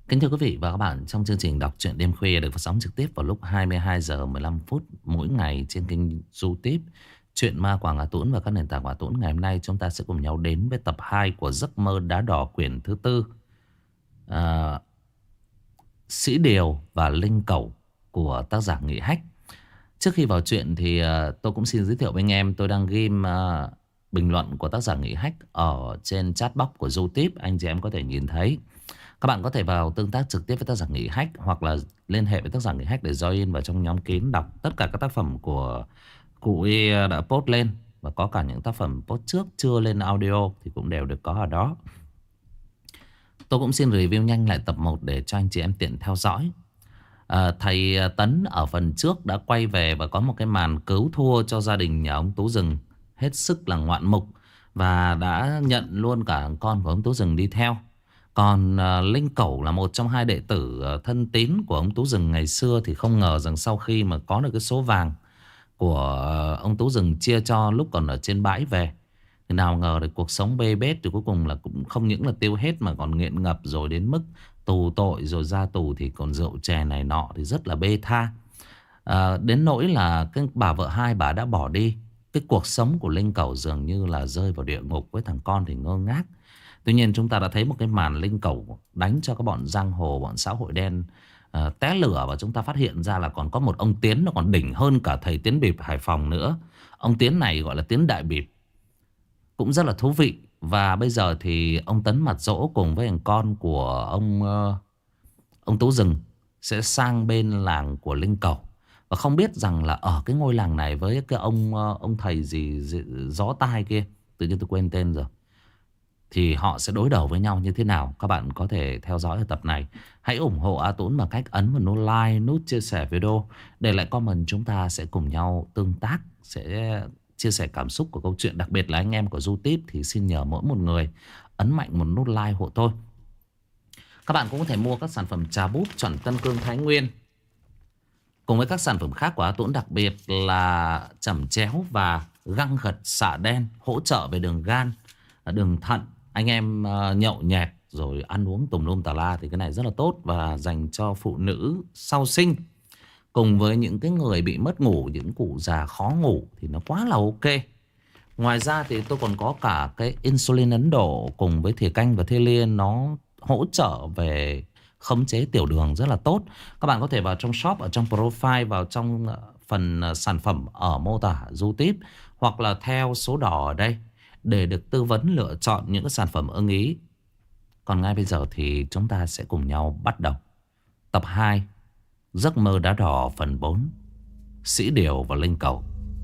Kính thưa quý vị và các bạn, trong chương trình đọc truyện đêm khuya được phát sóng trực tiếp vào lúc 22 giờ 15 phút mỗi ngày trên kênh YouTube Truyện Ma Quảng Hà Tũng và các nền tảng Hà Tũng. Ngày hôm nay chúng ta sẽ cùng nhau đến với tập 2 của Giấc mơ đá đỏ quyển thứ tư, à, Sĩ Điều và Linh Cẩu của tác giả Nghị Hách. Trước khi vào chuyện thì tôi cũng xin giới thiệu với anh em, tôi đang ghim bình luận của tác giả Nghị Hách ở trên chat box của YouTube, anh chị em có thể nhìn thấy. Các bạn có thể vào tương tác trực tiếp với tác giả Nghị Hách hoặc là liên hệ với tác giả Nghị Hách để join vào trong nhóm kín đọc tất cả các tác phẩm của cụ ấy đã post lên. Và có cả những tác phẩm post trước chưa lên audio thì cũng đều được có ở đó. Tôi cũng xin review nhanh lại tập 1 để cho anh chị em tiện theo dõi. Thầy Tấn ở phần trước đã quay về và có một cái màn cứu thua cho gia đình nhà ông Tú Rừng hết sức là ngoạn mục, và đã nhận luôn cả con của ông Tú Rừng đi theo. Còn Linh Cẩu là một trong hai đệ tử thân tín của ông Tú Rừng ngày xưa, thì không ngờ rằng sau khi mà có được cái số vàng của ông Tú Rừng chia cho lúc còn ở trên bãi về, thì nào ngờ được cuộc sống bê bết, thì cuối cùng là cũng không những là tiêu hết mà còn nghiện ngập, rồi đến mức tù tội, rồi ra tù thì còn rượu chè này nọ, thì rất là bê tha. Đến nỗi là cái bà vợ hai bà đã bỏ đi. Cái cuộc sống của Linh Cẩu dường như là rơi vào địa ngục, với thằng con thì ngơ ngác. Tuy nhiên chúng ta đã thấy một cái màn Linh Cẩu đánh cho các bọn giang hồ, bọn xã hội đen té lửa. Và chúng ta phát hiện ra là còn có một ông Tiến, nó còn đỉnh hơn cả thầy Tiến Bịp Hải Phòng nữa. Ông Tiến này gọi là Tiến Đại Bịp, cũng rất là thú vị. Và bây giờ thì ông Tấn Mặt Dỗ cùng với thằng con của ông Tú Rừng sẽ sang bên làng của Linh Cẩu. Và không biết rằng là ở cái ngôi làng này với cái ông thầy gì gió tai kia, tự nhiên tôi quên tên rồi, thì họ sẽ đối đầu với nhau như thế nào. Các bạn có thể theo dõi ở tập này. Hãy ủng hộ A Tũng bằng cách ấn vào nút like, nút chia sẻ video, để lại comment. Chúng ta sẽ cùng nhau tương tác, sẽ chia sẻ cảm xúc của câu chuyện. Đặc biệt là anh em của YouTube thì xin nhờ mỗi một người ấn mạnh một nút like hộ tôi. Các bạn cũng có thể mua các sản phẩm trà búp chuẩn Tân Cương Thái Nguyên cùng với các sản phẩm khác của A Tũng, đặc biệt là chẩm chéo và găng gật xạ đen, hỗ trợ về đường gan, đường thận. Anh em nhậu nhẹt rồi ăn uống tùm lum tà la thì cái này rất là tốt, và dành cho phụ nữ sau sinh, cùng với những cái người bị mất ngủ, những cụ già khó ngủ thì nó quá là ok. Ngoài ra thì tôi còn có cả cái insulin Ấn Độ cùng với thìa canh và thê liên, nó hỗ trợ về khống chế tiểu đường rất là tốt. Các bạn có thể vào trong shop, ở trong profile, vào trong phần sản phẩm ở mô tả YouTube, hoặc là theo số đỏ ở đây để được tư vấn lựa chọn những cái sản phẩm ưng ý. Còn ngay bây giờ thì chúng ta sẽ cùng nhau bắt đầu tập 2 Giấc mơ đá đỏ phần 4, Sĩ Điều và Linh Cẩu.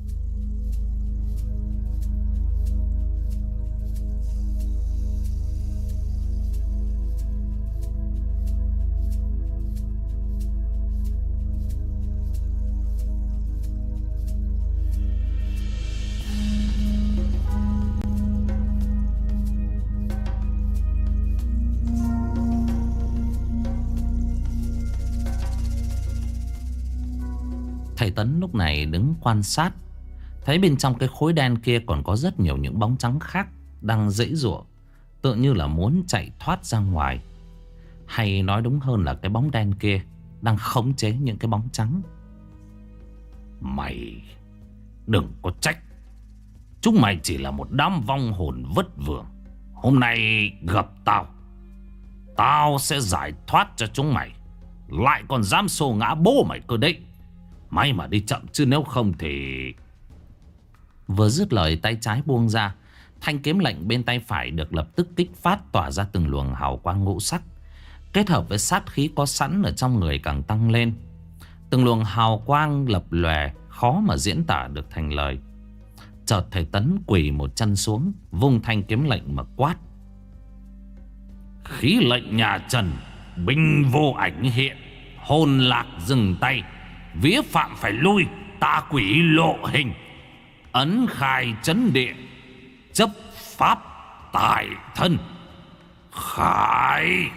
Thầy Tấn lúc này đứng quan sát, thấy bên trong cái khối đen kia còn có rất nhiều những bóng trắng khác đang giãy giụa, tựa như là muốn chạy thoát ra ngoài. Hay nói đúng hơn là cái bóng đen kia đang khống chế những cái bóng trắng. Mày đừng có trách, chúng mày chỉ là một đám vong hồn vất vưởng. Hôm nay gặp tao, tao sẽ giải thoát cho chúng mày. Lại còn dám xô ngã bố mày cơ đấy. May mà đi chậm, chứ nếu không thì... Vừa dứt lời, tay trái buông ra, thanh kiếm lệnh bên tay phải được lập tức kích phát, tỏa ra từng luồng hào quang ngũ sắc, kết hợp với sát khí có sẵn ở trong người càng tăng lên. Từng luồng hào quang lập lòe, khó mà diễn tả được thành lời. Chợt thầy Tấn quỳ một chân xuống, vung thanh kiếm lệnh mà quát: khí lệnh nhà Trần, binh vô ảnh hiện, hồn lạc dừng tay, vía phạm phải lui, tà quỷ lộ hình, ấn khai chấn địa, chấp pháp tại thân. Khải.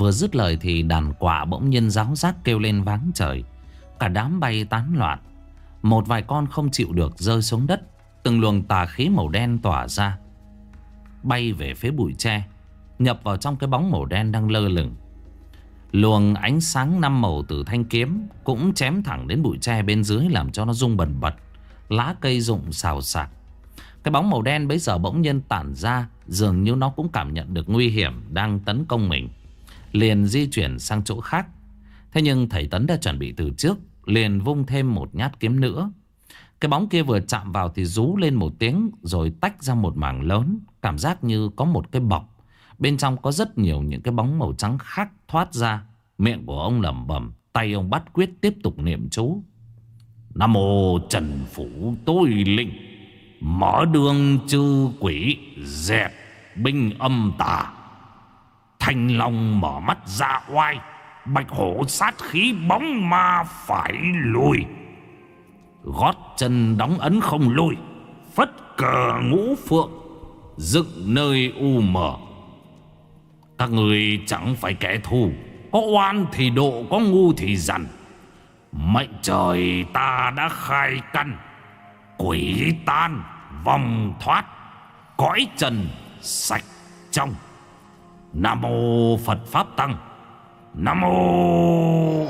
Vừa dứt lời thì đàn quạ bỗng nhiên ráo rác kêu lên váng trời. Cả đám bay tán loạn. Một vài con không chịu được rơi xuống đất. Từng luồng tà khí màu đen tỏa ra, bay về phía bụi tre, nhập vào trong cái bóng màu đen đang lơ lửng. Luồng ánh sáng năm màu từ thanh kiếm cũng chém thẳng đến bụi tre bên dưới, làm cho nó rung bần bật. Lá cây rụng xào xạc. Cái bóng màu đen bấy giờ bỗng nhiên tản ra, dường như nó cũng cảm nhận được nguy hiểm đang tấn công mình, liền di chuyển sang chỗ khác. Thế nhưng thầy Tấn đã chuẩn bị từ trước, liền vung thêm một nhát kiếm nữa. Cái bóng kia vừa chạm vào thì rú lên một tiếng, rồi tách ra một mảng lớn. Cảm giác như có một cái bọc, bên trong có rất nhiều những cái bóng màu trắng khác thoát ra. Miệng của ông lẩm bẩm, tay ông bắt quyết tiếp tục niệm chú. Nam mô Trần Phủ Tôi Linh, mở đường trừ quỷ, dẹp binh âm tà. Thanh long mở mắt ra oai, bạch hổ sát khí bóng ma phải lùi. Gót chân đóng ấn không lùi, phất cờ ngũ phượng, dựng nơi u mờ. Các người chẳng phải kẻ thù, có oan thì độ, có ngu thì dằn. Mệnh trời ta đã khai căn, quỷ tan vòng thoát, cõi trần sạch trong. Nam mô Phật Pháp Tăng. Nam mô.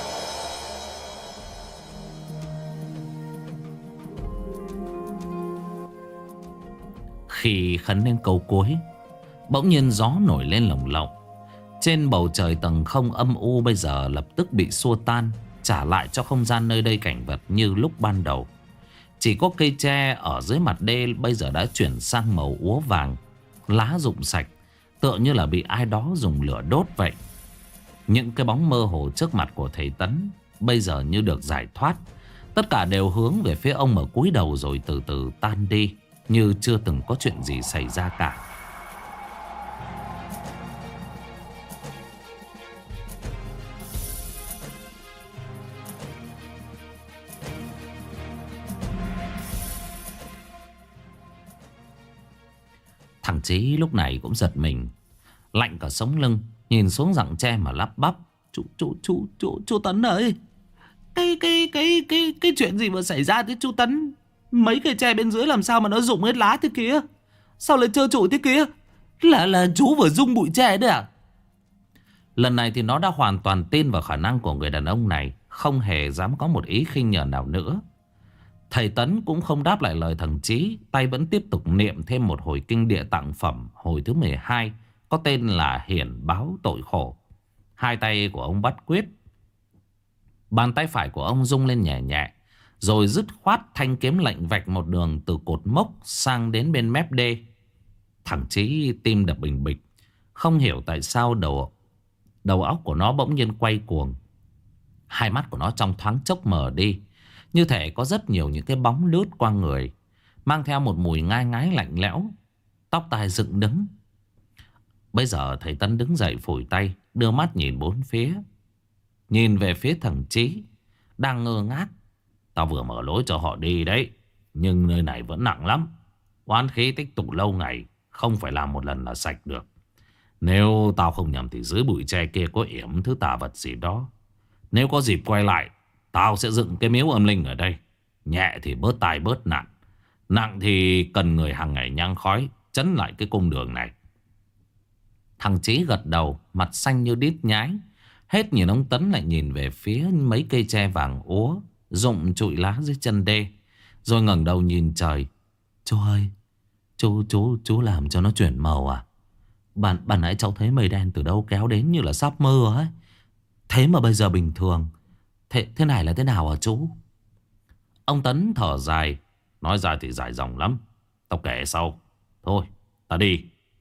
Khi khấn lên câu cuối, bỗng nhiên gió nổi lên lồng lộng. Trên bầu trời tầng không âm u bây giờ lập tức bị xua tan, trả lại cho không gian nơi đây cảnh vật như lúc ban đầu. Chỉ có cây tre ở dưới mặt đê bây giờ đã chuyển sang màu úa vàng, lá rụng sạch, tựa như là bị ai đó dùng lửa đốt vậy. Những cái bóng mơ hồ trước mặt của thầy Tấn bây giờ như được giải thoát. Tất cả đều hướng về phía ông, ở cúi đầu rồi từ từ tan đi, như chưa từng có chuyện gì xảy ra cả. Thằng Chí lúc này cũng giật mình, lạnh cả sống lưng, nhìn xuống rặng tre mà lắp bắp. Chú Tấn ơi, cái chuyện gì mà xảy ra thế chú Tấn? Mấy cây tre bên dưới làm sao mà nó rụng hết lá thế kia? Sao lại trơ trụi thế kia? Là chú vừa rung bụi tre đấy à? Lần này thì nó đã hoàn toàn tin vào khả năng của người đàn ông này, không hề dám có một ý khinh nhờn nào nữa. Thầy Tấn cũng không đáp lại lời thằng Chí, tay vẫn tiếp tục niệm thêm một hồi kinh địa tạng phẩm, hồi thứ 12, có tên là Hiển Báo Tội Khổ. Hai tay của ông bắt quyết, bàn tay phải của ông rung lên nhẹ nhẹ, rồi dứt khoát thanh kiếm lạnh vạch một đường từ cột mốc sang đến bên mép đê. Thằng Chí tim đập bình bịch, không hiểu tại sao đầu óc của nó bỗng nhiên quay cuồng. Hai mắt của nó trong thoáng chốc mờ đi, như thể có rất nhiều những cái bóng lướt qua người, mang theo một mùi ngai ngái lạnh lẽo. Tóc tai dựng đứng. Bây giờ thầy Tấn đứng dậy phủi tay, đưa mắt nhìn bốn phía, nhìn về phía thằng Chí đang ngơ ngác. Tao vừa mở lối cho họ đi đấy, nhưng nơi này vẫn nặng lắm. Oán khí tích tụ lâu ngày, không phải làm một lần là sạch được. Nếu tao không nhầm thì dưới bụi tre kia có yểm thứ tà vật gì đó. Nếu có dịp quay lại, tao sẽ dựng cái miếu âm linh ở đây. Nhẹ thì bớt tai bớt nạn, nặng thì cần người hàng ngày nhang khói chấn lại cái cung đường này. Thằng Chí gật đầu, mặt xanh như đít nhái. Hết nhìn ông Tấn lại nhìn về phía mấy cây tre vàng úa rụng trụi lá dưới chân đê, rồi ngẩng đầu nhìn trời. Chú ơi, chú làm cho nó chuyển màu à? Bạn nãy cháu thấy mây đen từ đâu kéo đến như là sắp mưa ấy. Thế mà bây giờ bình thường. Thế này là thế nào hả chú? Ông Tấn thở dài, nói ra thì dài dòng lắm, tao kể sau. Thôi ta đi.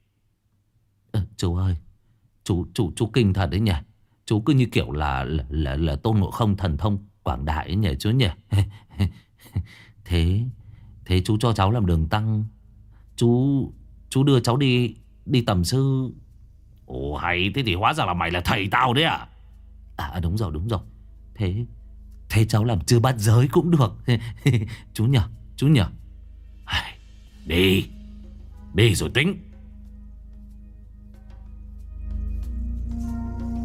Chú ơi, chú kinh thật đấy nhỉ. Chú cứ như kiểu là Tôn Ngộ Không thần thông quảng đại ấy nhỉ chú nhỉ. Thế chú cho cháu làm đường tăng. Chú đưa cháu đi tầm sư. Ồ hay, thế thì hóa ra là mày là thầy tao đấy à? À đúng rồi. Thế cháu làm chưa bát giới cũng được. Chú nhỉ. Đi rồi tính.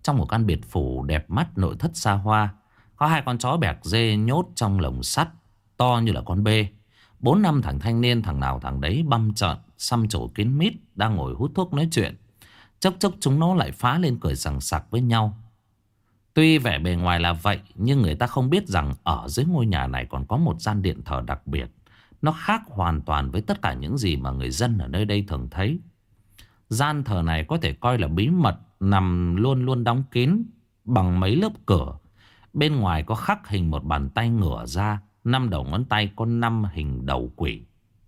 Trong một căn biệt phủ đẹp mắt nội thất xa hoa, có 2 con chó bẹc dê nhốt trong lồng sắt to như là con bê. 4-5 thằng thanh niên, thằng nào thằng đấy băm trợn, xăm trổ kín mít, đang ngồi hút thuốc nói chuyện. Chốc chốc chúng nó lại phá lên cười sằng sặc với nhau. Tuy vẻ bề ngoài là vậy, nhưng người ta không biết rằng ở dưới ngôi nhà này còn có một gian điện thờ đặc biệt. Nó khác hoàn toàn với tất cả những gì mà người dân ở nơi đây thường thấy. Gian thờ này có thể coi là bí mật, nằm luôn luôn đóng kín bằng mấy lớp cửa. Bên ngoài có khắc hình một bàn tay ngửa ra, 5 đầu ngón tay có 5 hình đầu quỷ.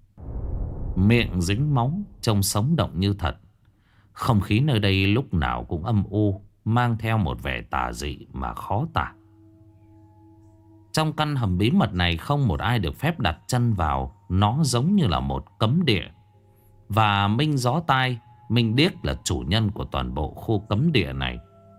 Miệng dính máu, trông sống động như thật. Không khí nơi đây lúc nào cũng âm u, mang theo một vẻ tà dị mà khó tả. Trong căn hầm bí mật này không một ai được phép đặt chân vào. Nó giống như là một cấm địa. Và Minh Gió Tai, Minh Điếc là chủ nhân của toàn bộ khu cấm địa này.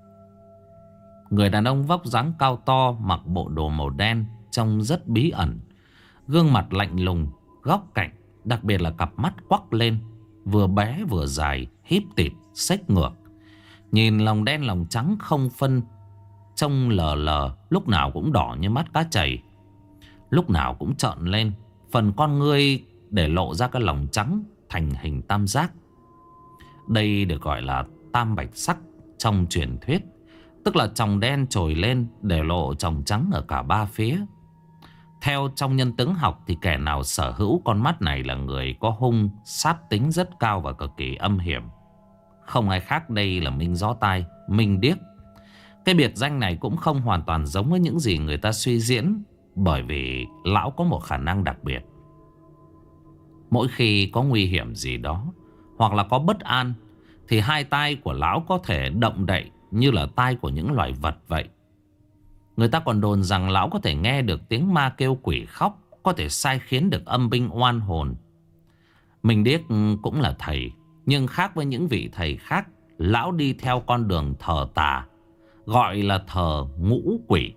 Người đàn ông vóc dáng cao to, mặc bộ đồ màu đen, trông rất bí ẩn. Gương mặt lạnh lùng, góc cạnh, đặc biệt là cặp mắt quắc lên, vừa bé vừa dài, híp tịt, xếch ngược. Nhìn lòng đen lòng trắng không phân, trông lờ lờ, lúc nào cũng đỏ như mắt cá chày, lúc nào cũng trợn lên. Phần con ngươi để lộ ra cái lòng trắng thành hình tam giác. Đây được gọi là tam bạch sắc trong truyền thuyết, tức là tròng đen trồi lên để lộ tròng trắng ở cả 3 phía. Theo trong nhân tướng học thì kẻ nào sở hữu con mắt này là người có hung sát tính rất cao và cực kỳ âm hiểm. Không ai khác đây là Minh Gió Tai, Minh Điếc. Cái biệt danh này cũng không hoàn toàn giống với những gì người ta suy diễn, bởi vì lão có một khả năng đặc biệt. Mỗi khi có nguy hiểm gì đó, hoặc là có bất an, thì 2 tai của lão có thể động đậy như là tai của những loài vật vậy. Người ta còn đồn rằng lão có thể nghe được tiếng ma kêu, quỷ khóc, có thể sai khiến được âm binh oan hồn. Minh Điếc cũng là thầy, nhưng khác với những vị thầy khác, lão đi theo con đường thờ tà, gọi là thờ ngũ quỷ.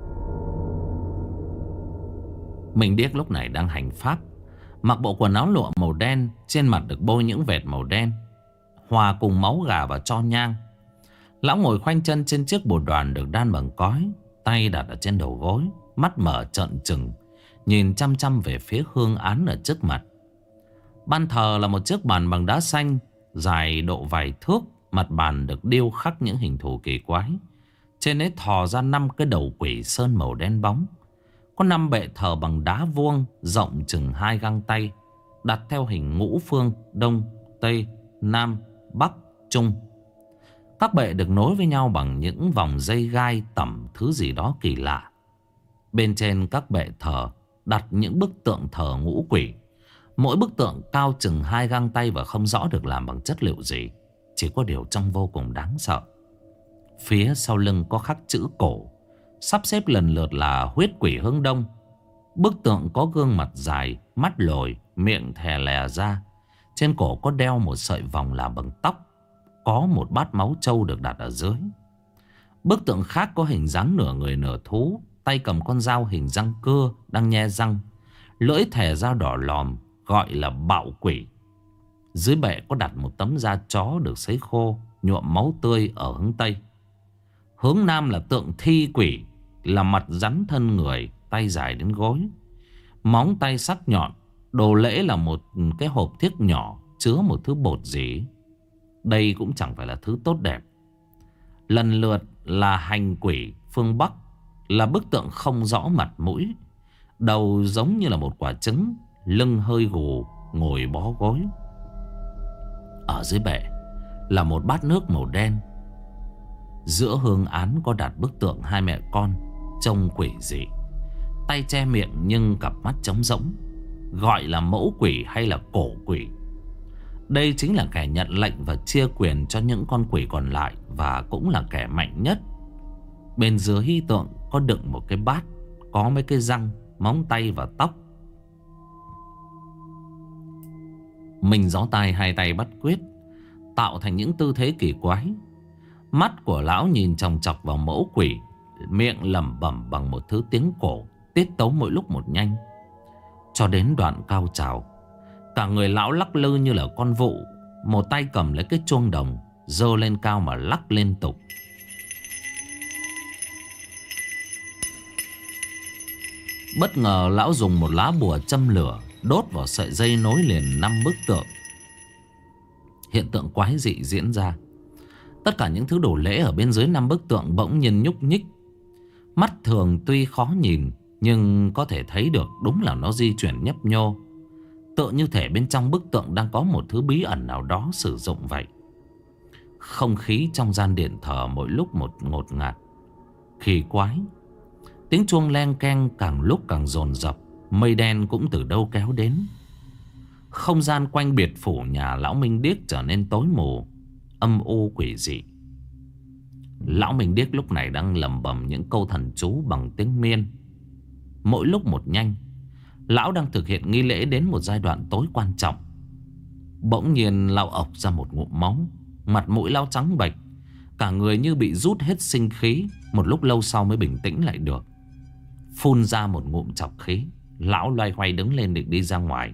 Minh Điếc lúc này đang hành pháp, mặc bộ quần áo lụa màu đen, trên mặt được bôi những vệt màu đen, hòa cùng máu gà và tro nhang. Lão ngồi khoanh chân trên chiếc bồ đoàn được đan bằng cói, tay đặt ở trên đầu gối, mắt mở trợn trừng, nhìn chăm chăm về phía hương án ở trước mặt. Ban thờ là một chiếc bàn bằng đá xanh, dài độ vài thước. Mặt bàn được điêu khắc những hình thù kỳ quái. Trên ấy thò ra 5 cái đầu quỷ sơn màu đen bóng. Có 5 bệ thờ bằng đá vuông, rộng chừng 2 găng tay, đặt theo hình ngũ phương: Đông, Tây, Nam, Bắc, Trung. Các bệ được nối với nhau bằng những vòng dây gai tẩm thứ gì đó kỳ lạ. Bên trên các bệ thờ đặt những bức tượng thờ ngũ quỷ. Mỗi bức tượng cao chừng 2 găng tay và không rõ được làm bằng chất liệu gì. Chỉ có điều trông vô cùng đáng sợ. Phía sau lưng có khắc chữ cổ, sắp xếp lần lượt là huyết quỷ hướng đông. Bức tượng có gương mặt dài, mắt lồi, miệng thè lè ra. Trên cổ có đeo một sợi vòng làm bằng tóc. Có một bát máu trâu được đặt ở dưới. Bức tượng khác có hình dáng nửa người nửa thú, tay cầm con dao hình răng cưa đang nhe răng, lưỡi thè ra đỏ lòm, gọi là bạo quỷ. Dưới bệ có đặt một tấm da chó được sấy khô, nhuộm máu tươi ở hướng Tây. Hướng Nam là tượng thi quỷ, là mặt rắn thân người, tay dài đến gối, móng tay sắc nhọn. Đồ lễ là một cái hộp thiếc nhỏ chứa một thứ bột gì. Đây cũng chẳng phải là thứ tốt đẹp. Lần lượt là hành quỷ phương Bắc, là bức tượng không rõ mặt mũi, đầu giống như là một quả trứng, lưng hơi gù, ngồi bó gối. Ở dưới bệ là một bát nước màu đen. Giữa hương án có đặt bức tượng 2 mẹ con trông quỷ dị, tay che miệng nhưng cặp mắt trống rỗng, gọi là mẫu quỷ hay là cổ quỷ. Đây chính là kẻ nhận lệnh và chia quyền cho những con quỷ còn lại, và cũng là kẻ mạnh nhất. Bên dưới hy tượng có đựng một cái bát, có mấy cái răng, móng tay và tóc. Minh Gió Tai 2 tay bắt quyết, tạo thành những tư thế kỳ quái. Mắt của lão nhìn chòng chọc vào mẫu quỷ, miệng lẩm bẩm bằng một thứ tiếng cổ, tiết tấu mỗi lúc một nhanh. Cho đến đoạn cao trào, cả người lão lắc lư như là con vụ. Một tay cầm lấy cái chuông đồng, giơ lên cao mà lắc liên tục. Bất ngờ lão dùng một lá bùa châm lửa, đốt vào sợi dây nối liền 5 bức tượng. Hiện tượng quái dị diễn ra. Tất cả những thứ đồ lễ ở bên dưới 5 bức tượng bỗng nhiên nhúc nhích. Mắt thường tuy khó nhìn, nhưng có thể thấy được đúng là nó di chuyển nhấp nhô, tựa như thể bên trong bức tượng đang có một thứ bí ẩn nào đó sử dụng vậy. Không khí trong gian điện thờ mỗi lúc một ngột ngạt, kỳ quái. Tiếng chuông leng keng càng lúc càng dồn dập. Mây đen cũng từ đâu kéo đến. Không gian quanh biệt phủ nhà lão Minh Điếc trở nên tối mù, âm u quỷ dị. Lão Minh Điếc lúc này đang lẩm bẩm những câu thần chú bằng tiếng Miên. Mỗi lúc một nhanh, lão đang thực hiện nghi lễ đến một giai đoạn tối quan trọng. Bỗng nhiên lão ộc ra một ngụm máu. Mặt mũi lão trắng bệch, cả người như bị rút hết sinh khí. Một lúc lâu sau mới bình tĩnh lại được. Phun ra một ngụm trọc khí, lão loay hoay đứng lên định đi ra ngoài.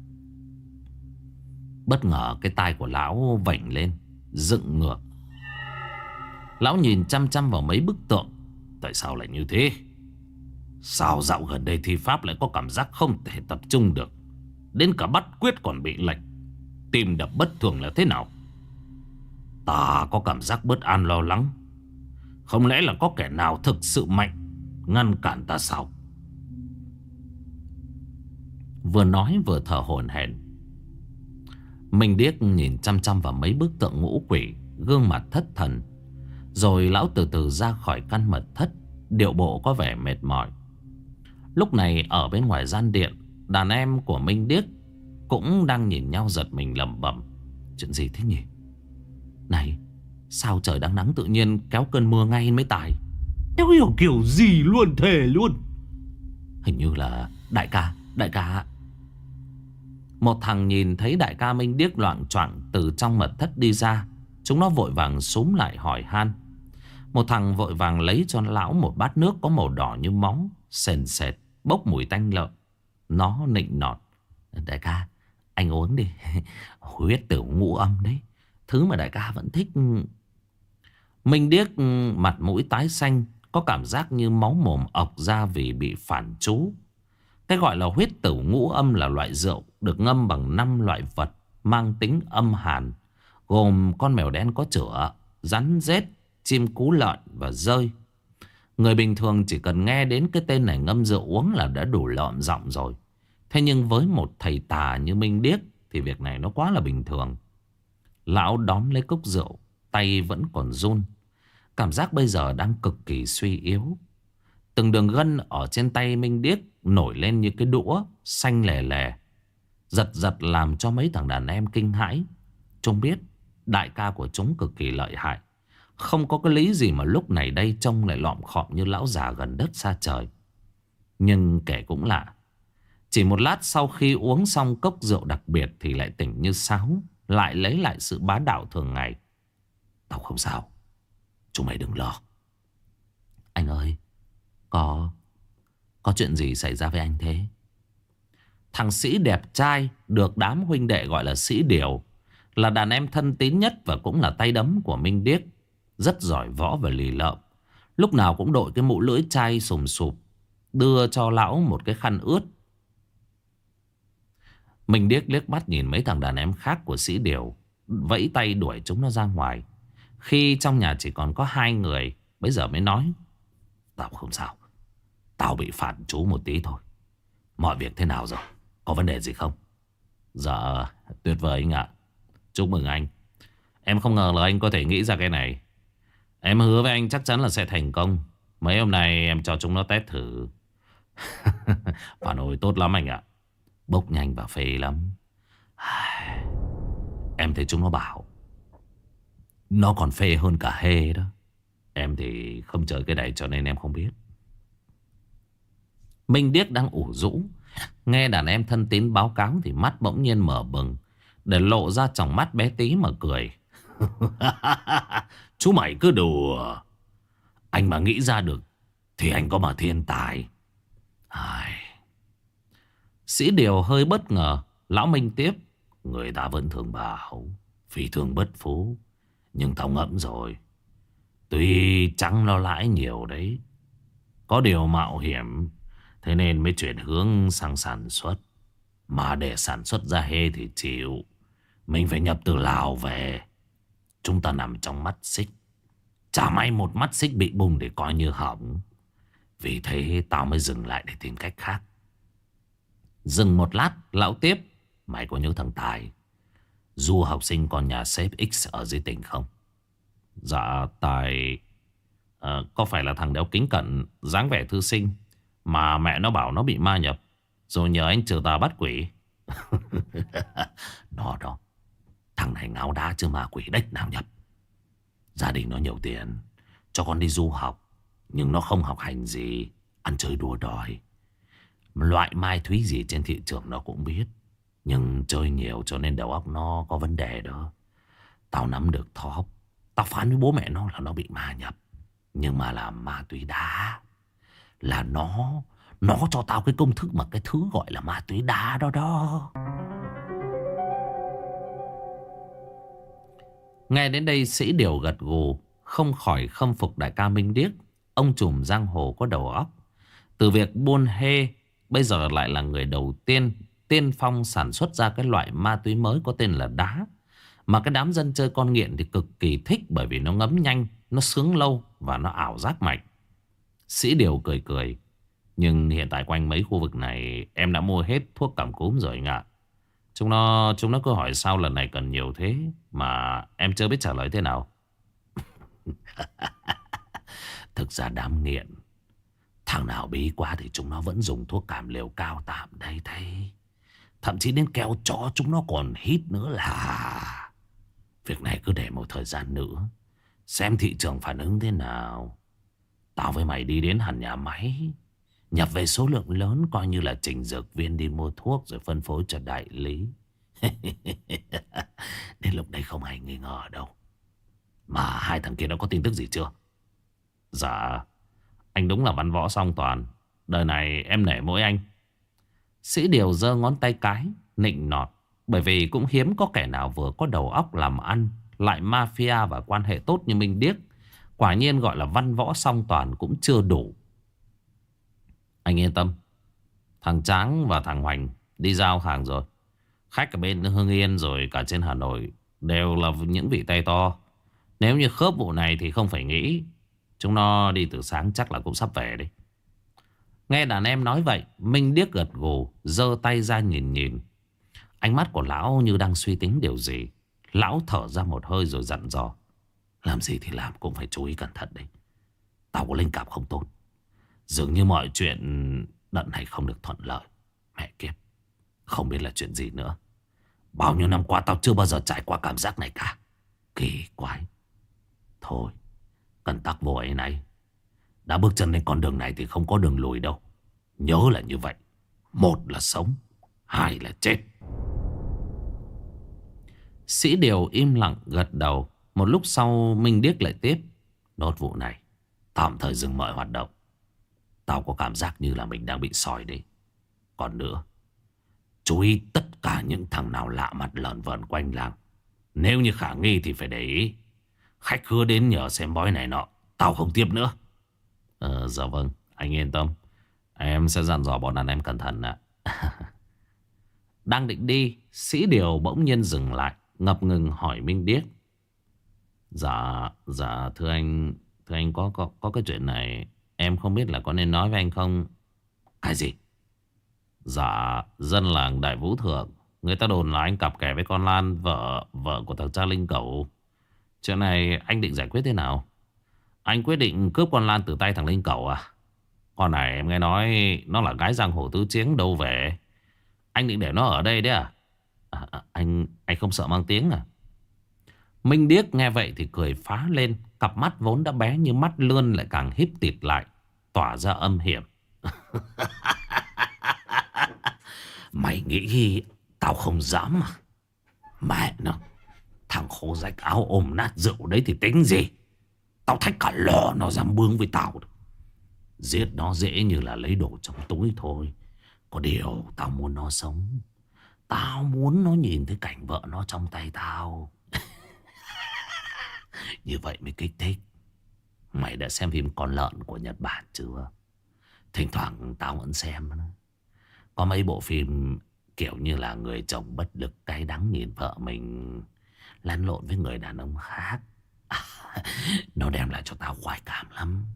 Bất ngờ cái tai của lão vểnh lên, dựng ngược. Lão nhìn chăm chăm vào mấy bức tượng. Tại sao lại như thế? Sao dạo gần đây thi pháp lại có cảm giác không thể tập trung được, đến cả bắt quyết còn bị lệch, tim đập bất thường là thế nào? Ta có cảm giác bất an lo lắng. Không lẽ là có kẻ nào thực sự mạnh ngăn cản ta sao? Vừa nói vừa thở hổn hển. Minh Điếc nhìn chăm chăm vào mấy bức tượng ngũ quỷ, gương mặt thất thần. Rồi lão từ từ ra khỏi căn mật thất, điệu bộ có vẻ mệt mỏi. Lúc này ở bên ngoài gian điện, đàn em của Minh Điếc cũng đang nhìn nhau giật mình lẩm bẩm. Chuyện gì thế nhỉ? Này, sao trời đang nắng tự nhiên kéo cơn mưa ngay mới tài? Đéo hiểu kiểu gì luôn, thề luôn. Hình như là đại ca. Một thằng nhìn thấy đại ca Minh Điếc loạng choạng từ trong mật thất đi ra. Chúng nó vội vàng xúm lại hỏi han. Một thằng vội vàng lấy cho lão một bát nước có màu đỏ như máu, sền sệt, bốc mùi tanh lợn. Nó nịnh nọt. Đại ca, anh uống đi. Huyết tử ngũ âm đấy, thứ mà đại ca vẫn thích. Minh Điếc mặt mũi tái xanh, có cảm giác như máu mồm ọc ra vì bị phản chú. Cái gọi là huyết tử ngũ âm là loại rượu được ngâm bằng 5 loại vật mang tính âm hàn, gồm con mèo đen có chửa, rắn rết, chim cú lợn và dơi. Người bình thường chỉ cần nghe đến cái tên này ngâm rượu uống là đã đủ lợm giọng rồi. Thế nhưng với một thầy tà như Minh Điếc thì việc này nó quá là bình thường. Lão đóm lấy cốc rượu, tay vẫn còn run. Cảm giác bây giờ đang cực kỳ suy yếu. Từng đường gân ở trên tay Minh Điếc nổi lên như cái đũa xanh lè lè, giật giật làm cho mấy thằng đàn em kinh hãi. Chúng biết đại ca của chúng cực kỳ lợi hại. Không có cái lý gì mà lúc này đây trông lại lọm khọm như lão già gần đất xa trời. Nhưng kể cũng lạ, chỉ một lát sau khi uống xong cốc rượu đặc biệt thì lại tỉnh như sáo, lại lấy lại sự bá đạo thường ngày. Tao không sao, chúng mày đừng lo. Anh ơi, có chuyện gì xảy ra với anh thế? Thằng Sĩ đẹp trai được đám huynh đệ gọi là Sĩ Điều, là đàn em thân tín nhất và cũng là tay đấm của Minh Điếc. Rất giỏi võ và lì lợm. Lúc nào cũng đội cái mũ lưỡi chai sùm sụp, đưa cho lão một cái khăn ướt. Minh Điếc liếc mắt nhìn mấy thằng đàn em khác của Sĩ Điều, vẫy tay đuổi chúng nó ra ngoài. Khi trong nhà chỉ còn có 2 người, bây giờ mới nói. Tao không sao, tao bị phản chú một tí thôi. Mọi việc thế nào rồi? Có vấn đề gì không? Dạ tuyệt vời anh ạ. Chúc mừng anh. Em không ngờ là anh có thể nghĩ ra cái này. Em hứa với anh chắc chắn là sẽ thành công. Mấy hôm nay em cho chúng nó test thử. Phản hồi tốt lắm anh ạ. Bốc nhanh và phê lắm. Em thấy chúng nó bảo nó còn phê hơn cả hê đó. Em thì không chơi cái này cho nên em không biết. Minh Điếc đang ủ rũ, nghe đàn em thân tín báo cáo thì mắt bỗng nhiên mở bừng, để lộ ra tròng mắt bé tí mà cười. Chú mày cứ đùa. Anh mà nghĩ ra được thì anh có mà thiên tài. Sĩ Điều hơi bất ngờ. Lão Minh tiếp. Người ta vẫn thường bảo phi thường bất phú, nhưng tao ngẫm rồi, tuy trắng lo lãi nhiều đấy, có điều mạo hiểm Thế nên mới chuyển hướng sang sản xuất. Mà để sản xuất ra hê thì chịu. Mình phải nhập từ Lào về. Chúng ta nằm trong mắt xích. Chả may một mắt xích bị bung để coi như hỏng. Vì thế tao mới dừng lại để tìm cách khác. Dừng một lát, lão tiếp. Mày có nhớ thằng Tài, du học sinh con nhà sếp X ở dưới tỉnh không? Dạ Tài có phải là thằng đeo kính cận, dáng vẻ thư sinh, mà mẹ nó bảo nó bị ma nhập, rồi nhờ anh trừ tà bắt quỷ? Nó đó. Thằng này ngáo đá chứ ma quỷ đếch nào nhập. Gia đình nó nhiều tiền cho con đi du học, nhưng nó không học hành gì, ăn chơi đua đòi. Loại mai thúy gì trên thị trường nó cũng biết, nhưng chơi nhiều cho nên đầu óc nó có vấn đề đó. Tao nắm được thóp. Tao phán với bố mẹ nó là nó bị ma nhập, nhưng mà là ma túy đá. Là nó cho tao cái công thức mà cái thứ gọi là ma túy đá đó đó. Nghe đến đây Sĩ Điều gật gù, không khỏi khâm phục đại ca Minh Điếc. Ông trùm giang hồ có đầu óc. Từ việc buôn hê, bây giờ lại là người đầu tiên tiên phong sản xuất ra cái loại ma túy mới có tên là đá. Mà cái đám dân chơi con nghiện thì cực kỳ thích, bởi vì nó ngấm nhanh, nó sướng lâu và nó ảo giác mạnh. Sĩ Điều cười cười. Nhưng hiện tại quanh mấy khu vực này em đã mua hết thuốc cảm cúm rồi anh ạ. Chúng nó cứ hỏi sao lần này cần nhiều thế, mà em chưa biết trả lời thế nào. Thực ra đám nghiện, thằng nào bí quá thì chúng nó vẫn dùng thuốc cảm liều cao tạm đây thấy. Thậm chí đến keo chó chúng nó còn hít nữa là. Việc này cứ để một thời gian nữa, xem thị trường phản ứng thế nào. Tao với mày đi đến hẳn nhà máy, nhập về số lượng lớn, coi như là trình dược viên đi mua thuốc rồi phân phối cho đại lý. Đến lúc đấy không ai nghi ngờ đâu. Mà hai thằng kia nó có tin tức gì chưa? Dạ, anh đúng là văn võ song toàn. Đời này em nể mỗi anh. Sĩ Điều giơ ngón tay cái, nịnh nọt. Bởi vì cũng hiếm có kẻ nào vừa có đầu óc làm ăn, lại mafia và quan hệ tốt như Minh Điếc. Quả nhiên gọi là văn võ song toàn cũng chưa đủ. Anh yên tâm, thằng Tráng và thằng Hoành đi giao hàng rồi. Khách ở bên Hưng Yên rồi cả trên Hà Nội đều là những vị tay to. Nếu như khớp vụ này thì không phải nghĩ. Chúng nó đi từ sáng chắc là cũng sắp về đấy. Nghe đàn em nói vậy, Minh Điếc gật gù, giơ tay ra nhìn nhìn. Ánh mắt của lão như đang suy tính điều gì. Lão thở ra một hơi rồi dặn dò. Làm gì thì làm cũng phải chú ý cẩn thận đấy. Tao có linh cảm không tốt. Dường như mọi chuyện đợt này không được thuận lợi. Mẹ kiếp, không biết là chuyện gì nữa. Bao nhiêu năm qua tao chưa bao giờ trải qua cảm giác này cả. Kỳ quái. Thôi, cần tắc vô ấy này. Đã bước chân lên con đường này thì không có đường lùi đâu. Nhớ là như vậy. Một là sống, hai là chết. Sĩ Điều im lặng gật đầu. Một lúc sau Minh Điếc lại tiếp. Nốt vụ này tạm thời dừng mọi hoạt động. Tao có cảm giác như là mình đang bị soi đấy. Còn nữa, chú ý tất cả những thằng nào lạ mặt lởn vởn quanh làng. Nếu như khả nghi thì phải để ý. Khách khứa đến nhờ xem bói này nọ, tao không tiếp nữa. Dạ vâng, anh yên tâm. Em sẽ dặn dò bọn đàn em cẩn thận ạ. Đang định đi, Sĩ Điều bỗng nhiên dừng lại, ngập ngừng hỏi Minh Điếc. Dạ thưa anh có cái chuyện này em không biết là có nên nói với anh không. Cái gì? Dạ, dân làng Đại Vũ Thượng, người ta đồn là anh cặp kè với con Lan, vợ của thằng Cha Linh Cẩu. Chuyện này anh định giải quyết thế nào? Anh quyết định cướp con Lan từ tay thằng Linh Cẩu à? Con này em nghe nói nó là gái giang hồ tứ chiến đâu về. Anh định để nó ở đây đấy à? Anh không sợ mang tiếng à? Minh Điếc nghe vậy thì cười phá lên. Cặp mắt vốn đã bé như mắt lươn lại càng híp tịt lại, tỏa ra âm hiểm. Mày nghĩ tao không dám à? Mẹ nó, thằng khô rách áo ôm nát rượu đấy thì tính gì? Tao thách cả lò nó dám bướng với tao. Giết nó dễ như là lấy đồ trong túi thôi. Có điều tao muốn nó sống. Tao muốn nó nhìn thấy cảnh vợ nó trong tay tao. Như vậy mới kích thích. Mày đã xem phim Con Lợn của Nhật Bản chưa? Thỉnh thoảng tao vẫn xem. Có mấy bộ phim kiểu như là người chồng bất lực cay đắng nhìn vợ mình lăn lộn với người đàn ông khác. Nó đem lại cho tao khoái cảm lắm.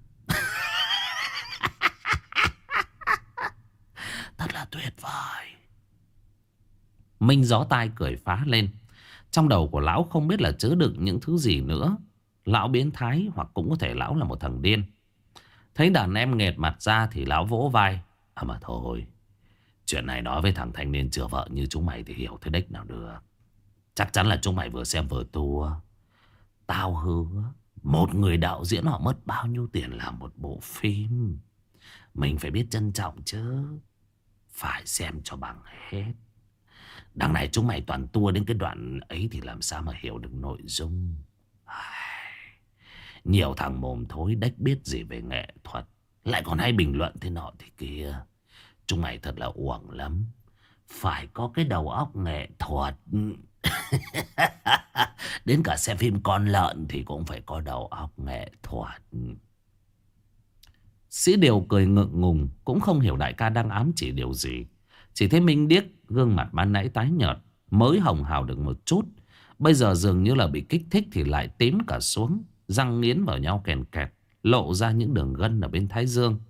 Thật là tuyệt vời. Minh gió tai cười phá lên. Trong đầu của lão không biết là chứa đựng những thứ gì nữa. Lão biến thái hoặc cũng có thể lão là một thằng điên. Thấy đàn em nghệt mặt ra thì lão vỗ vai. À mà thôi, chuyện này nói với thằng thanh niên chưa vợ như chúng mày thì hiểu thế đếch nào được. Chắc chắn là chúng mày vừa xem vừa tua. Tao hứa một người đạo diễn họ mất bao nhiêu tiền làm một bộ phim. Mình phải biết trân trọng chứ. Phải xem cho bằng hết. Đằng này chúng mày toàn tua đến cái đoạn ấy thì làm sao mà hiểu được nội dung. Nhiều thằng mồm thối đếch biết gì về nghệ thuật, lại còn hay bình luận thế nọ thế kia. Chúng mày thật là uổng lắm. Phải có cái đầu óc nghệ thuật. Đến cả xem phim con lợn thì cũng phải có đầu óc nghệ thuật. Sĩ Điều cười ngượng ngùng, cũng không hiểu đại ca đang ám chỉ điều gì. Chỉ thấy Minh Điếc gương mặt ban nãy tái nhợt, mới hồng hào được một chút, bây giờ dường như là bị kích thích thì lại tím cả xuống, răng nghiến vào nhau kèn kẹt, lộ ra những đường gân ở bên thái dương.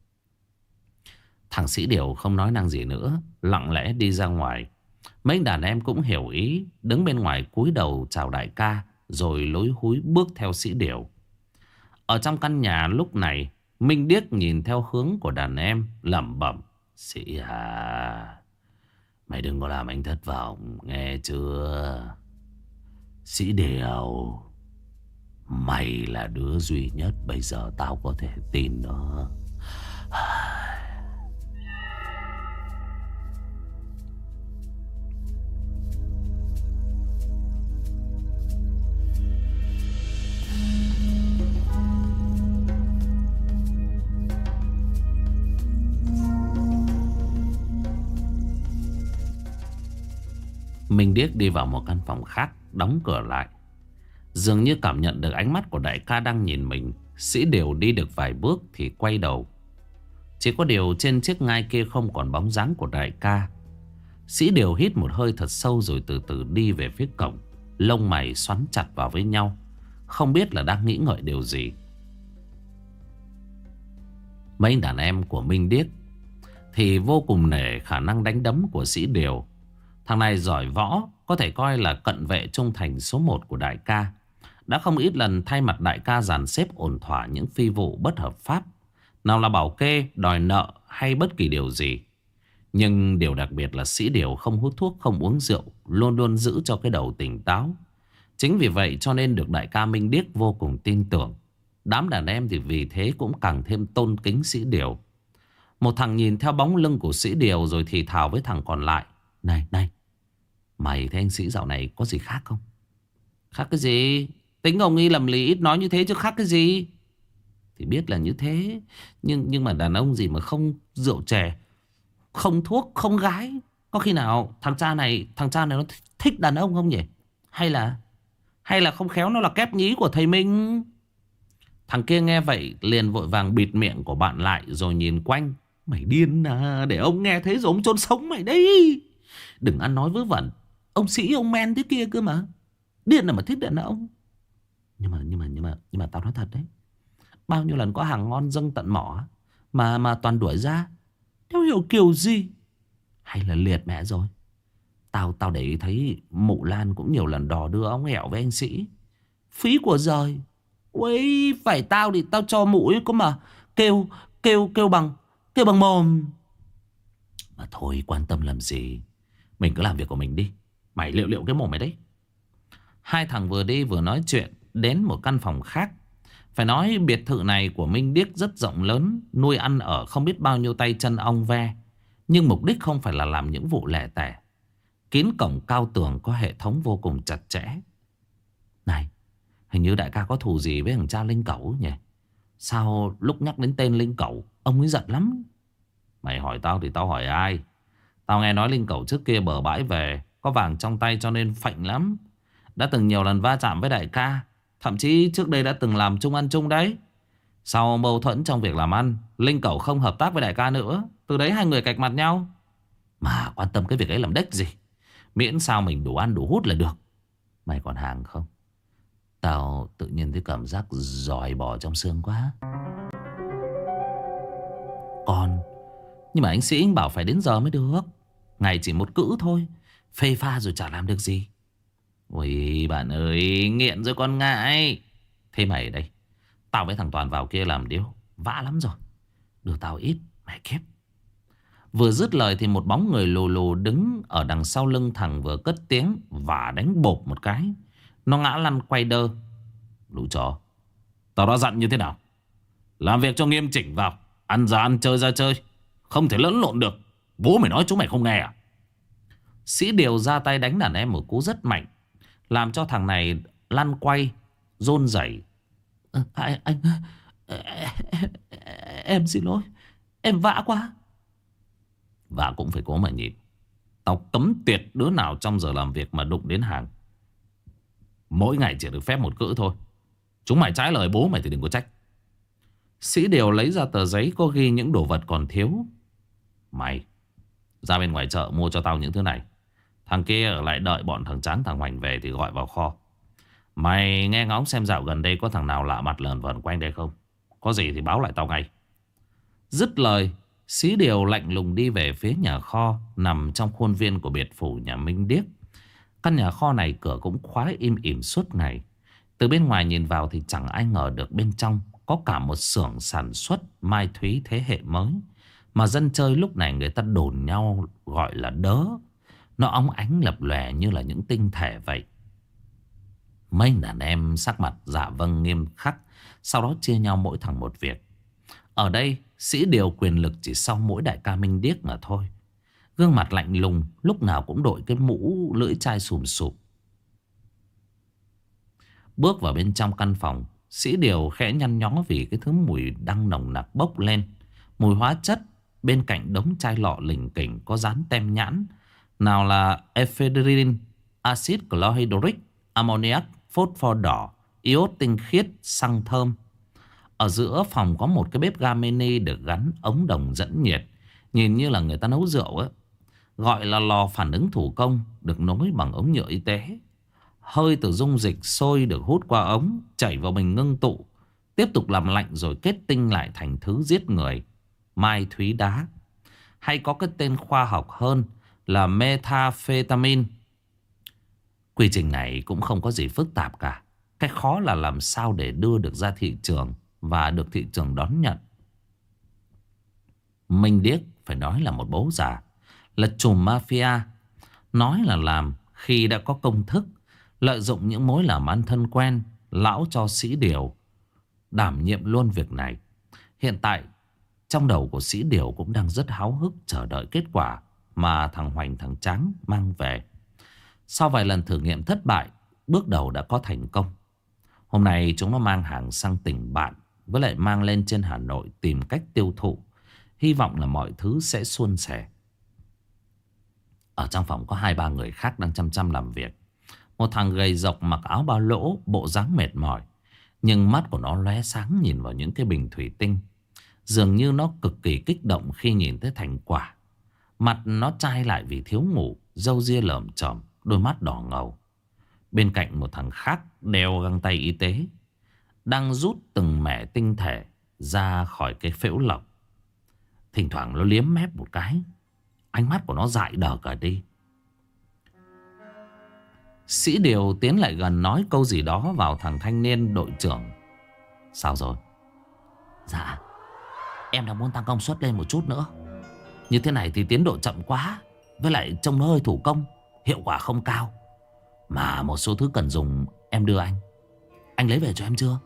Thằng Sĩ Điều không nói năng gì nữa, lặng lẽ đi ra ngoài. Mấy đàn em cũng hiểu ý, đứng bên ngoài cúi đầu chào đại ca, rồi lối húi bước theo Sĩ Điều. Ở trong căn nhà lúc này, Minh Điếc nhìn theo hướng của đàn em, lẩm bẩm: Sĩ à, mày đừng có làm anh thất vọng, nghe chưa? Sĩ Điều, mày là đứa duy nhất bây giờ tao có thể tin đó. Minh Điếc đi vào một căn phòng khác, đóng cửa lại. Dường như cảm nhận được ánh mắt của đại ca đang nhìn mình, Sĩ Điều đi được vài bước thì quay đầu. Chỉ có điều trên chiếc ngai kia không còn bóng dáng của đại ca. Sĩ Điều hít một hơi thật sâu rồi từ từ đi về phía cổng, lông mày xoắn chặt vào với nhau, không biết là đang nghĩ ngợi điều gì. Mấy đàn em của Minh Điếc thì vô cùng nể khả năng đánh đấm của Sĩ Điều. Thằng này giỏi võ, có thể coi là cận vệ trung thành số 1 của đại ca. Đã không ít lần thay mặt đại ca dàn xếp ổn thỏa những phi vụ bất hợp pháp, nào là bảo kê, đòi nợ hay bất kỳ điều gì. Nhưng điều đặc biệt là Sĩ Điều không hút thuốc, không uống rượu, luôn luôn giữ cho cái đầu tỉnh táo. Chính vì vậy cho nên được đại ca Minh Điếc vô cùng tin tưởng. Đám đàn em thì vì thế cũng càng thêm tôn kính Sĩ Điều. Một thằng nhìn theo bóng lưng của Sĩ Điều rồi thì thào với thằng còn lại: Này, mày thấy anh Sĩ dạo này có gì khác không? Khác cái gì? Tính ông y lầm lì ít nói như thế chứ khác cái gì? Thì biết là như thế, nhưng mà đàn ông gì mà không rượu chè, không thuốc, không gái. Có khi nào thằng cha này nó thích đàn ông không nhỉ? Hay là không khéo nó là kép nhí của thầy Minh? Thằng kia nghe vậy liền vội vàng bịt miệng của bạn lại rồi nhìn quanh: Mày điên à, để ông nghe thấy rồi ông chôn sống mày đấy. Đừng ăn nói vớ vẩn, ông Sĩ ông men thế kia cơ mà. Điên là mà thích đàn ông. Nhưng mà tao nói thật đấy, bao nhiêu lần có hàng ngon dâng tận mỏ mà toàn đuổi ra. Đâu hiểu kiểu gì. Hay là liệt mẹ rồi. Tao để ý thấy mụ Lan cũng nhiều lần đò đưa ống hẹo với anh Sĩ. Phí của giời. Ui, phải tao thì tao cho mụ ấy có mà kêu bằng mồm. Mà thôi, quan tâm làm gì. Mình cứ làm việc của mình đi. Mày liệu cái mồm mày đấy. Hai thằng vừa đi vừa nói chuyện đến một căn phòng khác. Phải nói biệt thự này của Minh Điếc rất rộng lớn, nuôi ăn ở không biết bao nhiêu tay chân ong ve. Nhưng mục đích không phải là làm những vụ lẻ tẻ. Kín cổng cao tường, có hệ thống vô cùng chặt chẽ. Này, hình như đại ca có thù gì với thằng cha Linh Cẩu nhỉ? Sao lúc nhắc đến tên Linh Cẩu ông ấy giận lắm? Mày hỏi tao thì tao hỏi ai? Tao nghe nói Linh Cẩu trước kia bờ bãi về, có vàng trong tay cho nên phạnh lắm. Đã từng nhiều lần va chạm với đại ca, thậm chí trước đây đã từng làm chung ăn chung đấy. Sau mâu thuẫn trong việc làm ăn, Linh cẩu không hợp tác với đại ca nữa. Từ đấy hai người cạch mặt nhau. Mà quan tâm cái việc ấy làm đếch gì. Miễn sao mình đủ ăn đủ hút là được. Mày còn hàng không? Tao tự nhiên thấy cảm giác dòi bò trong xương quá. Còn nhưng mà anh Sĩ anh bảo phải đến giờ mới được. Ngày chỉ một cữ thôi, phê pha rồi chả làm được gì. Ôi bạn ơi, nghiện rồi con ngại. Thế mày đây, tao với thằng Toàn vào kia làm điếu vã lắm rồi. Đưa tao ít, mẹ kiếp. Vừa dứt lời thì một bóng người lù lù đứng ở đằng sau lưng thằng vừa cất tiếng và đánh bộp một cái. Nó ngã lăn quay đơ. Lũ chó, tao đã dặn như thế nào? Làm việc cho nghiêm chỉnh vào, ăn ra ăn chơi ra chơi, không thể lẫn lộn được. Bố mày nói chúng mày không nghe à? Sĩ Điều ra tay đánh đàn em một cú rất mạnh, làm cho thằng này lăn quay, rôn rẩy. Anh em xin lỗi, em vã quá. Và cũng phải cố mà nhịn. Tao cấm tuyệt đứa nào trong giờ làm việc mà đụng đến hàng. Mỗi ngày chỉ được phép một cữ thôi. Chúng mày trái lời bố mày thì đừng có trách. Sĩ Điều lấy ra tờ giấy có ghi những đồ vật còn thiếu. Mày ra bên ngoài chợ mua cho tao những thứ này. Thằng kia ở lại đợi bọn thằng Tráng thằng Hoành về thì gọi vào kho. Mày nghe ngóng xem dạo gần đây có thằng nào lạ mặt lờn vờn quanh đây không. Có gì thì báo lại tao ngay. Dứt lời, Sĩ Điều lạnh lùng đi về phía nhà kho nằm trong khuôn viên của biệt phủ nhà Minh Điếc. Căn nhà kho này cửa cũng khóa im ỉm suốt ngày. Từ bên ngoài nhìn vào thì chẳng ai ngờ được bên trong có cả một xưởng sản xuất mai thúy thế hệ mới, mà dân chơi lúc này người ta đồn nhau gọi là đớ. Nó óng ánh lập lòe như là những tinh thể vậy. Mấy đàn em sắc mặt dạ vâng nghiêm khắc, sau đó chia nhau mỗi thằng một việc. Ở đây Sĩ Điều quyền lực chỉ sau mỗi đại ca Minh Điếc mà thôi. Gương mặt lạnh lùng, lúc nào cũng đội cái mũ lưỡi chai sùm sụp. Bước vào bên trong căn phòng, Sĩ Điều khẽ nhăn nhó vì cái thứ mùi đang nồng nặc bốc lên. Mùi hóa chất. Bên cạnh đống chai lọ lỉnh kỉnh có dán tem nhãn. Nào là ephedrine, axit chlorhydric, ammoniac, phốt pho đỏ, iốt tinh khiết, xăng thơm. Ở giữa phòng có một cái bếp ga mini được gắn ống đồng dẫn nhiệt. Nhìn như là người ta nấu rượu ấy. Gọi là lò phản ứng thủ công, được nối bằng ống nhựa y tế. Hơi từ dung dịch sôi được hút qua ống, chảy vào bình ngưng tụ, tiếp tục làm lạnh rồi kết tinh lại thành thứ giết người, mai thúy đá. Hay có cái tên khoa học hơn là methamphetamine. Quy trình này cũng không có gì phức tạp cả. Cái khó là làm sao để đưa được ra thị trường và được thị trường đón nhận. Minh Điếc phải nói là một bố già, là trùm mafia. Nói là làm, khi đã có công thức, lợi dụng những mối làm ăn thân quen, lão cho Sĩ Điều đảm nhiệm luôn việc này. Hiện tại trong đầu của Sĩ Điều cũng đang rất háo hức chờ đợi kết quả mà thằng Hoành thằng Tráng mang về. Sau vài lần thử nghiệm thất bại, bước đầu đã có thành công. Hôm nay chúng nó mang hàng sang tỉnh bạn, với lại mang lên trên Hà Nội tìm cách tiêu thụ. Hy vọng là mọi thứ sẽ suôn sẻ. Ở trong phòng có 2-3 người khác đang chăm chăm làm việc. Một thằng gầy rộc mặc áo ba lỗ, bộ dáng mệt mỏi, nhưng mắt của nó lóe sáng nhìn vào những cái bình thủy tinh. Dường như nó cực kỳ kích động khi nhìn thấy thành quả. Mặt nó chai lại vì thiếu ngủ, râu ria lởm chởm, đôi mắt đỏ ngầu. Bên cạnh một thằng khác đeo găng tay y tế, đang rút từng mẻ tinh thể ra khỏi cái phễu lọc. Thỉnh thoảng nó liếm mép một cái, ánh mắt của nó dại đờ cả đi. Sĩ Điều tiến lại gần nói câu gì đó vào thằng thanh niên đội trưởng. Sao rồi? Dạ, em đang muốn tăng công suất lên một chút nữa. Như thế này thì tiến độ chậm quá, với lại trông nó hơi thủ công, hiệu quả không cao. Mà một số thứ cần dùng em đưa anh lấy về cho em chưa?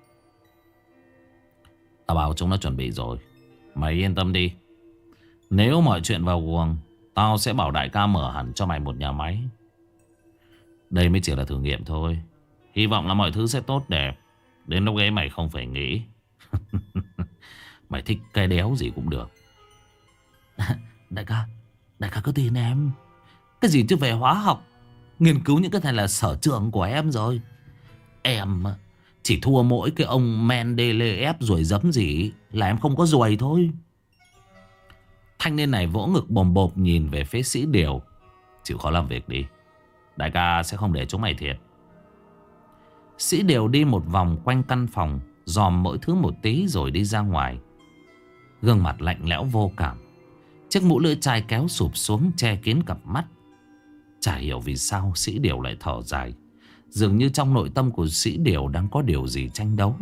Tao bảo chúng nó chuẩn bị rồi, mày yên tâm đi. Nếu mọi chuyện vào guồng, tao sẽ bảo đại ca mở hẳn cho mày một nhà máy. Đây mới chỉ là thử nghiệm thôi. Hy vọng là mọi thứ sẽ tốt đẹp. Đến lúc ấy mày không phải nghĩ. Mày thích cái đéo gì cũng được. Đại ca cứ tin em. Cái gì chứ về hóa học, nghiên cứu những cái này là sở trường của em rồi. Em Chỉ thua mỗi cái ông Mendeleev ruồi giấm gì là em không có ruồi thôi. Thanh niên này vỗ ngực bồm bộp nhìn về phía Sĩ Điều. Chịu khó làm việc đi, đại ca sẽ không để chúng mày thiệt. Sĩ Điều đi một vòng quanh căn phòng, dòm mỗi thứ một tí rồi đi ra ngoài. Gương mặt lạnh lẽo vô cảm. Chiếc mũ lưỡi chai kéo sụp xuống che kín cặp mắt. Chả hiểu vì sao Sĩ Điều lại thở dài. Dường như trong nội tâm của Sĩ Điều đang có điều gì tranh đấu.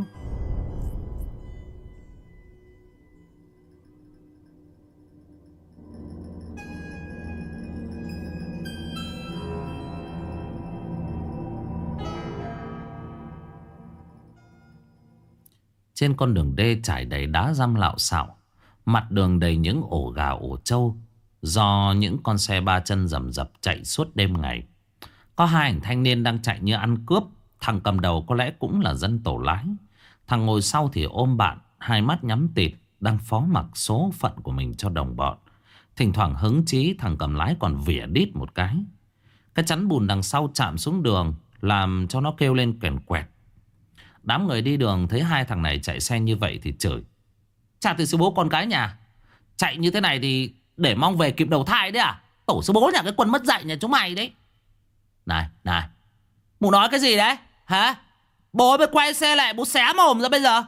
Trên con đường đê trải đầy đá răm lạo xạo, mặt đường đầy những ổ gà ổ trâu, do những con xe ba chân rầm rập chạy suốt đêm ngày. Có hai anh thanh niên đang chạy như ăn cướp. Thằng cầm đầu có lẽ cũng là dân tổ lái. Thằng ngồi sau thì ôm bạn, hai mắt nhắm tịt, đang phó mặc số phận của mình cho đồng bọn. Thỉnh thoảng hứng chí thằng cầm lái còn vỉa đít một cái. Cái chắn bùn đằng sau chạm xuống đường, làm cho nó kêu lên quèn quẹt. Đám người đi đường thấy hai thằng này chạy xe như vậy thì chửi: chả từ sư bố con cái nhà, chạy như thế này thì để mong về kịp đầu thai đấy à? Tổ sư bố nhà cái quân mất dạy nhà chúng mày đấy. Này, mụ nói cái gì đấy hả? Bố mới quay xe lại, bố xé mồm ra bây giờ.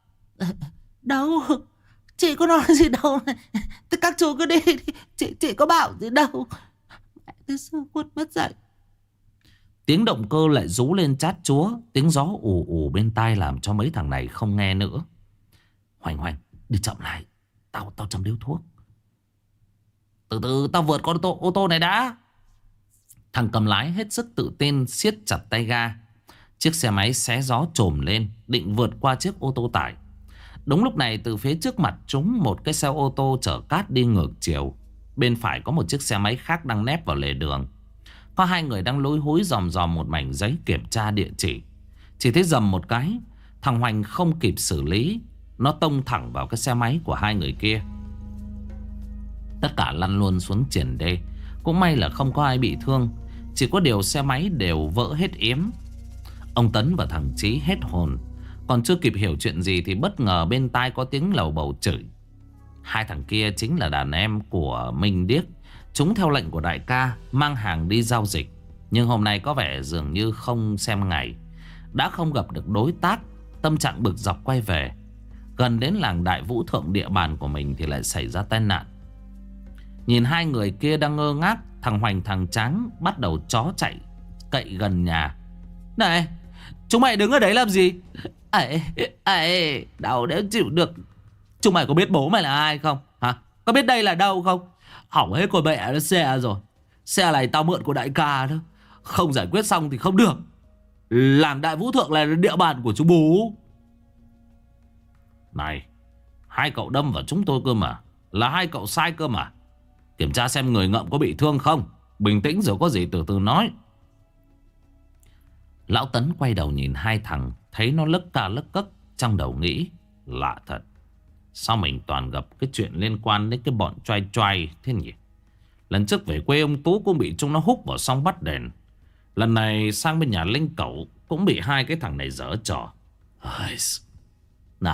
Đâu, chị có nói gì đâu. Thế các chú cứ đi, chị có bảo gì đâu. Thế sư quân mất dạy. Tiếng động cơ lại rú lên chát chúa. Tiếng gió ù ù bên tai làm cho mấy thằng này không nghe nữa. Hoành, đi chậm lại. Tao châm điếu thuốc. Từ từ, tao vượt con ô tô này đã. Thằng cầm lái hết sức tự tin siết chặt tay ga. Chiếc xe máy xé gió trồm lên, định vượt qua chiếc ô tô tải. Đúng lúc này từ phía trước mặt chúng một cái xe ô tô chở cát đi ngược chiều. Bên phải có một chiếc xe máy khác đang nép vào lề đường. Có hai người đang lối húi dòm một mảnh giấy kiểm tra địa chỉ. Chỉ thấy dầm một cái, thằng Hoành không kịp xử lý, nó tông thẳng vào cái xe máy của hai người kia. Tất cả lăn luôn xuống triển đê. Cũng may là không có ai bị thương. Chỉ có điều xe máy đều vỡ hết yếm. Ông Tấn và thằng Chí hết hồn. Còn chưa kịp hiểu chuyện gì thì bất ngờ bên tai có tiếng lầu bầu chửi. Hai thằng kia chính là đàn em của Minh Điếc. Chúng theo lệnh của đại ca mang hàng đi giao dịch. Nhưng hôm nay có vẻ dường như không xem ngày. Đã không gặp được đối tác, tâm trạng bực dọc quay về. Gần đến làng Đại Vũ Thượng địa bàn của mình thì lại xảy ra tai nạn. Nhìn hai người kia đang ngơ ngác, thằng Hoành thằng Tráng bắt đầu chó chạy cậy gần nhà. Này, chúng mày đứng ở đấy làm gì? Đau đéo chịu được. Chúng mày có biết bố mày là ai không? Hả? Có biết đây là đâu không? Hỏng hết con mẹ nó xe rồi. Xe này tao mượn của đại ca đó. Không giải quyết xong thì không được. Làng Đại Vũ Thượng là địa bàn của chú bố. Này, hai cậu đâm vào chúng tôi cơ mà. Là hai cậu sai cơ mà. Kiểm tra xem người ngậm có bị thương không. Bình tĩnh rồi có gì từ từ nói. Lão Tấn quay đầu nhìn hai thằng, thấy nó lấc ca lấc cấc. Trong đầu nghĩ: lạ thật, sao mình toàn gặp cái chuyện liên quan đến cái bọn choai choai thế nhỉ? Lần trước về quê ông Tú cũng bị chúng nó húc vào xong bắt đèn. Lần này sang bên nhà Linh Cẩu cũng bị hai cái thằng này giở trò. Này,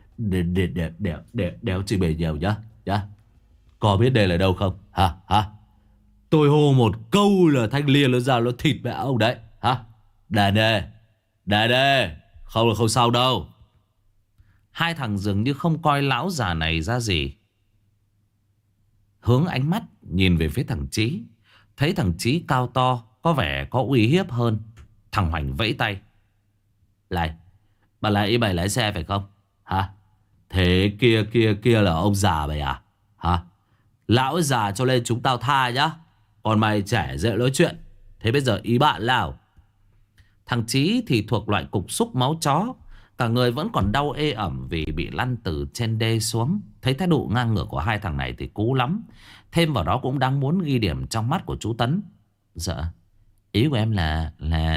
đéo chị bề nhiều nhá. Có biết đây là đâu không? Hả? Tôi hô một câu là thanh liền nó ra nó thịt mẹ ông đấy. Hả? Đà đê. Không sao đâu. Hai thằng dường như không coi lão già này ra gì. Hướng ánh mắt nhìn về phía thằng Chí. Thấy thằng Chí cao to, có vẻ có uy hiếp hơn. Thằng Hoành vẫy tay. Lại, bà là ý mày lái xe phải không? Hả? Thế kia là ông già mày à? Hả? Lão già cho nên chúng tao tha nhá. Còn mày trẻ dễ nói chuyện. Thế bây giờ ý bạn nào? Thằng Chí thì thuộc loại cục xúc máu chó. Cả người vẫn còn đau ê ẩm vì bị lăn từ trên đê xuống. Thấy thái độ ngang ngược của hai thằng này thì cú lắm. Thêm vào đó cũng đang muốn ghi điểm trong mắt của chú Tấn. Dạ, ý của em là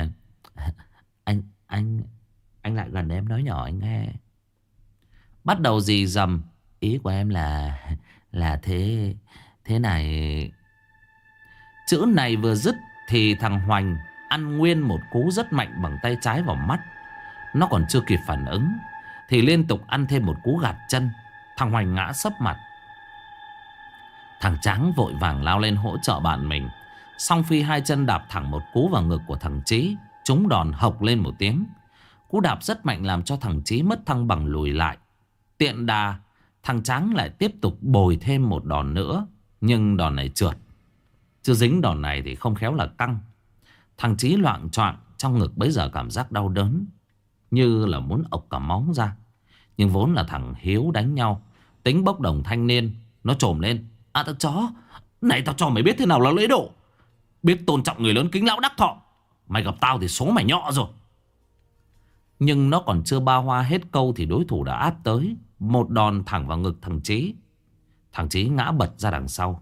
anh lại gần em nói nhỏ anh nghe. Bắt đầu dì dầm. Ý của em là thế này. Chữ này vừa dứt thì thằng Hoành ăn nguyên một cú rất mạnh bằng tay trái vào mắt. Nó còn chưa kịp phản ứng thì liên tục ăn thêm một cú gạt chân. Thằng Hoành ngã sấp mặt. Thằng Tráng vội vàng lao lên hỗ trợ bạn mình. Song Phi hai chân đạp thẳng một cú vào ngực của thằng Chí. Trúng đòn hộc lên một tiếng. Cú đạp rất mạnh làm cho thằng Chí mất thăng bằng lùi lại. Tiện đà thằng Tráng lại tiếp tục bồi thêm một đòn nữa. Nhưng đòn này trượt. Chưa dính đòn này thì không khéo là căng. Thằng Chí loạng choạng, trong ngực bấy giờ cảm giác đau đớn, như là muốn ộc cả máu ra. Nhưng vốn là thằng hiếu đánh nhau, tính bốc đồng thanh niên, nó trồm lên. À tao chó, này tao cho mày biết thế nào là lễ độ, biết tôn trọng người lớn, kính lão đắc thọ. Mày gặp tao thì số mày nhọ rồi. Nhưng nó còn chưa ba hoa hết câu thì đối thủ đã áp tới. Một đòn thẳng vào ngực thằng Chí. Thằng Chí ngã bật ra đằng sau.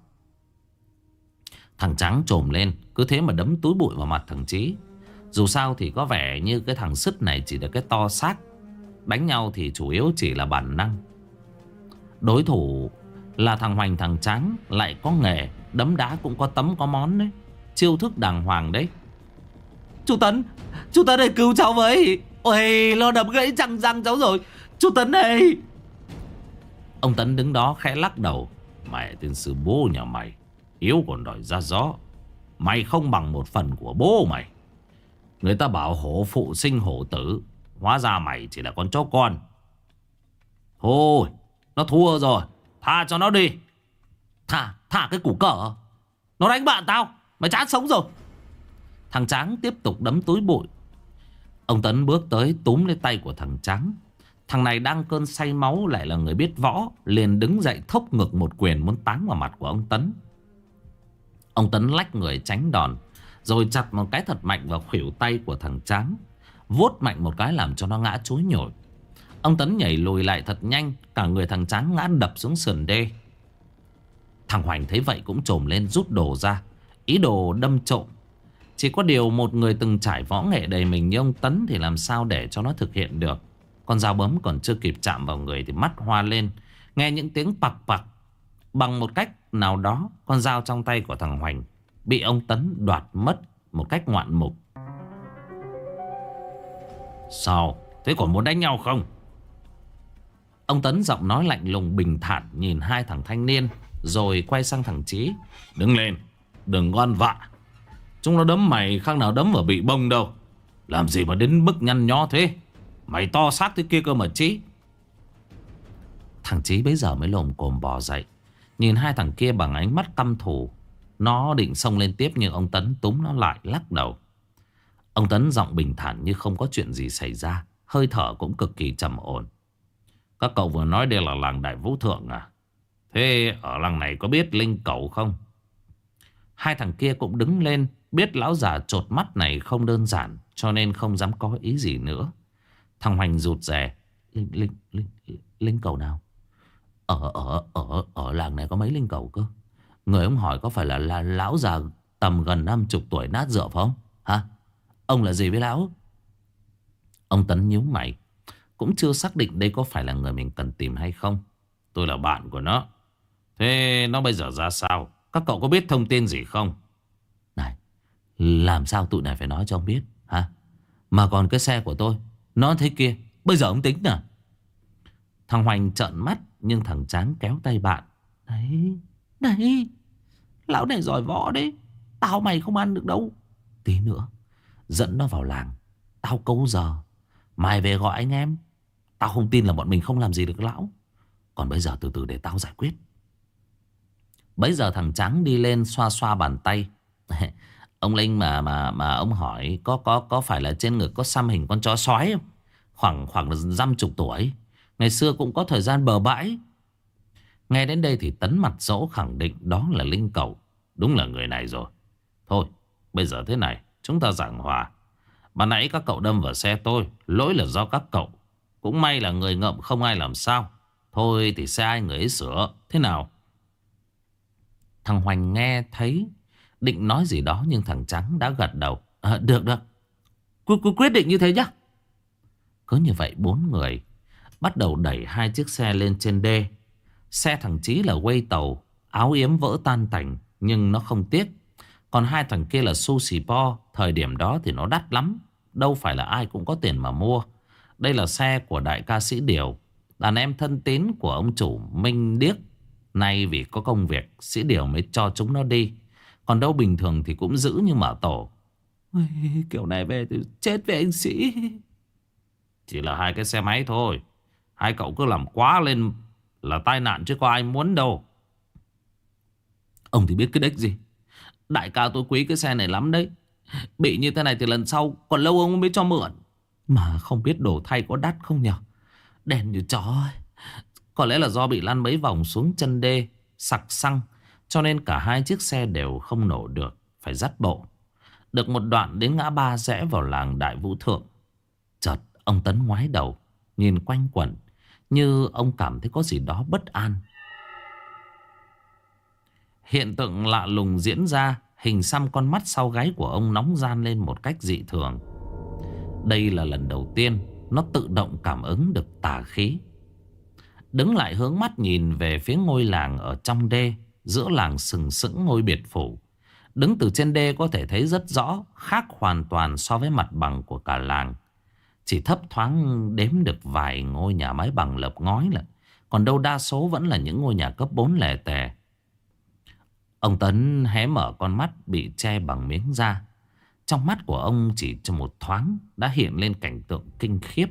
Thằng Trắng trồm lên, cứ thế mà đấm túi bụi vào mặt thằng Chí. Dù sao thì có vẻ như cái thằng Sứt này chỉ là cái to xác. Đánh nhau thì chủ yếu chỉ là bản năng. Đối thủ là thằng Hoành thằng Trắng lại có nghề, đấm đá cũng có tấm có món đấy. Chiêu thức đàng hoàng đấy. Chú Tấn ơi cứu cháu với. Ôi nó đập gãy răng răng cháu rồi. Chú Tấn ơi. Ông Tấn đứng đó khẽ lắc đầu. Mẹ tên sư bố nhà mày, yếu còn đòi ra gió. Mày không bằng một phần của bố mày. Người ta bảo hổ phụ sinh hổ tử, hóa ra mày chỉ là con chó con. Thôi nó thua rồi, tha cho nó đi. Thả cái củ cỡ. Nó đánh bạn tao, mày chán sống rồi. Thằng Tráng tiếp tục đấm túi bụi. Ông Tấn bước tới túm lấy tay của thằng Trắng. Thằng này đang cơn say máu, lại là người biết võ, liền đứng dậy thốc ngực một quyền muốn táng vào mặt của ông Tấn. Ông Tấn lách người tránh đòn, rồi chặt một cái thật mạnh vào khuỷu tay của thằng Tráng, vuốt mạnh một cái làm cho nó ngã chúi nhồi. Ông Tấn nhảy lùi lại thật nhanh, cả người thằng Tráng ngã đập xuống sườn đê. Thằng Hoành thấy vậy cũng trồm lên rút đồ ra, ý đồ đâm trộm. Chỉ có điều một người từng trải võ nghệ đầy mình như ông Tấn thì làm sao để cho nó thực hiện được. Con dao bấm còn chưa kịp chạm vào người thì mắt hoa lên, nghe những tiếng pặc pặc. Bằng một cách nào đó, con dao trong tay của thằng Hoành bị ông Tấn đoạt mất một cách ngoạn mục. Sao? Thế còn muốn đánh nhau không? Ông Tấn giọng nói lạnh lùng bình thản nhìn hai thằng thanh niên, rồi quay sang thằng Chí. Đứng lên, đừng có ăn vạ. Chúng nó đấm mày khác nào đấm vào bị bông đâu. Làm gì mà đến mức nhăn nhó thế? Mày to xác thế kia cơ mà Chí. Thằng Chí bấy giờ mới lồm cồm bò dậy, nhìn hai thằng kia bằng ánh mắt căm thù. Nó định xông lên tiếp nhưng ông Tấn túm nó lại, lắc đầu. Ông Tấn giọng bình thản như không có chuyện gì xảy ra, hơi thở cũng cực kỳ trầm ổn. Các cậu vừa nói đây là làng Đại Vũ Thượng à? Thế ở làng này có biết Linh Cẩu không? Hai thằng kia cũng đứng lên, biết lão già chột mắt này không đơn giản, cho nên không dám có ý gì nữa. Thằng Hoành rụt rè. Linh Cẩu nào? Ở làng này có mấy linh cẩu cơ. Người ông hỏi có phải là lão già tầm gần 50 tuổi nát rượu phải không? Hả? Ông là gì với lão? Ông Tấn nhíu mày, cũng chưa xác định đây có phải là người mình cần tìm hay không. Tôi là bạn của nó. Thế nó bây giờ ra sao? Các cậu có biết thông tin gì không? Này, làm sao tụi này phải nói cho ông biết hả? Mà còn cái xe của tôi, nó thế kia, bây giờ ông tính à? Thằng Hoành trợn mắt, nhưng thằng Tráng kéo tay bạn. Này, lão này giỏi võ đấy, tao mày không ăn được đâu. Tí nữa dẫn nó vào làng, tao câu giờ mày về gọi anh em. Tao không tin là bọn mình không làm gì được lão. Còn bây giờ từ từ để tao giải quyết. Bấy giờ thằng Tráng đi lên xoa xoa bàn tay. Ông Linh mà ông hỏi có phải là trên ngực có xăm hình con chó sói không? Khoảng 50 tuổi. Ngày xưa cũng có thời gian bờ bãi. Nghe đến đây thì Tấn mặt dỗ khẳng định đó là Linh Cẩu. Đúng là người này rồi. Thôi bây giờ thế này, chúng ta giảng hòa. Ban nãy các cậu đâm vào xe tôi, lỗi là do các cậu. Cũng may là người ngợm không ai làm sao. Thôi thì xe ai người ấy sửa. Thế nào? Thằng Hoành nghe thấy định nói gì đó, nhưng thằng Trắng đã gật đầu. Được. Quyết định như thế nhá. Cứ như vậy 4 người bắt đầu đẩy hai chiếc xe lên trên đê. Xe thằng Chí là quay tàu, áo yếm vỡ tan tành, nhưng nó không tiếc. Còn hai thằng kia là Sushi Po. Thời điểm đó thì nó đắt lắm, đâu phải là ai cũng có tiền mà mua. Đây là xe của đại ca Sĩ Điều, đàn em thân tín của ông chủ Minh Điếc. Nay vì có công việc, Sĩ Điều mới cho chúng nó đi. Còn đâu bình thường thì cũng giữ như mở tổ. Ôi, kiểu này về thì chết với anh Sĩ. Chỉ là 2 cái xe máy thôi. Hai cậu cứ làm quá lên là tai nạn chứ có ai muốn đâu. Ông thì biết cái đếch gì. Đại ca tôi quý cái xe này lắm đấy. Bị như thế này thì lần sau còn lâu ông mới cho mượn. Mà không biết đồ thay có đắt không nhở? Đèn như chó ấy. Có lẽ là do bị lăn mấy vòng xuống chân đê sặc xăng, cho nên cả 2 chiếc xe đều không nổ được, phải dắt bộ. Được một đoạn đến ngã ba rẽ vào làng Đại Vũ Thượng, chợt ông Tấn ngoái đầu nhìn quanh quẩn, như ông cảm thấy có gì đó bất an. Hiện tượng lạ lùng diễn ra. Hình xăm con mắt sau gáy của ông nóng ran lên một cách dị thường. Đây là lần đầu tiên nó tự động cảm ứng được tà khí. Đứng lại hướng mắt nhìn về phía ngôi làng ở trong đê. Giữa làng sừng sững ngôi biệt phủ. Đứng từ trên đê có thể thấy rất rõ, khác hoàn toàn so với mặt bằng của cả làng. Chỉ thấp thoáng đếm được vài ngôi nhà mái bằng lợp ngói là, còn đâu đa số vẫn là những ngôi nhà cấp 4 lẻ tè. Ông Tấn hé mở con mắt bị che bằng miếng da. Trong mắt của ông chỉ trong một thoáng đã hiện lên cảnh tượng kinh khiếp.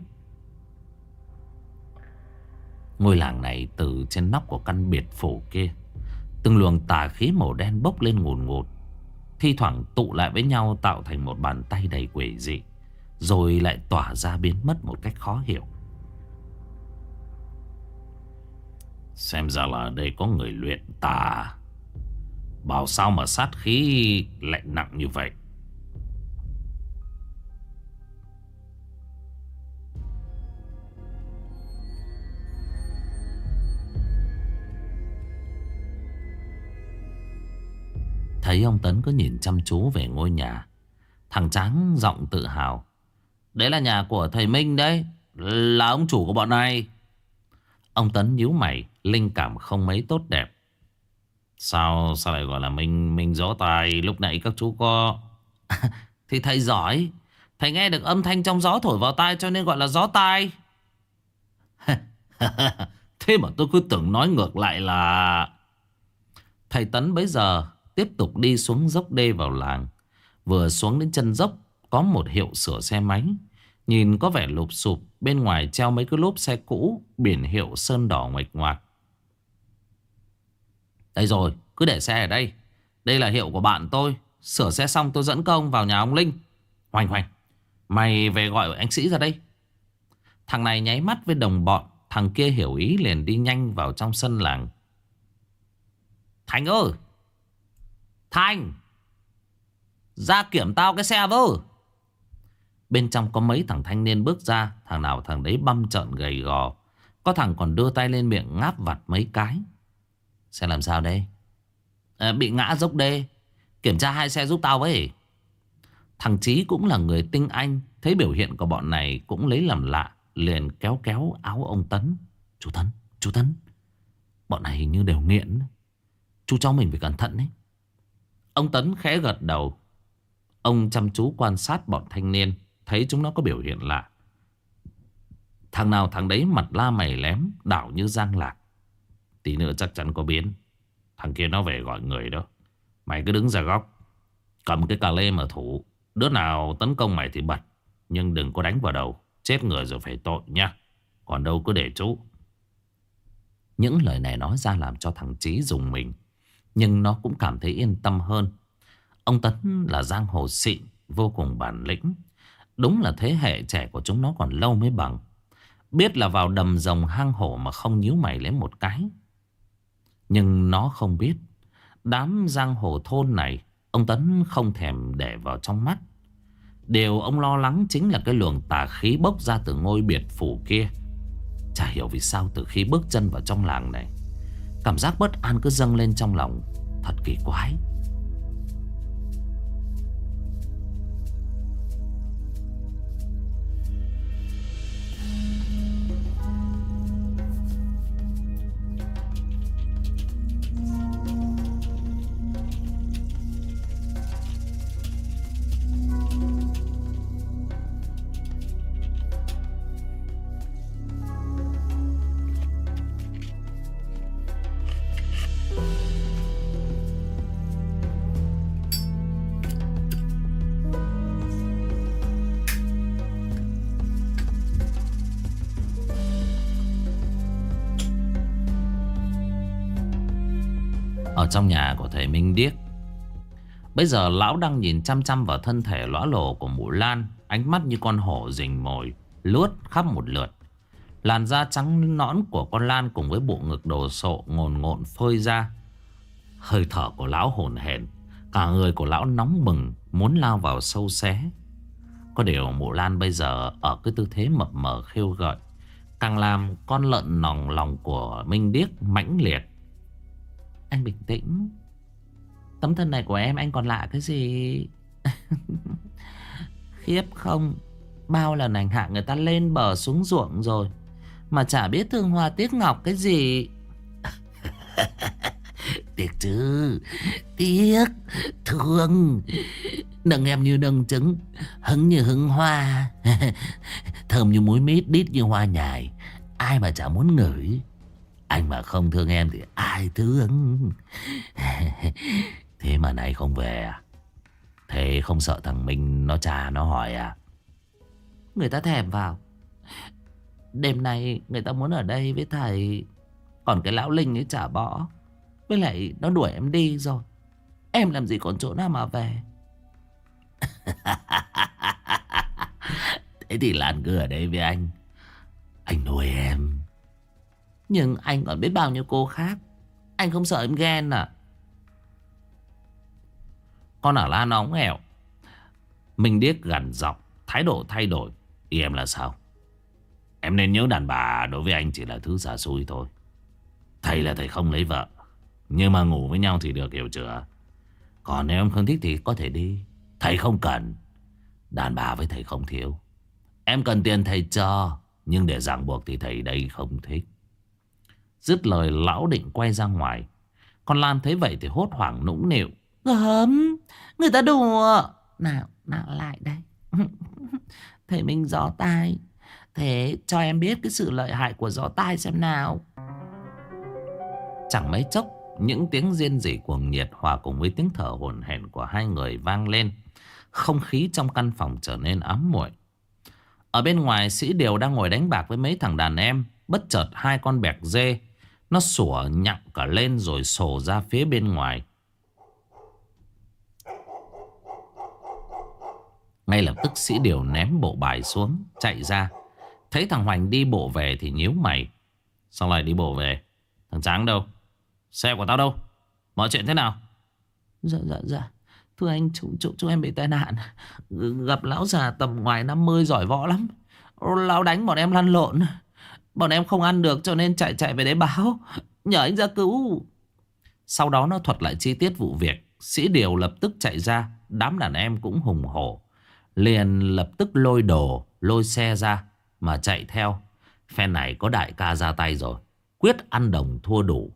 Ngôi làng này từ trên nóc của căn biệt phủ kia, từng luồng tà khí màu đen bốc lên ngùn ngụt, thi thoảng tụ lại với nhau tạo thành một bàn tay đầy quỷ dị, rồi lại tỏa ra biến mất một cách khó hiểu. Xem ra là ở đây có người luyện tà. Bảo sao mà sát khí lại nặng như vậy. Thấy ông Tấn cứ nhìn chăm chú về ngôi nhà, thằng Tráng giọng tự hào: đấy là nhà của thầy Minh đấy, là ông chủ của bọn này. Ông Tấn nhíu mày, linh cảm không mấy tốt đẹp. Sao lại gọi là Minh gió tài? Lúc nãy các chú có thì thầy giỏi, thầy nghe được âm thanh trong gió thổi vào tai cho nên gọi là gió tai. Thế mà tôi cứ tưởng nói ngược lại là... Thầy Tấn bấy giờ tiếp tục đi xuống dốc đê vào làng. Vừa xuống đến chân dốc có một hiệu sửa xe máy, nhìn có vẻ lụp xụp. Bên ngoài treo mấy cái lốp xe cũ, biển hiệu sơn đỏ ngoạch ngoạc. Đây rồi, cứ để xe ở đây. Đây là hiệu của bạn tôi. Sửa xe xong tôi dẫn công vào nhà ông Linh. Hoành hoành, mày về gọi anh Sĩ ra đây. Thằng này nháy mắt với đồng bọn. Thằng kia hiểu ý liền đi nhanh vào trong sân làng. Thành ơi, Thành, ra kiểm tao cái xe vơ. Bên trong có mấy thằng thanh niên bước ra. Thằng nào thằng đấy băm trợn gầy gò. Có thằng còn đưa tay lên miệng ngáp vặt mấy cái. Xe làm sao đây? Bị ngã dốc đê. Kiểm tra 2 xe giúp tao với. Thằng Chí cũng là người tinh anh, thấy biểu hiện của bọn này cũng lấy làm lạ, liền kéo kéo áo ông Tấn. Chú Tấn, bọn này hình như đều nghiện. Chú cháu mình phải cẩn thận đấy. Ông Tấn khẽ gật đầu. Ông chăm chú quan sát bọn thanh niên, thấy chúng nó có biểu hiện lạ. Thằng nào thằng đấy mặt la mày lém, đảo như giang lạc. Tí nữa chắc chắn có biến. Thằng kia nó về gọi người đó. Mày cứ đứng ra góc, cầm cái cà lê mà thủ. Đứa nào tấn công mày thì bật, nhưng đừng có đánh vào đầu. Chết người rồi phải tội nha. Còn đâu cứ để chú. Những lời này nói ra làm cho thằng Chí rùng mình, nhưng nó cũng cảm thấy yên tâm hơn. Ông Tấn là giang hồ xịn, vô cùng bản lĩnh. Đúng là thế hệ trẻ của chúng nó còn lâu mới bằng. Biết là vào đầm rồng hang hổ mà không nhíu mày lấy một cái. Nhưng nó không biết, đám giang hồ thôn này ông Tấn không thèm để vào trong mắt. Điều ông lo lắng chính là cái luồng tà khí bốc ra từ ngôi biệt phủ kia. Chả hiểu vì sao từ khi bước chân vào trong làng này, cảm giác bất an cứ dâng lên trong lòng. Thật kỳ quái. Ở trong nhà của thầy Minh Điếc, bây giờ lão đang nhìn chăm chăm vào thân thể lõa lồ của mụ Lan. Ánh mắt như con hổ rình mồi lướt khắp một lượt. Làn da trắng nõn của con Lan cùng với bộ ngực đồ sộ ngồn ngộn phơi ra. Hơi thở của lão hổn hển, cả người của lão nóng bừng, muốn lao vào sâu xé. Có điều mụ Lan bây giờ ở cái tư thế mập mờ khêu gợi, càng làm con lợn nòng lòng của Minh Điếc mãnh liệt. Anh bình tĩnh. Tấm thân này của em anh còn lạ cái gì? Khiếp không? Bao lần anh hạ người ta lên bờ xuống ruộng rồi mà chả biết thương hoa tiếc ngọc cái gì. Tiếc chứ, tiếc, thương. Nâng em như nâng trứng, hứng như hứng hoa, thơm như muối mít, đít như hoa nhài. Ai mà chả muốn ngửi. Anh mà không thương em thì ai thương. Thế mà nay không về à? Thế không sợ thằng Minh nó trà nó hỏi à? Người ta thèm vào. Đêm nay người ta muốn ở đây với thầy. Còn cái lão Linh ấy chả bỏ. Với lại nó đuổi em đi rồi. Em làm gì còn chỗ nào mà về. Thế thì Lan cứ ở đây với anh. Anh nuôi em. Nhưng anh còn biết bao nhiêu cô khác. Anh không sợ em ghen à? Con ở Lan óng hẻo. Minh Điếc gằn giọng, thái độ thay đổi. Ý em là sao? Em nên nhớ đàn bà đối với anh chỉ là thứ xả xui thôi. Thầy là thầy không lấy vợ, nhưng mà ngủ với nhau thì được, hiểu chưa? Còn nếu em không thích thì có thể đi. Thầy không cần. Đàn bà với thầy không thiếu. Em cần tiền thầy cho, nhưng để ràng buộc thì thầy đây không thích. Dứt lời lão định quay ra ngoài. Con Lan thấy vậy thì hốt hoảng nũng nịu. Gớm, người ta đùa. Nào lại đây. Thầy Minh gió tai. Thế cho em biết cái sự lợi hại của gió tai xem nào. Chẳng mấy chốc, những tiếng rên rỉ cuồng nhiệt hòa cùng với tiếng thở hổn hển của hai người vang lên. Không khí trong căn phòng trở nên ám muội. Ở bên ngoài, Sĩ Điều đang ngồi đánh bạc với mấy thằng đàn em. Bất chợt hai con bẹc dê nó sủa nhặng cả lên rồi sổ ra phía bên ngoài. Ngay lập tức Sĩ Điều ném bộ bài xuống, chạy ra. Thấy thằng Hoành đi bộ về thì nhíu mày. Sao lại đi bộ về? Thằng Tráng đâu? Xe của tao đâu? Mọi chuyện thế nào? Dạ thưa anh, chú em bị tai nạn. Gặp lão già tầm ngoài 50 giỏi võ lắm. Lão đánh bọn em lăn lộn. Bọn em không ăn được cho nên chạy về đấy báo. Nhờ anh ra cứu. Sau đó nó thuật lại chi tiết vụ việc. Sĩ Điều lập tức chạy ra. Đám đàn em cũng hùng hổ, liền lập tức lôi đồ, lôi xe ra mà chạy theo. Phe này có đại ca ra tay rồi, quyết ăn đồng thua đủ.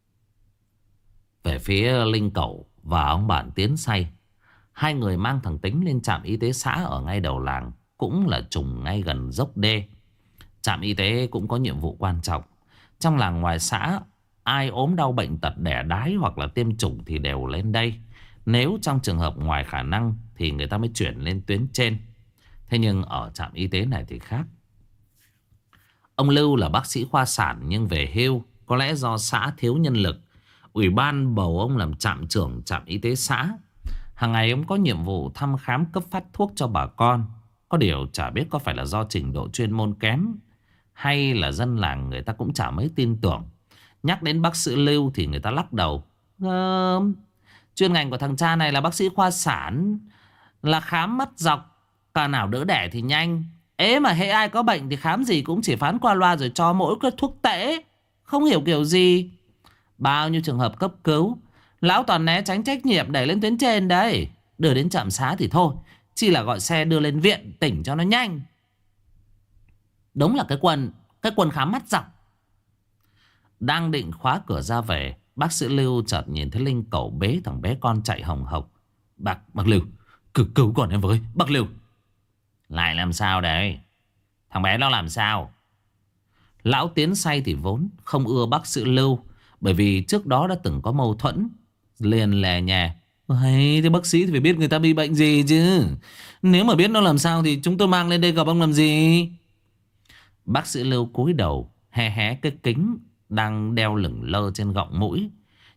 Về phía Linh Cẩu và ông bản Tiến Say, hai người mang thằng Tính lên trạm y tế xã ở ngay đầu làng, cũng là trùng ngay gần dốc đê. Trạm y tế cũng có nhiệm vụ quan trọng. Trong làng ngoài xã, ai ốm đau bệnh tật đẻ đái hoặc là tiêm chủng thì đều lên đây. Nếu trong trường hợp ngoài khả năng thì người ta mới chuyển lên tuyến trên. Thế nhưng ở trạm y tế này thì khác. Ông Lưu là bác sĩ khoa sản nhưng về hưu. Có lẽ do xã thiếu nhân lực, ủy ban bầu ông làm trạm trưởng trạm y tế xã. Hàng ngày ông có nhiệm vụ thăm khám cấp phát thuốc cho bà con. Có điều chả biết có phải là do trình độ chuyên môn kém, hay là dân làng người ta cũng chả mấy tin tưởng. Nhắc đến bác sĩ Lưu thì người ta lắc đầu. Chuyên ngành của thằng cha này là bác sĩ khoa sản, là khám mắt dọc, cả nào đỡ đẻ thì nhanh. Ế mà hễ ai có bệnh thì khám gì cũng chỉ phán qua loa rồi cho mỗi cái thuốc tễ. Không hiểu kiểu gì. Bao nhiêu trường hợp cấp cứu, lão toàn né tránh trách nhiệm đẩy lên tuyến trên đấy. Đưa đến trạm xá thì thôi, chỉ là gọi xe đưa lên viện tỉnh cho nó nhanh. Đúng là cái quần khám mắt dọc. Đang định khóa cửa ra về, bác sĩ Lưu chợt nhìn thấy Linh Cẩu bế thằng bé con chạy hồng hộc. Bác Lưu, cứu con em với, bác Lưu. Lại làm sao đấy? Thằng bé nó làm sao? Lão Tiến Say thì vốn không ưa bác sĩ Lưu, bởi vì trước đó đã từng có mâu thuẫn. Liền lè nhè. Thế bác sĩ thì phải biết người ta bị bệnh gì chứ. Nếu mà biết nó làm sao thì chúng tôi mang lên đây gặp ông làm gì? Bác sĩ Lưu cúi đầu hé hé cái kính đang đeo lửng lơ trên gọng mũi,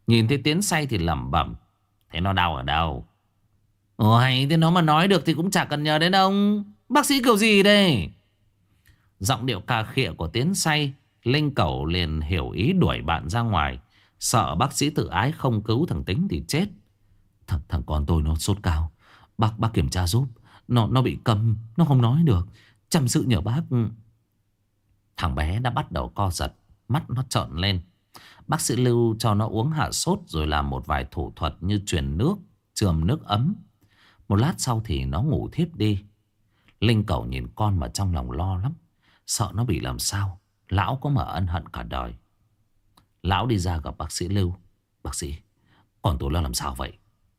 Nhìn thấy Tiến say thì lẩm bẩm: thế nó đau ở đâu? Ồ hay, thế nó mà nói được thì cũng chả cần nhờ đến ông. Bác sĩ kiểu gì đây? Giọng điệu cà khịa của Tiến say, Linh Cẩu liền hiểu ý đuổi bạn ra ngoài. Sợ bác sĩ tự ái không cứu thằng Tính thì chết. Thằng con tôi nó sốt cao. Bác kiểm tra giúp. Nó bị câm, nó không nói được. Chăm sự nhờ bác. Thằng bé đã bắt đầu co giật, mắt nó trợn lên. Bác sĩ Lưu cho nó uống hạ sốt rồi làm một vài thủ thuật như truyền nước, chườm nước ấm. Một lát sau thì nó ngủ thiếp đi. Linh Cẩu nhìn con mà trong lòng lo lắm. Sợ nó bị làm sao. Lão có mà ân hận cả đời. Lão đi ra gặp bác sĩ Lưu. Bác sĩ, con tôi nó làm sao vậy?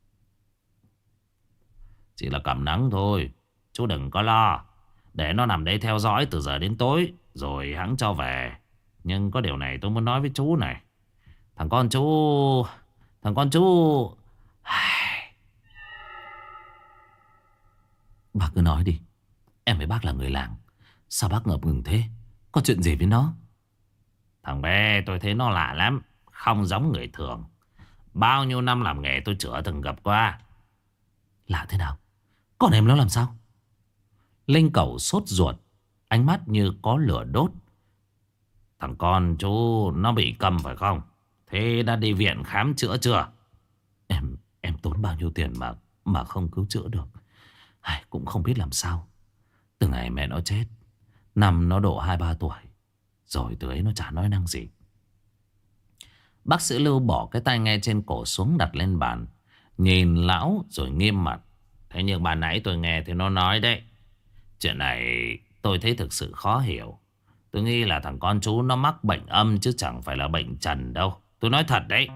Chỉ là cảm nắng thôi, chú đừng có lo. Để nó nằm đây theo dõi từ giờ đến tối, rồi hắn cho về. Nhưng có điều này tôi muốn nói với chú này. Thằng con chú Bác cứ nói đi. Em với bác là người làng. Sao bác ngập ngừng thế? Có chuyện gì với nó? Thằng bé tôi thấy nó lạ lắm. Không giống người thường. Bao nhiêu năm làm nghề tôi chưa từng gặp qua. Lạ thế nào? Còn em nó làm sao? Linh Cẩu sốt ruột, ánh mắt như có lửa đốt. Thằng con chú nó bị câm phải không? Thế đã đi viện khám chữa chưa? Em tốn bao nhiêu tiền mà không cứu chữa được. Cũng không biết làm sao. Từ ngày mẹ nó chết, năm nó độ 2-3 tuổi, rồi từ ấy nó chả nói năng gì. Bác sĩ Lưu bỏ cái tai nghe trên cổ xuống đặt lên bàn, nhìn lão rồi nghiêm mặt. Thế nhưng bà nãy tôi nghe thì nó nói đấy. Chuyện này tôi thấy thực sự khó hiểu. Tôi nghĩ là thằng con chú nó mắc bệnh âm chứ chẳng phải là bệnh trần đâu. Tôi nói thật đấy.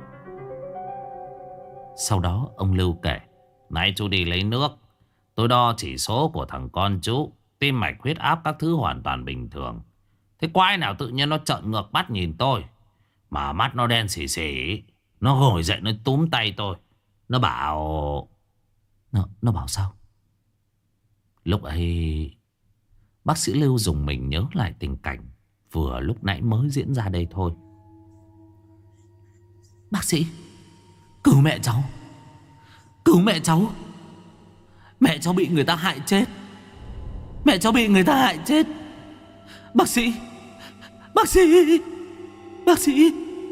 Sau đó ông Lưu kể: nãy chú đi lấy nước, tôi đo chỉ số của thằng con chú, tim mạch huyết áp các thứ hoàn toàn bình thường. Thế quái nào tự nhiên nó trợn ngược mắt nhìn tôi, mà mắt nó đen xỉ xỉ. Nó ngồi dậy nó túm tay tôi. Nó bảo... Nó bảo sao? Lúc ấy bác sĩ Lưu dùng mình nhớ lại tình cảnh vừa lúc nãy mới diễn ra đây thôi. Bác sĩ, cứu mẹ cháu. Cứu mẹ cháu. Mẹ cháu bị người ta hại chết. Mẹ cháu bị người ta hại chết. Bác sĩ. Bác sĩ. Bác sĩ.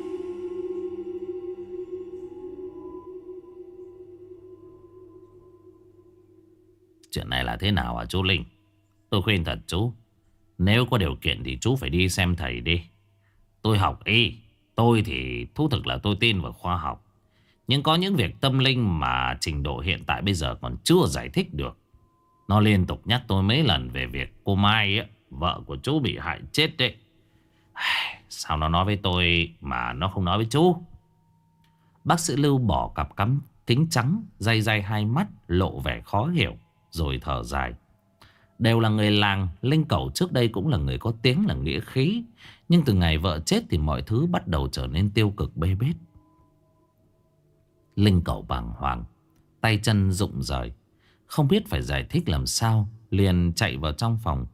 Chuyện này là thế nào hả chú Linh? Tôi khuyên thật chú, nếu có điều kiện thì chú phải đi xem thầy đi. Tôi học y, tôi thì thú thực là tôi tin vào khoa học. Nhưng có những việc tâm linh mà trình độ hiện tại bây giờ còn chưa giải thích được. Nó liên tục nhắc tôi mấy lần về việc cô Mai ấy, vợ của chú bị hại chết đấy. Sao nó nói với tôi mà nó không nói với chú? Bác sĩ Lưu bỏ cặp kính trắng, day day hai mắt, lộ vẻ khó hiểu, rồi thở dài. Đều là người làng, Linh Cẩu trước đây cũng là người có tiếng là nghĩa khí. Nhưng từ ngày vợ chết thì mọi thứ bắt đầu trở nên tiêu cực bê bết. Linh Cẩu bàng hoàng, tay chân rụng rời, không biết phải giải thích làm sao, liền chạy vào trong phòng.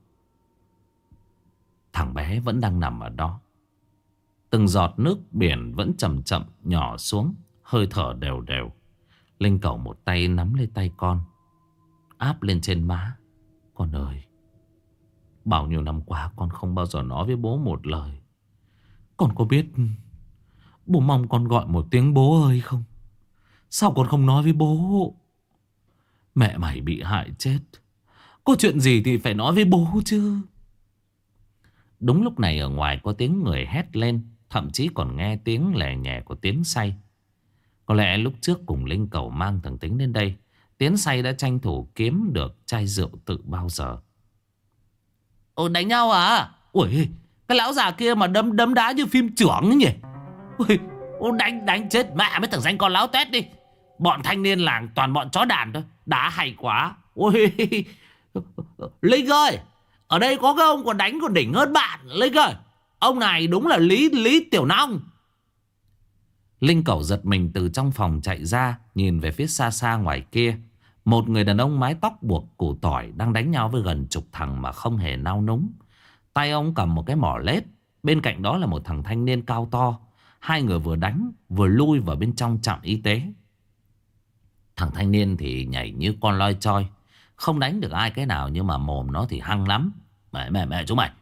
Thằng bé vẫn đang nằm ở đó. Từng giọt nước biển vẫn chậm chậm nhỏ xuống, hơi thở đều đều. Linh Cẩu một tay nắm lấy tay con, áp lên trên má. Con ơi, bao nhiêu năm qua con không bao giờ nói với bố một lời. Con có biết bố mong con gọi một tiếng bố ơi không? Sao con không nói với bố? Mẹ mày bị hại chết, có chuyện gì thì phải nói với bố chứ. Đúng lúc này ở ngoài có tiếng người hét lên, thậm chí còn nghe tiếng lè nhè của Tiến say. Có lẽ lúc trước cùng Linh Cẩu mang thằng Tính đến đây, Tiến say đã tranh thủ kiếm được chai rượu từ bao giờ. Ôi đánh nhau à? Ui, cái lão già kia mà đấm đá như phim chưởng ấy nhỉ. Ui, đánh chết mẹ mấy thằng danh con láo tét đi. Bọn thanh niên làng toàn bọn chó đàn thôi, đá hay quá. Ui, Linh ơi, ở đây có cái ông còn đánh còn đỉnh hơn bạn. Linh ơi, ông này đúng là Lý Tiểu Nong. Linh Cẩu giật mình từ trong phòng chạy ra, nhìn về phía xa xa ngoài kia. Một người đàn ông mái tóc buộc củ tỏi đang đánh nhau với gần chục thằng mà không hề nao núng. Tay ông cầm một cái mỏ lết. Bên cạnh đó là một thằng thanh niên cao to. Hai người vừa đánh vừa lui vào bên trong trạm y tế. Thằng thanh niên thì nhảy như con loi choi, không đánh được ai cái nào, nhưng mà mồm nó thì hăng lắm. Mẹ chúng mày,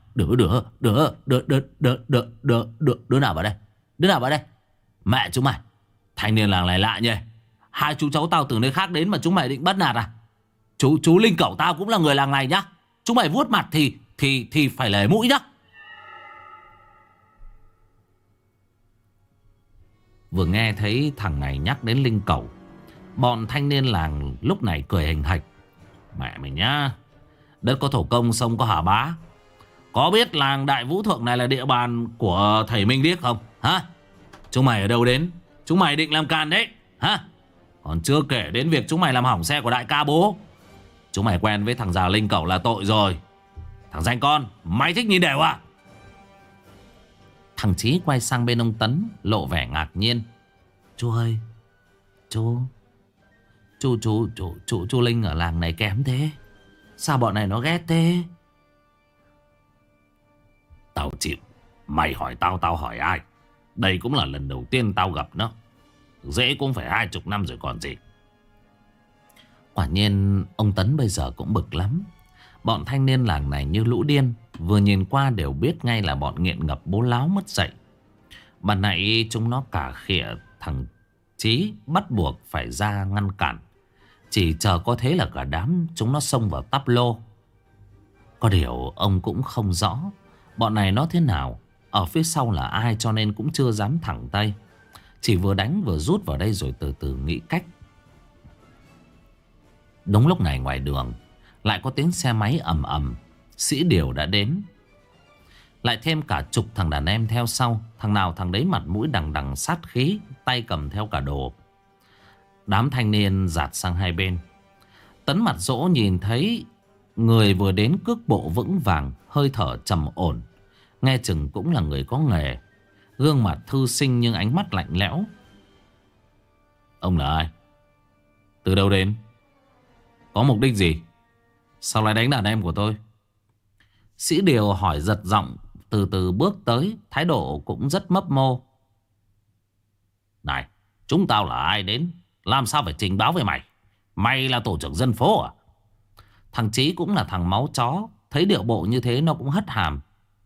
đứa nào vào đây, đứa nào vào đây. Mẹ chúng mày, thanh niên làng này lạ nhỉ. Hai chú cháu tao từ nơi khác đến mà chúng mày định bắt nạt à? Chú Linh Cẩu tao cũng là người làng này nhá. Chúng mày vuốt mặt thì phải lề mũi nhá. Vừa nghe thấy thằng này nhắc đến Linh Cẩu, bọn thanh niên làng lúc này cười hình hạch. Mẹ mày nhá, đất có thổ công sông có hả bá. Có biết làng Đại Vũ Thượng này là địa bàn của thầy Minh Điếc không hả? Chúng mày ở đâu đến? Chúng mày định làm càn đấy hả? Còn chưa kể đến việc chúng mày làm hỏng xe của đại ca bố. Chúng mày quen với thằng già Linh Cẩu là tội rồi. Thằng danh con, mày thích nhìn đều à? Thằng Chí quay sang bên ông Tấn, lộ vẻ ngạc nhiên. Chú ơi, chú Linh ở làng này kém thế? Sao bọn này nó ghét thế? Tao chịu. Mày hỏi tao, tao hỏi ai? Đây cũng là lần đầu tiên tao gặp nó. Dễ cũng phải 20 năm rồi còn gì. Quả nhiên ông Tấn bây giờ cũng bực lắm. Bọn thanh niên làng này như lũ điên, vừa nhìn qua đều biết ngay là bọn nghiện ngập bố láo mất dạy. Bạn nãy chúng nó cả khịa thằng Chí, bắt buộc phải ra ngăn cản. Chỉ chờ có thế là cả đám chúng nó xông vào tắp lô. Có điều ông cũng không rõ bọn này nó thế nào, ở phía sau là ai, cho nên cũng chưa dám thẳng tay. Chỉ vừa đánh vừa rút vào đây rồi từ từ nghĩ cách. Đúng lúc này ngoài đường lại có tiếng xe máy ầm ầm. Sĩ Điều đã đến, lại thêm cả chục thằng đàn em theo sau. Thằng nào thằng đấy mặt mũi đằng đằng sát khí, tay cầm theo cả đồ. Đám thanh niên dạt sang hai bên. Tấn mặt dỗ nhìn thấy người vừa đến cước bộ vững vàng, hơi thở trầm ổn, nghe chừng cũng là người có nghề. Gương mặt thư sinh nhưng ánh mắt lạnh lẽo. Ông là ai? Từ đâu đến? Có mục đích gì? Sao lại đánh đàn em của tôi? Sĩ Điều hỏi giật giọng, từ từ bước tới, thái độ cũng rất mấp mô. Này, chúng tao là ai đến? Làm sao phải trình báo với mày? Mày là tổ trưởng dân phố à? Thằng Chí cũng là thằng máu chó, thấy điệu bộ như thế nó cũng hất hàm.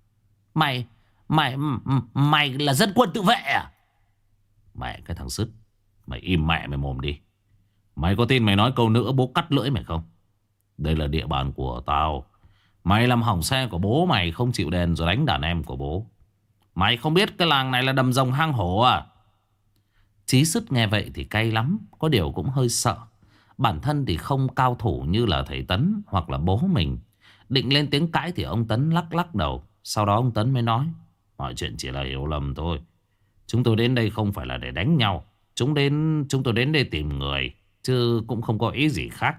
Mày là dân quân tự vệ à? Mẹ cái thằng sứt, mày im mẹ mày mồm đi. Mày có tin mày nói câu nữa bố cắt lưỡi mày không? Đây là địa bàn của tao. Mày làm hỏng xe của bố mày không chịu đền rồi đánh đàn em của bố. Mày không biết cái làng này là đầm rồng hang hổ à? Chí sứt nghe vậy thì cay lắm, có điều cũng hơi sợ. Bản thân thì không cao thủ như là thầy Tấn hoặc là bố mình. Định lên tiếng cãi thì ông Tấn lắc lắc đầu. Sau đó ông Tấn mới nói, mọi chuyện chỉ là hiểu lầm thôi. Chúng tôi đến đây không phải là để đánh nhau. Chúng tôi đến đây tìm người, chứ cũng không có ý gì khác.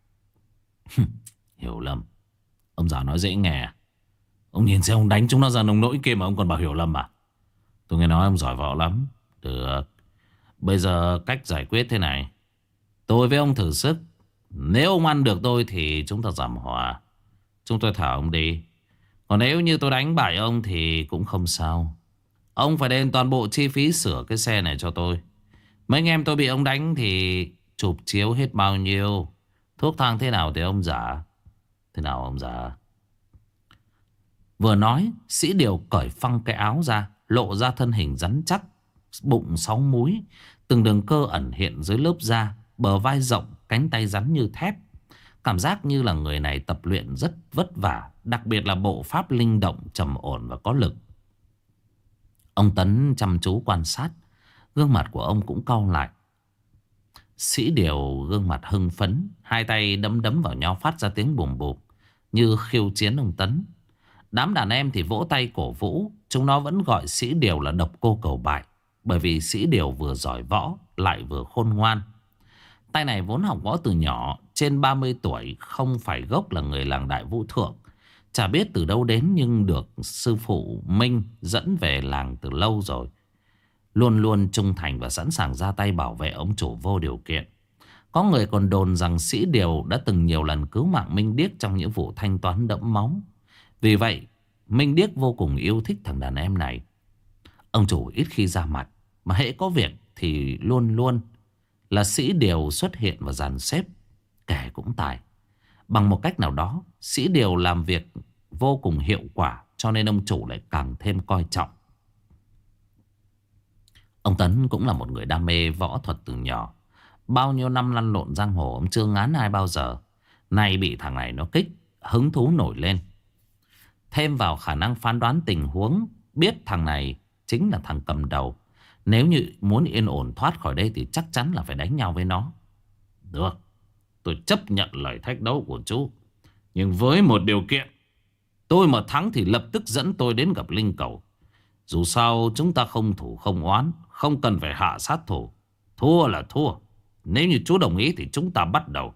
Hiểu lầm? Ông già nói dễ nghe. Ông nhìn xem ông đánh chúng nó ra nông nỗi kia mà ông còn bảo hiểu lầm à? Tôi nghe nói ông giỏi võ lắm. Được, bây giờ cách giải quyết thế này. Tôi với ông thử sức. Nếu ông ăn được tôi thì chúng ta giảng hòa, chúng tôi thả ông đi. Còn nếu như tôi đánh bại ông thì cũng không sao. Ông phải đền toàn bộ chi phí sửa cái xe này cho tôi. Mấy anh em tôi bị ông đánh thì chụp chiếu hết bao nhiêu, thuốc thang thế nào thì ông giả. Thế nào ông giả? Vừa nói, Sĩ Điều cởi phăng cái áo ra, lộ ra thân hình rắn chắc, bụng 6 múi, từng đường cơ ẩn hiện dưới lớp da, bờ vai rộng, cánh tay rắn như thép. Cảm giác như là người này tập luyện rất vất vả, đặc biệt là bộ pháp linh động, trầm ổn và có lực. Ông Tấn chăm chú quan sát, gương mặt của ông cũng cau lại. Sĩ Điều gương mặt hưng phấn, hai tay đấm đấm vào nhau phát ra tiếng bùm bụp như khiêu chiến ông Tấn. Đám đàn em thì vỗ tay cổ vũ. Chúng nó vẫn gọi Sĩ Điều là độc cô cầu bại, bởi vì Sĩ Điều vừa giỏi võ lại vừa khôn ngoan. Tay này vốn học võ từ nhỏ, trên 30 tuổi, không phải gốc là người làng Đại Vũ Thượng. Chả biết từ đâu đến nhưng được sư phụ Minh dẫn về làng từ lâu rồi. Luôn luôn trung thành và sẵn sàng ra tay bảo vệ ông chủ vô điều kiện. Có người còn đồn rằng Sĩ Điều đã từng nhiều lần cứu mạng Minh Điếc trong những vụ thanh toán đẫm máu. Vì vậy Minh Điếc vô cùng yêu thích thằng đàn em này. Ông chủ ít khi ra mặt, mà hễ có việc thì luôn luôn là sĩ điều xuất hiện và dàn xếp. Kẻ cũng tài. Bằng một cách nào đó, sĩ điều làm việc vô cùng hiệu quả, cho nên ông chủ lại càng thêm coi trọng. Ông Tấn cũng là một người đam mê võ thuật từ nhỏ. Bao nhiêu năm lăn lộn giang hồ, ông chưa ngán ai bao giờ. Nay bị thằng này nó kích, hứng thú nổi lên. Thêm vào khả năng phán đoán tình huống, biết thằng này chính là thằng cầm đầu. Nếu như muốn yên ổn thoát khỏi đây thì chắc chắn là phải đánh nhau với nó. Được, tôi chấp nhận lời thách đấu của chú, nhưng với một điều kiện. Tôi mà thắng thì lập tức dẫn tôi đến gặp Linh Cẩu. Dù sao chúng ta không thủ không oán, không cần phải hạ sát thủ. Thua là thua. Nếu như chú đồng ý thì chúng ta bắt đầu.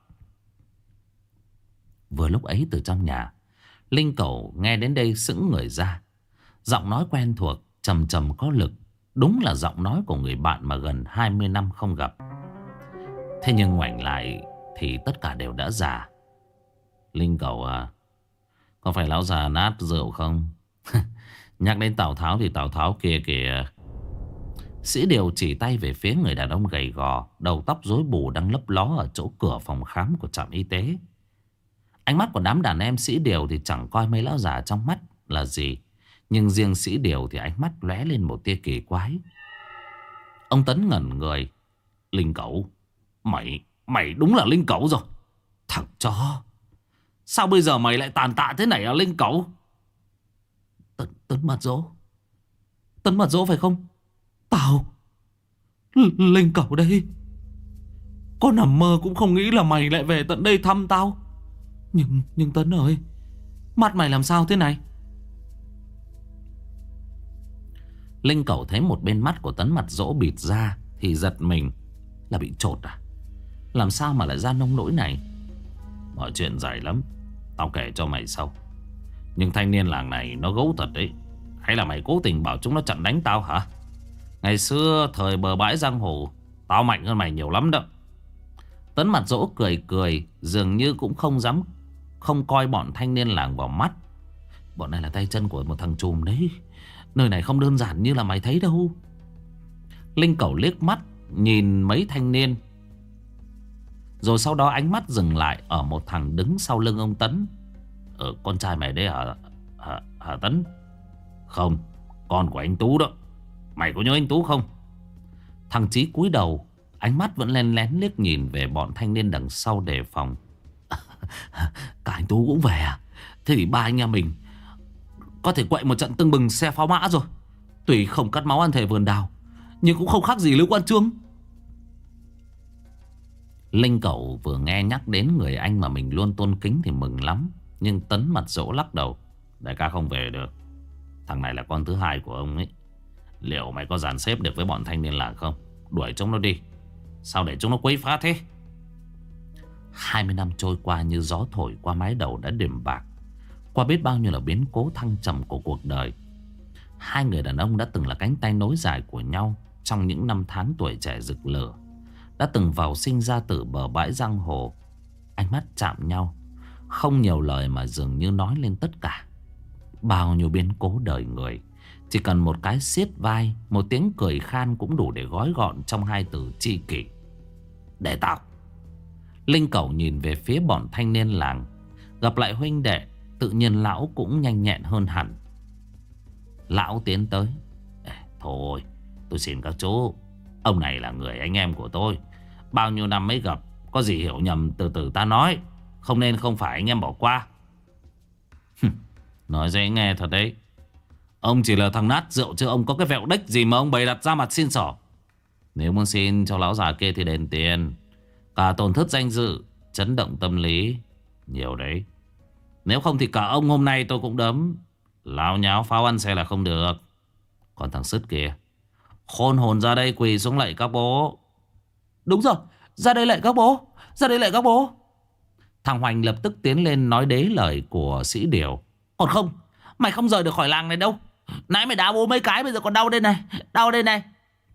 Vừa lúc ấy từ trong nhà, Linh Cẩu nghe đến đây sững người ra. Giọng nói quen thuộc, trầm trầm có lực. Đúng là giọng nói của người bạn mà gần 20 năm không gặp. Thế nhưng ngoảnh lại thì tất cả đều đã già. Linh Cẩu à, có phải lão già nát rượu không? Nhắc đến Tào Tháo thì Tào Tháo kia kìa. Sĩ điều chỉ tay về phía người đàn ông gầy gò, đầu tóc rối bù đang lấp ló ở chỗ cửa phòng khám của trạm y tế. Ánh mắt của đám đàn em sĩ điều thì chẳng coi mấy lão già trong mắt là gì. Nhưng riêng sĩ điều thì ánh mắt lóe lên một tia kỳ quái. Ông Tấn ngẩn người. Linh Cẩu, Mày đúng là Linh Cẩu rồi. Thằng chó, sao bây giờ mày lại tàn tạ thế này à Linh Cẩu? Tấn Mặt Dỗ. Tấn Mặt Dỗ phải không? Tao Linh Cẩu đây. Có nằm mơ cũng không nghĩ là mày lại về tận đây thăm tao. Nhưng Tấn ơi, mắt mày làm sao thế này? Linh Cẩu thấy một bên mắt của Tấn Mặt Dỗ bịt ra thì giật mình. Là bị trột à? Làm sao mà lại ra nông nỗi này? Mọi chuyện dài lắm, tao kể cho mày sau. Nhưng thanh niên làng này nó gấu thật đấy. Hay là mày cố tình bảo chúng nó chặn đánh tao hả? Ngày xưa thời bờ bãi giang hồ, tao mạnh hơn mày nhiều lắm đó. Tấn Mặt Dỗ cười cười, dường như cũng không coi bọn thanh niên làng vào mắt. Bọn này là tay chân của một thằng trùm đấy. Nơi này không đơn giản như là mày thấy đâu. Linh Cẩu liếc mắt nhìn mấy thanh niên, rồi sau đó ánh mắt dừng lại ở một thằng đứng sau lưng ông Tấn. Con trai mày đấy hả Tấn? Không, con của anh Tú đó. Mày có nhớ anh Tú không? Thằng Chí cúi đầu, ánh mắt vẫn len lén liếc nhìn về bọn thanh niên đằng sau đề phòng. Cả anh Tú cũng về à? Thế thì ba anh em mình có thể quậy một trận tưng bừng xe pháo mã rồi. Tuy không cắt máu ăn thề vườn đào, nhưng cũng không khác gì Lưu Quan Chương. Linh Cẩu vừa nghe nhắc đến người anh mà mình luôn tôn kính thì mừng lắm. Nhưng Tấn Mặt Dỗ lắc đầu. Đại ca không về được. Thằng này là con thứ hai của ông ấy. Liệu mày có dàn xếp được với bọn thanh niên làng không? Đuổi chúng nó đi. Sao để chúng nó quấy phá thế? 20 năm trôi qua như gió thổi qua mái đầu đã điểm bạc. Qua biết bao nhiêu là biến cố thăng trầm của cuộc đời. Hai người đàn ông đã từng là cánh tay nối dài của nhau trong những năm tháng tuổi trẻ rực lửa. Đã từng vào sinh ra tử bờ bãi giang hồ. Ánh mắt chạm nhau, không nhiều lời mà dường như nói lên tất cả. Bao nhiêu biến cố đời người, chỉ cần một cái siết vai, một tiếng cười khan cũng đủ để gói gọn trong hai từ tri kỷ. Để tao. Linh Cẩu nhìn về phía bọn thanh niên làng. Gặp lại huynh đệ, tự nhiên lão cũng nhanh nhẹn hơn hẳn. Lão tiến tới. Thôi, tôi xin các chú, ông này là người anh em của tôi. Bao nhiêu năm mới gặp, có gì hiểu nhầm từ từ ta nói. Không nên không phải anh em bỏ qua. Nói dễ nghe thật đấy. Ông chỉ là thằng nát rượu chứ ông có cái vẹo đếch gì mà ông bày đặt ra mặt xin xỏ. Nếu muốn xin cho lão già kia thì đền tiền. Cả tổn thất danh dự, chấn động tâm lý, nhiều đấy. Nếu không thì cả ông hôm nay tôi cũng đấm. Láo nháo pháo ăn xe là không được. Còn thằng Sứt kìa, khôn hồn ra đây quỳ xuống lạy các bố. Đúng rồi, ra đây lạy các bố. Ra đây lạy các bố. Thằng Hoành lập tức tiến lên nói đế lời của sĩ điều. Còn không, mày không rời được khỏi làng này đâu. Nãy mày đá bố mấy cái, bây giờ còn đau đây này. Đau đây này.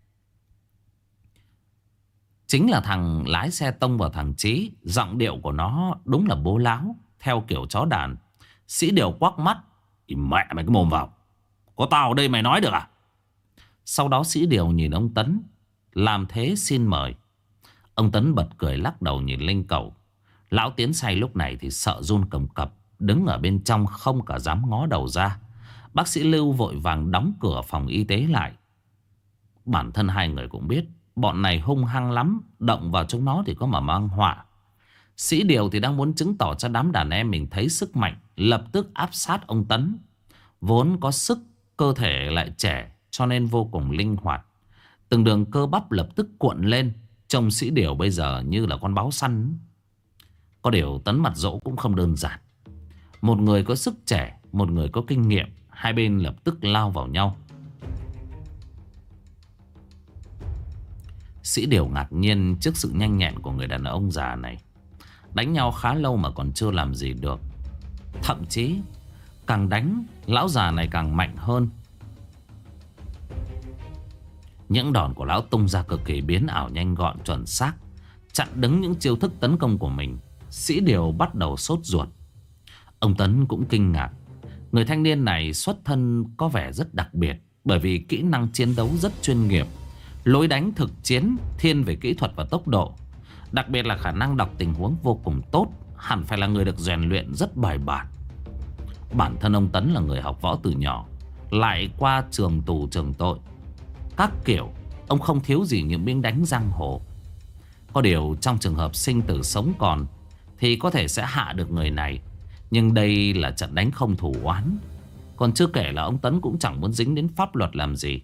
Chính là thằng lái xe tông vào thằng Chí. Giọng điệu của nó đúng là bố láo, theo kiểu chó đàn. Sĩ điều quắc mắt. Mẹ mày cái mồm vào. Có tao ở đây mày nói được à? Sau đó Sĩ Điều nhìn ông Tấn làm thế xin mời. Ông Tấn bật cười lắc đầu nhìn Linh Cẩu. Lão Tiến say lúc này thì sợ run cầm cập, đứng ở bên trong không cả dám ngó đầu ra. Bác sĩ Lưu vội vàng đóng cửa phòng y tế lại. Bản thân hai người cũng biết bọn này hung hăng lắm, động vào chúng nó thì có mà mang họa. Sĩ Điều thì đang muốn chứng tỏ cho đám đàn em mình thấy sức mạnh, lập tức áp sát ông Tấn. Vốn có sức, cơ thể lại trẻ cho nên vô cùng linh hoạt. Từng đường cơ bắp lập tức cuộn lên. Trông Sĩ Điều bây giờ như là con báo săn. Có điều Tấn Mặt Dỗ cũng không đơn giản. Một người có sức trẻ, một người có kinh nghiệm. Hai bên lập tức lao vào nhau. Sĩ Điều ngạc nhiên trước sự nhanh nhẹn của người đàn ông già này. Đánh nhau khá lâu mà còn chưa làm gì được. Thậm chí càng đánh, lão già này càng mạnh hơn. Những đòn của lão tung ra cực kỳ biến ảo, nhanh gọn, chuẩn xác, chặn đứng những chiêu thức tấn công của mình. Sĩ Điều bắt đầu sốt ruột. Ông Tấn cũng kinh ngạc. Người thanh niên này xuất thân có vẻ rất đặc biệt, bởi vì kỹ năng chiến đấu rất chuyên nghiệp. Lối đánh thực chiến thiên về kỹ thuật và tốc độ. Đặc biệt là khả năng đọc tình huống vô cùng tốt. Hẳn phải là người được rèn luyện rất bài bản. Bản thân ông Tấn là người học võ từ nhỏ, lại qua trường tù trường tội. Các kiểu ông không thiếu gì những miếng đánh giang hồ. Có điều trong trường hợp sinh tử sống còn thì có thể sẽ hạ được người này. Nhưng đây là trận đánh không thủ oán. Còn chưa kể là ông Tấn cũng chẳng muốn dính đến pháp luật làm gì.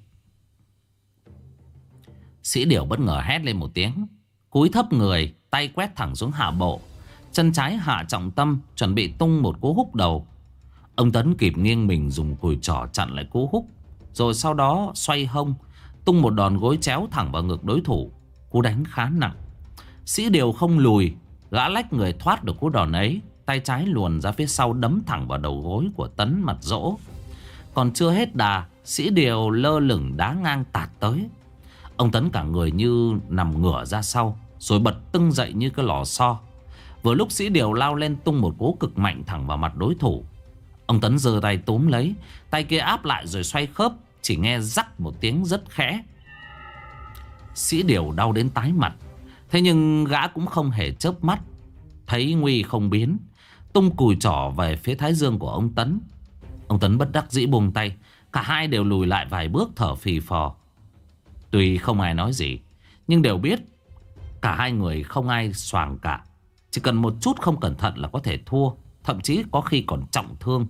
Sĩ Điều bất ngờ hét lên một tiếng, cúi thấp người, tay quét thẳng xuống hạ bộ. Chân trái hạ trọng tâm, chuẩn bị tung một cú húc đầu. Ông Tấn kịp nghiêng mình dùng cùi trỏ chặn lại cú húc, rồi sau đó xoay hông tung một đòn gối chéo thẳng vào ngực đối thủ. Cú đánh khá nặng. Sĩ Điều không lùi, gã lách người thoát được cú đòn ấy. Tay trái luồn ra phía sau đấm thẳng vào đầu gối của Tấn Mặt Dỗ. Còn chưa hết đà, Sĩ Điều lơ lửng đá ngang tạt tới. Ông Tấn cả người như nằm ngửa ra sau, rồi bật tưng dậy như cái lò xo. Vừa lúc Sĩ Điều lao lên tung một cú cực mạnh thẳng vào mặt đối thủ. Ông Tấn giơ tay túm lấy, tay kia áp lại rồi xoay khớp. Chỉ nghe rắc một tiếng rất khẽ. Sĩ Điều đau đến tái mặt. Thế nhưng gã cũng không hề chớp mắt. Thấy nguy không biến, tung cùi trỏ về phía thái dương của ông Tấn. Ông Tấn bất đắc dĩ buông tay. Cả hai đều lùi lại vài bước thở phì phò. Tuy không ai nói gì, nhưng đều biết cả hai người không ai xoàng cả. Chỉ cần một chút không cẩn thận là có thể thua, thậm chí có khi còn trọng thương.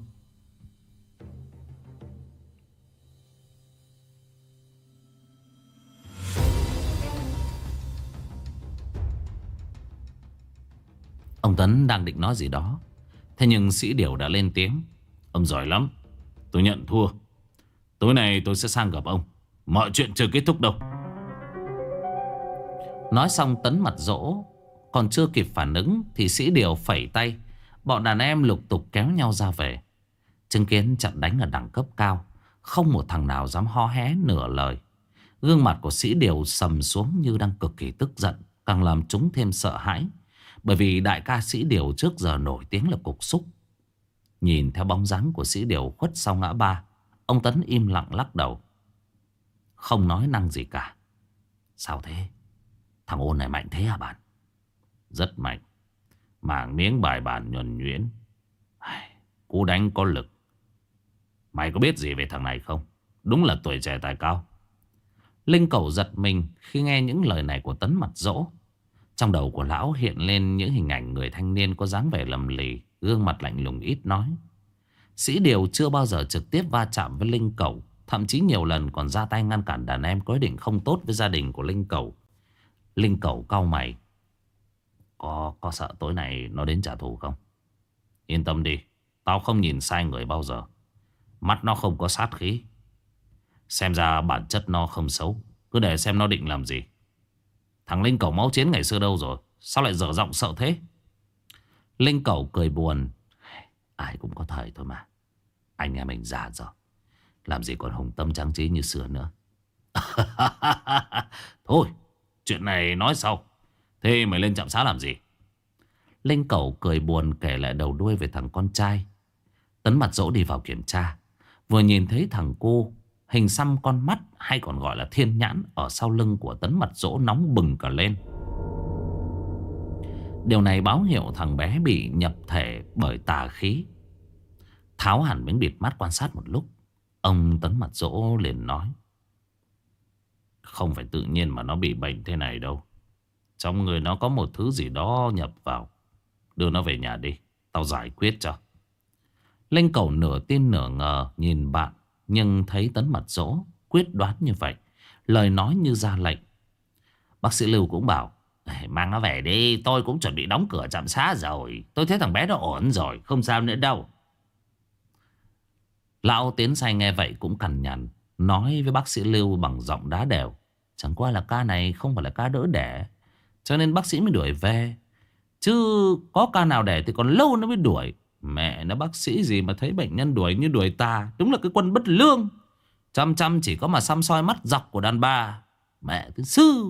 Ông Tấn đang định nói gì đó, thế nhưng Sĩ Điều đã lên tiếng. Ông giỏi lắm, tôi nhận thua. Tối nay tôi sẽ sang gặp ông. Mọi chuyện chưa kết thúc đâu. Nói xong Tấn Mặt Dỗ còn chưa kịp phản ứng thì Sĩ Điều phẩy tay. Bọn đàn em lục tục kéo nhau ra về. Chứng kiến trận đánh ở đẳng cấp cao, không một thằng nào dám ho hé nửa lời. Gương mặt của Sĩ Điều sầm xuống như đang cực kỳ tức giận, càng làm chúng thêm sợ hãi. Bởi vì đại ca Sĩ Điều trước giờ nổi tiếng là cục súc. Nhìn theo bóng dáng của Sĩ Điều khuất sau ngã ba, ông Tấn im lặng lắc đầu, không nói năng gì cả. Sao thế? Thằng Ôn này mạnh thế hả bạn? Rất mạnh. Mảng miếng bài bản nhuần nhuyễn. Cú đánh có lực. Mày có biết gì về thằng này không? Đúng là tuổi trẻ tài cao. Linh Cẩu giật mình khi nghe những lời này của Tấn Mặt Dỗ. Trong đầu của lão hiện lên những hình ảnh người thanh niên có dáng vẻ lầm lì, gương mặt lạnh lùng ít nói. Sĩ Điều chưa bao giờ trực tiếp va chạm với Linh Cẩu, thậm chí nhiều lần còn ra tay ngăn cản đàn em có ý định không tốt với gia đình của Linh Cẩu. Linh Cẩu cau mày. Có sợ tối nay nó đến trả thù không? Yên tâm đi, tao không nhìn sai người bao giờ. Mắt nó không có sát khí. Xem ra bản chất nó không xấu. Cứ để xem nó định làm gì. Thằng Linh Cẩu máu chiến ngày xưa đâu rồi? Sao lại dở giọng sợ thế? Linh Cẩu cười buồn. Ai cũng có thời thôi mà. Anh em mình già rồi, làm gì còn hùng tâm tráng trí như xưa nữa. Thôi, chuyện này nói sau. Thế mày lên trạm xá làm gì? Linh Cẩu cười buồn kể lại đầu đuôi về thằng con trai. Tấn Mặt Dỗ đi vào kiểm tra, vừa nhìn thấy thằng cô Hình xăm con mắt hay còn gọi là thiên nhãn ở sau lưng của Tấn Mặt Dỗ nóng bừng cả lên. Điều này báo hiệu thằng bé bị nhập thể bởi tà khí. Tháo hẳn miếng bịt mắt quan sát một lúc, ông Tấn Mặt Dỗ liền nói: không phải tự nhiên mà nó bị bệnh thế này đâu. Trong người nó có một thứ gì đó nhập vào. Đưa nó về nhà đi, tao giải quyết cho. Linh Cẩu nửa tin nửa ngờ nhìn bạn, nhưng thấy Tấn Mặt Dỗ quyết đoán như vậy, lời nói như ra lệnh. Bác sĩ Lưu cũng bảo: mang nó về đi, tôi cũng chuẩn bị đóng cửa trạm xá rồi. Tôi thấy thằng bé nó ổn rồi, không sao nữa đâu. Lão Tiến Say nghe vậy cũng cằn nhằn, nói với bác sĩ Lưu bằng giọng đá đều: chẳng qua là ca này không phải là ca đỡ đẻ, cho nên bác sĩ mới đuổi về. Chứ có ca nào đẻ thì còn lâu nó mới đuổi. Mẹ nó, bác sĩ gì mà thấy bệnh nhân đuổi như đuổi tà. Đúng là cái quân bất lương. Chăm chăm chỉ có mà xăm soi mắt dọc của đàn bà. Mẹ thứ sư.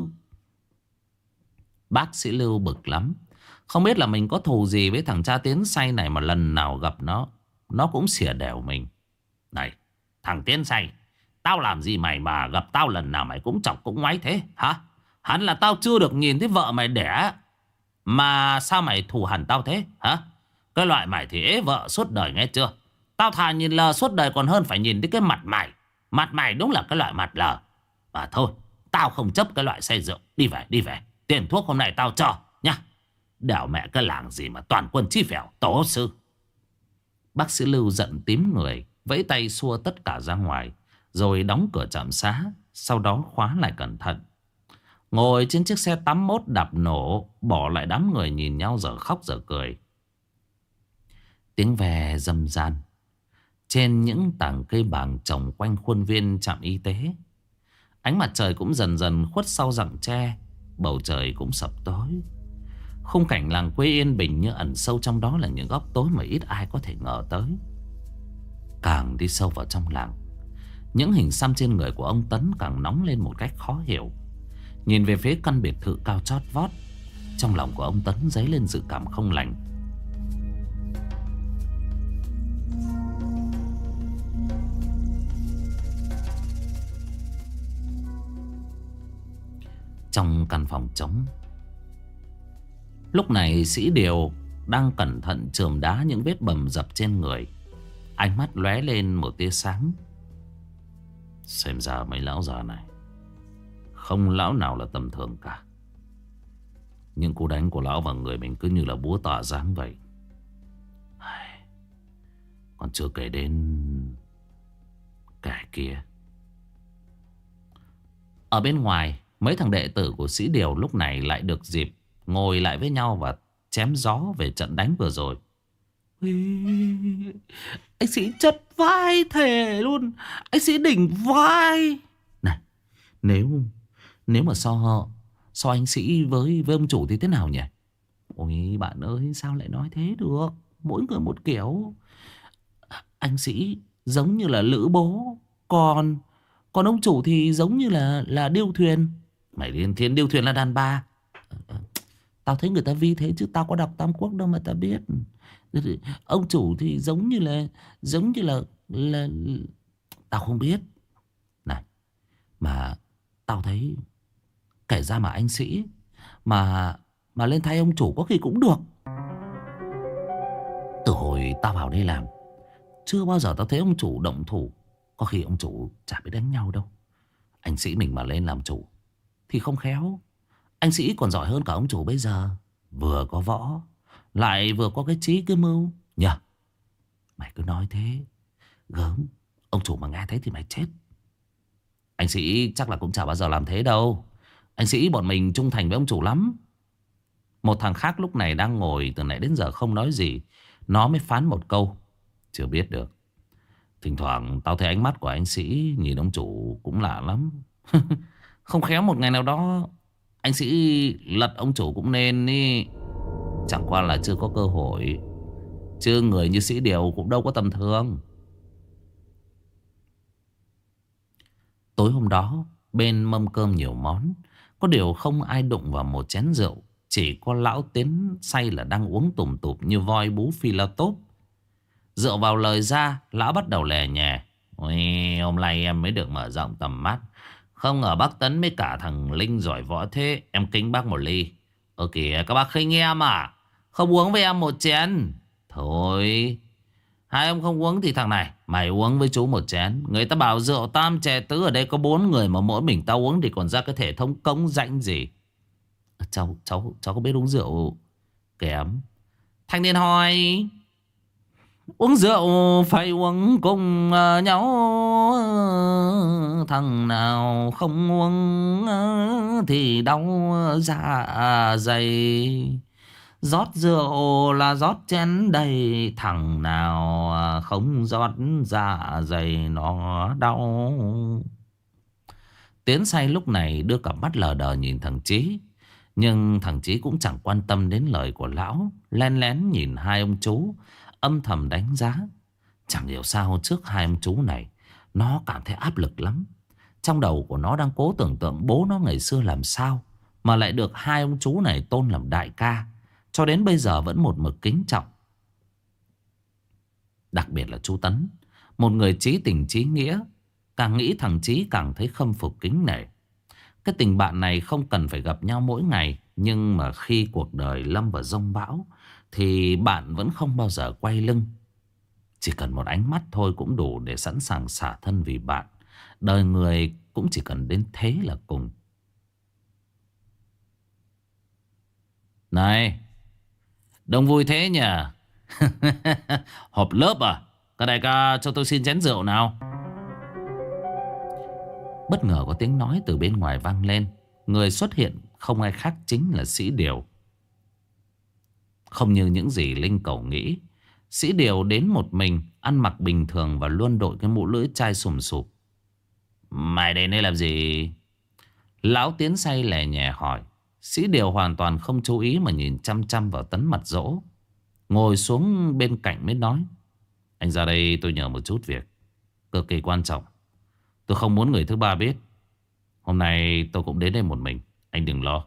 Bác sĩ Lưu bực lắm. Không biết là mình có thù gì với thằng cha Tiến Say này mà lần nào gặp nó cũng xỉa đẻo mình. Này thằng Tiến Say, tao làm gì mày mà gặp tao lần nào mày cũng chọc cũng ngoáy thế hả? Hẳn là tao chưa được nhìn thấy vợ mày đẻ mà sao mày thù hằn tao thế hả? Cái loại mày thì ế vợ suốt đời nghe chưa? Tao thà nhìn lờ suốt đời còn hơn phải nhìn thấy cái mặt mày. Mặt mày đúng là cái loại mặt lờ. Và thôi, tao không chấp cái loại say rượu. Đi về, đi về. Tiền thuốc hôm nay tao cho nhá. Đẻo mẹ cái làng gì mà toàn quân chi phèo, tổ sư. Bác sĩ Lưu giận tím người, vẫy tay xua tất cả ra ngoài, rồi đóng cửa trạm xá, sau đó khóa lại cẩn thận. Ngồi trên chiếc xe 81 đạp nổ, bỏ lại đám người nhìn nhau giờ khóc giờ cười. Tiếng ve râm ran trên những tảng cây bàng trồng quanh khuôn viên trạm y tế. Ánh mặt trời cũng dần dần khuất sau rặng tre, bầu trời cũng sập tối. Khung cảnh làng quê yên bình như ẩn sâu trong đó là những góc tối mà ít ai có thể ngờ tới. Càng đi sâu vào trong làng, những hình xăm trên người của ông Tấn càng nóng lên một cách khó hiểu. Nhìn về phía căn biệt thự cao chót vót, trong lòng của ông Tấn dấy lên dự cảm không lành. Trong căn phòng trống, lúc này Sĩ Điều đang cẩn thận chườm đá những vết bầm dập trên người. Ánh mắt lóe lên một tia sáng. Xem ra mấy lão già này không lão nào là tầm thường cả. Những cú đánh của lão vào người mình cứ như là búa tạ giáng vậy. Còn chưa kể đến kẻ kia. Ở bên ngoài, mấy thằng đệ tử của Sĩ Điều lúc này lại được dịp ngồi lại với nhau và chém gió về trận đánh vừa rồi. Anh Sĩ chất vai thề luôn. Anh Sĩ đỉnh vai. Này, nếu mà so anh Sĩ với ông chủ thì thế nào nhỉ? Ôi bạn ơi, sao lại nói thế được? Mỗi người một kiểu. Anh Sĩ giống như là lữ bố, còn ông chủ thì giống như là điêu thuyền. Mày điên thiên, điêu thuyền là đàn bà. Tao thấy người ta vi thế chứ tao có đọc Tam Quốc đâu mà tao biết. Ông chủ thì giống như là tao không biết. Này, mà tao thấy kể ra mà anh Sĩ mà lên thay ông chủ có khi cũng được. Từ hồi tao vào đây làm, chưa bao giờ tao thấy ông chủ động thủ. Có khi ông chủ chả biết đánh nhau đâu. Anh Sĩ mình mà lên làm chủ thì không khéo anh Sĩ còn giỏi hơn cả ông chủ bây giờ. Vừa có võ, lại vừa có cái trí cái mưu nhờ. Mày cứ nói thế gớm, ông chủ mà nghe thấy thì mày chết. Anh Sĩ chắc là cũng chả bao giờ làm thế đâu. Anh Sĩ bọn mình trung thành với ông chủ lắm. Một thằng khác lúc này đang ngồi từ nãy đến giờ không nói gì, nó mới phán một câu: chưa biết được. Thỉnh thoảng tao thấy ánh mắt của anh Sĩ nhìn ông chủ cũng lạ lắm. Không khéo một ngày nào đó anh Sĩ lật ông chủ cũng nên ý. Chẳng qua là chưa có cơ hội. Chứ người như Sĩ Điều cũng đâu có tầm thường. Tối hôm đó, bên mâm cơm nhiều món, có điều không ai đụng vào một chén rượu. Chỉ có lão Tiến Say là đang uống tủm tụp như voi bú phi la tốp. Rượu vào lời ra, lão bắt đầu lè nhè: Ôi, hôm nay em mới được mở rộng tầm mắt. Không ngờ bác Tấn với cả thằng Linh giỏi võ thế. Em kính bác một ly. Ơ kìa, các bác khinh em à? Không uống với em một chén. Thôi, hai ông không uống thì thằng này, mày uống với chú một chén. Người ta bảo rượu tam chè tứ, ở đây có 4 người mà mỗi mình tao uống thì còn ra cái thể thống cống rãnh gì. Cháu có biết uống rượu kém. Thanh niên hỏi, uống rượu phải uống cùng nhau, thằng nào không uống thì đau dạ dày. Rót rượu là rót chén đầy, thằng nào không rót dạ dày nó đau. Tiến say lúc này đưa cặp mắt lờ đờ nhìn thằng Chí. Nhưng thằng Chí cũng chẳng quan tâm đến lời của lão. Len lén nhìn hai ông chú, âm thầm đánh giá. Chẳng hiểu sao trước hai ông chú này, nó cảm thấy áp lực lắm. Trong đầu của nó đang cố tưởng tượng bố nó ngày xưa làm sao mà lại được hai ông chú này tôn làm đại ca. Cho đến bây giờ vẫn một mực kính trọng. Đặc biệt là chú Tấn, một người chí tình chí nghĩa. Càng nghĩ thằng Chí càng thấy khâm phục kính nể. Cái tình bạn này không cần phải gặp nhau mỗi ngày. Nhưng mà khi cuộc đời lâm vào giông bão thì bạn vẫn không bao giờ quay lưng. Chỉ cần một ánh mắt thôi cũng đủ để sẵn sàng xả thân vì bạn. Đời người cũng chỉ cần đến thế là cùng. Này, đông vui thế nhỉ? Họp lớp à? Các đại ca cho tôi xin chén rượu nào. Bất ngờ có tiếng nói từ bên ngoài vang lên. Người xuất hiện không ai khác chính là Sĩ Điều. Không như những gì Linh Cẩu nghĩ, Sĩ Điều đến một mình, ăn mặc bình thường và luôn đội cái mũ lưỡi chai sùm sụp. Mày đến đây làm gì? Lão Tiến say lè nhẹ hỏi. Sĩ Điều hoàn toàn không chú ý mà nhìn chăm chăm vào Tấn Mặt Dỗ. Ngồi xuống bên cạnh mới nói, anh ra đây tôi nhờ một chút việc cực kỳ quan trọng. Tôi không muốn người thứ ba biết. Hôm nay tôi cũng đến đây một mình, anh đừng lo.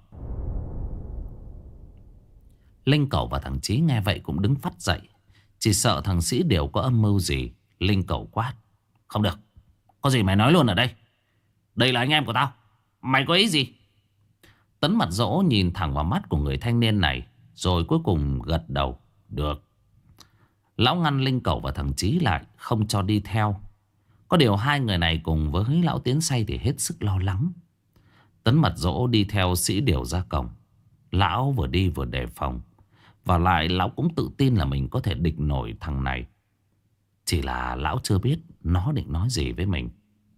Linh Cẩu và thằng Chí nghe vậy cũng đứng phắt dậy. Chỉ sợ thằng Sĩ Điều có âm mưu gì. Linh Cẩu quát, không được, có gì mày nói luôn ở đây. Đây là anh em của tao, mày có ý gì? Tấn Mặt Dỗ nhìn thẳng vào mắt của người thanh niên này, rồi cuối cùng gật đầu. Được. Lão ngăn Linh Cẩu và thằng Chí lại, không cho đi theo. Có điều hai người này cùng với lão Tiến say thì hết sức lo lắng. Tấn Mặt Dỗ đi theo Sĩ Điều ra cổng. Lão vừa đi vừa đề phòng. Và lại lão cũng tự tin là mình có thể địch nổi thằng này. Chỉ là lão chưa biết nó định nói gì với mình.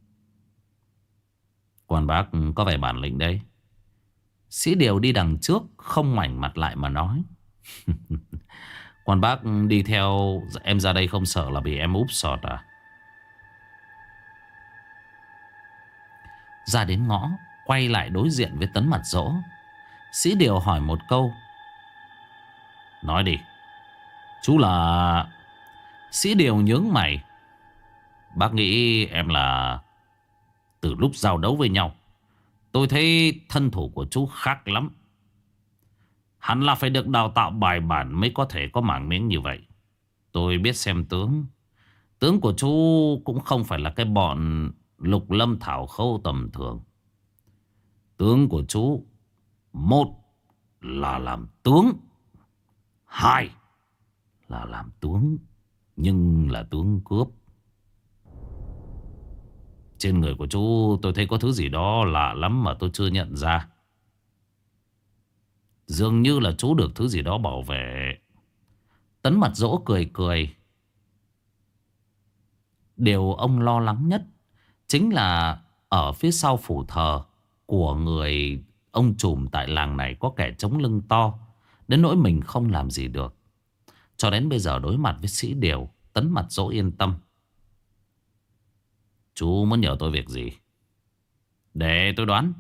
Quan bác có vẻ bản lĩnh đấy. Sĩ Điều đi đằng trước, không ngoảnh mặt lại mà nói. Quan bác đi theo em ra đây không sợ là bị em úp sọt à? Ra đến ngõ, quay lại đối diện với Tấn Mặt Dỗ. Sĩ Điều hỏi một câu. Nói đi. Chú là... Sĩ Điều nhướng mày. Bác nghĩ em là... Từ lúc giao đấu với nhau, tôi thấy thân thủ của chú khác lắm. Hẳn là phải được đào tạo bài bản mới có thể có mảng miếng như vậy. Tôi biết xem tướng. Tướng của chú cũng không phải là cái bọn Lục Lâm Thảo Khâu tầm thường. Tướng của chú, một là làm tướng, hai là làm tướng, nhưng là tướng cướp. Trên người của chú tôi thấy có thứ gì đó lạ lắm mà tôi chưa nhận ra. Dường như là chú được thứ gì đó bảo vệ. Tấn Mặt Dỗ cười cười. Điều ông lo lắng nhất chính là ở phía sau phủ thờ của người ông trùm tại làng này có kẻ chống lưng to, đến nỗi mình không làm gì được. Cho đến bây giờ đối mặt với Sĩ Điều, Tấn Mặt Dỗ yên tâm. Chú muốn nhờ tôi việc gì? Để tôi đoán.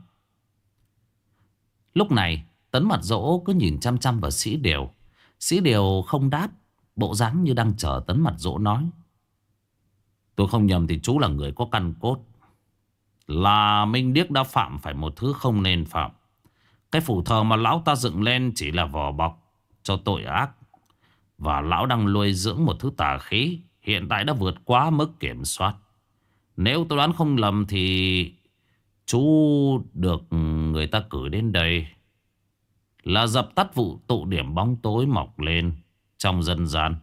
Lúc này Tấn Mặt Dỗ cứ nhìn chăm chăm vào Sĩ Điều. Sĩ Điều không đáp, bộ dáng như đang chờ Tấn Mặt Dỗ nói. Tôi không nhầm thì chú là người có căn cốt. Là Minh Điếc đã phạm phải một thứ không nên phạm. Cái phủ thờ mà lão ta dựng lên chỉ là vỏ bọc cho tội ác. Và lão đang nuôi dưỡng một thứ tà khí hiện tại đã vượt quá mức kiểm soát. Nếu tôi đoán không lầm thì chú được người ta cử đến đây là dập tắt vụ tụ điểm bóng tối mọc lên trong dân gian.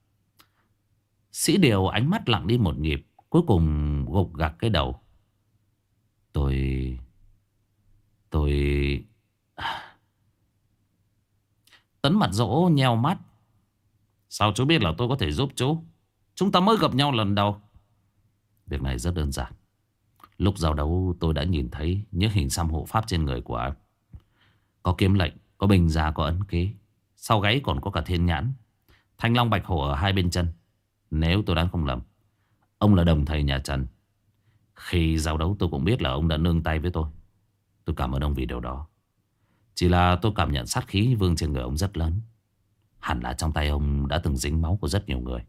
Sĩ Điều ánh mắt lặng đi một nhịp, cuối cùng gục gặc cái đầu. Tôi... Tấn Mặt Dỗ nheo mắt. Sao chú biết là tôi có thể giúp chú? Chúng ta mới gặp nhau lần đầu. Việc này rất đơn giản. Lúc giao đấu tôi đã nhìn thấy những hình xăm hộ pháp trên người của anh. Có kiếm lệnh, có bình giá, có ấn ký. Sau gáy còn có cả thiên nhãn, thanh long bạch hổ ở hai bên chân. Nếu tôi đoán không lầm, ông là đồng thầy nhà Trần. Khi giao đấu tôi cũng biết là ông đã nương tay với tôi. Tôi cảm ơn ông vì điều đó. Chỉ là tôi cảm nhận sát khí vương trên người ông rất lớn. Hẳn là trong tay ông đã từng dính máu của rất nhiều người.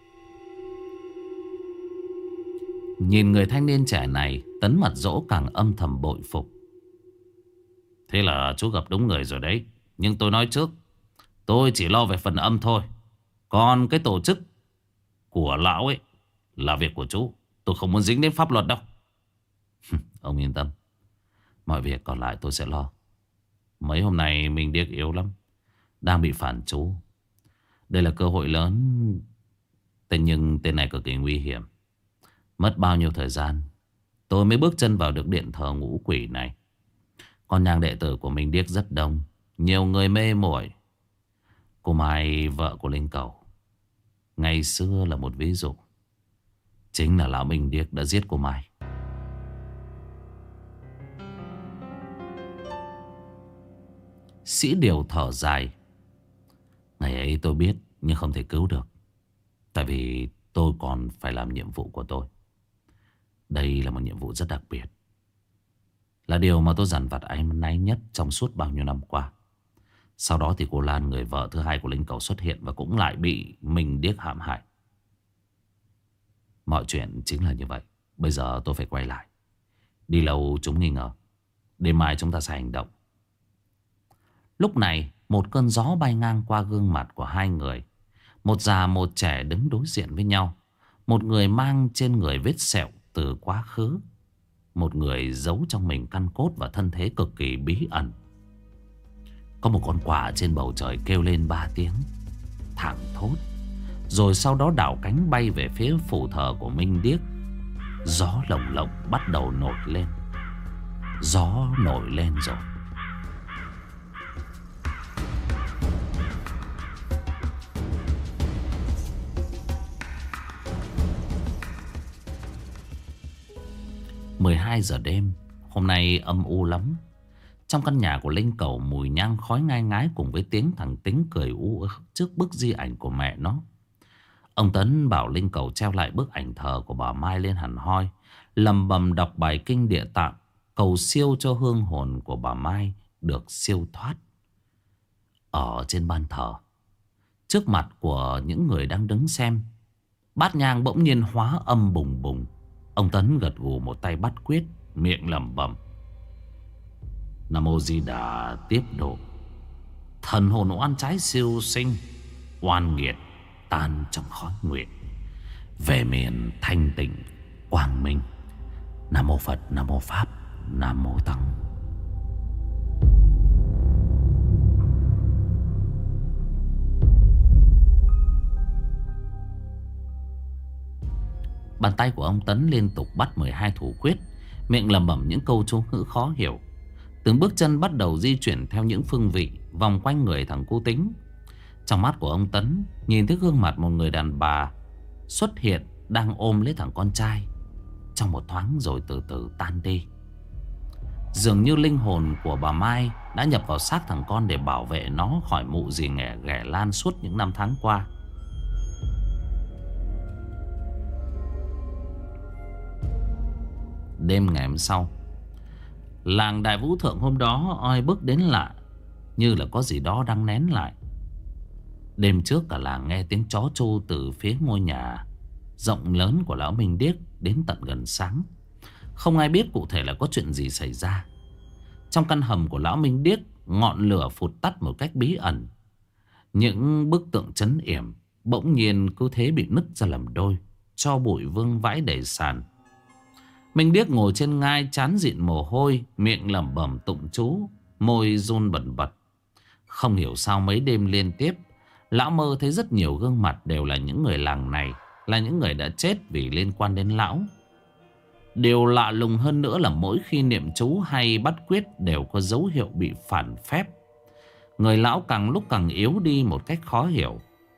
Nhìn người thanh niên trẻ này, Tấn Mặt Dỗ càng âm thầm bội phục. Thế là chú gặp đúng người rồi đấy. Nhưng tôi nói trước, tôi chỉ lo về phần âm thôi. Còn cái tổ chức của lão ấy là việc của chú. Tôi không muốn dính đến pháp luật đâu. Ông yên tâm, mọi việc còn lại tôi sẽ lo. Mấy hôm nay mình điếc yếu lắm, đang bị phản chú. Đây là cơ hội lớn, nhưng tên này cực kỳ nguy hiểm. Mất bao nhiêu thời gian tôi mới bước chân vào được điện thờ ngũ quỷ này. Con nhang đệ tử của mình điếc rất đông, nhiều người mê muội. Cô Mai, vợ của Linh Cầu, ngày xưa là một ví dụ. Chính là lão Minh Điếc đã giết cô Mai. Sĩ Điều thở dài. Ngày ấy tôi biết nhưng không thể cứu được. Tại vì tôi còn phải làm nhiệm vụ của tôi. Đây là một nhiệm vụ rất đặc biệt, là điều mà tôi dằn vặt áy náy nhất trong suốt bao nhiêu năm qua. Sau đó thì cô Lan, người vợ thứ hai của Linh Cầu, xuất hiện và cũng lại bị Minh Điếc hãm hại. Mọi chuyện chính là như vậy. Bây giờ tôi phải quay lại. Đi lâu chúng nghi ngờ, đêm mai chúng ta sẽ hành động. Lúc này một cơn gió bay ngang qua gương mặt của hai người. Một già một trẻ đứng đối diện với nhau. Một người mang trên người vết sẹo từ quá khứ, một người giấu trong mình căn cốt và thân thế cực kỳ bí ẩn. Có một con quạ trên bầu trời kêu lên 3 tiếng thảng thốt, rồi sau đó đảo cánh bay về phía phủ thờ của Minh Điếc. Gió lồng lộng bắt đầu nổi lên. Gió nổi lên rồi. Mười 12 giờ đêm. Hôm nay âm u lắm. Trong căn nhà của Linh Cầu, mùi nhang khói ngai ngái cùng với tiếng thằng Tính cười u ớ trước bức di ảnh của mẹ nó. Ông Tấn bảo Linh Cầu treo lại bức ảnh thờ của bà Mai lên hẳn hoi, lầm bầm đọc bài kinh địa tạng, cầu siêu cho hương hồn của bà Mai được siêu thoát. Ở trên ban thờ, trước mặt của những người đang đứng xem, bát nhang bỗng nhiên hóa âm bùng bùng. Ông Tấn gật gù một tay bắt quyết, miệng lẩm bẩm: Nam Mô Di Đà tiếp độ. Thần hồn oan trái siêu sinh, oan nghiệt tan trong khói nguyệt, về miền thanh tịnh quang minh. Nam Mô Phật, Nam Mô Pháp, Nam Mô Tăng. Bàn tay của ông Tấn liên tục bắt 12 thủ quyết, miệng lẩm bẩm những câu chú ngữ khó hiểu. Từng bước chân bắt đầu di chuyển theo những phương vị vòng quanh người thằng cu Tính. Trong mắt của ông Tấn nhìn thấy gương mặt một người đàn bà xuất hiện, đang ôm lấy thằng con trai. Trong một thoáng rồi từ từ tan đi. Dường như linh hồn của bà Mai đã nhập vào xác thằng con để bảo vệ nó khỏi mụ dì ghẻ ghẻ lan suốt những năm tháng qua. Đêm ngày hôm sau, làng Đại Vũ Thượng hôm đó oi bức đến lạ, như là có gì đó đang nén lại. Đêm trước cả làng nghe tiếng chó tru từ phía ngôi nhà rộng lớn của lão Minh Điếc đến tận gần sáng. Không ai biết cụ thể là có chuyện gì xảy ra. Trong căn hầm của lão Minh Điếc, ngọn lửa phụt tắt một cách bí ẩn. Những bức tượng trấn yểm bỗng nhiên cứ thế bị nứt ra làm đôi, tro bụi vương vãi đầy sàn. Minh Điếc ngồi trên ngai, trán dịn mồ hôi, miệng lẩm bẩm tụng chú, môi run bần bật. Không hiểu sao mấy đêm liên tiếp, lão mơ thấy rất nhiều gương mặt đều là những người làng này, là những người đã chết vì liên quan đến lão. Điều lạ lùng hơn nữa là mỗi khi niệm chú hay bắt quyết đều có dấu hiệu bị phản phép. Người lão càng lúc càng yếu đi một cách khó hiểu.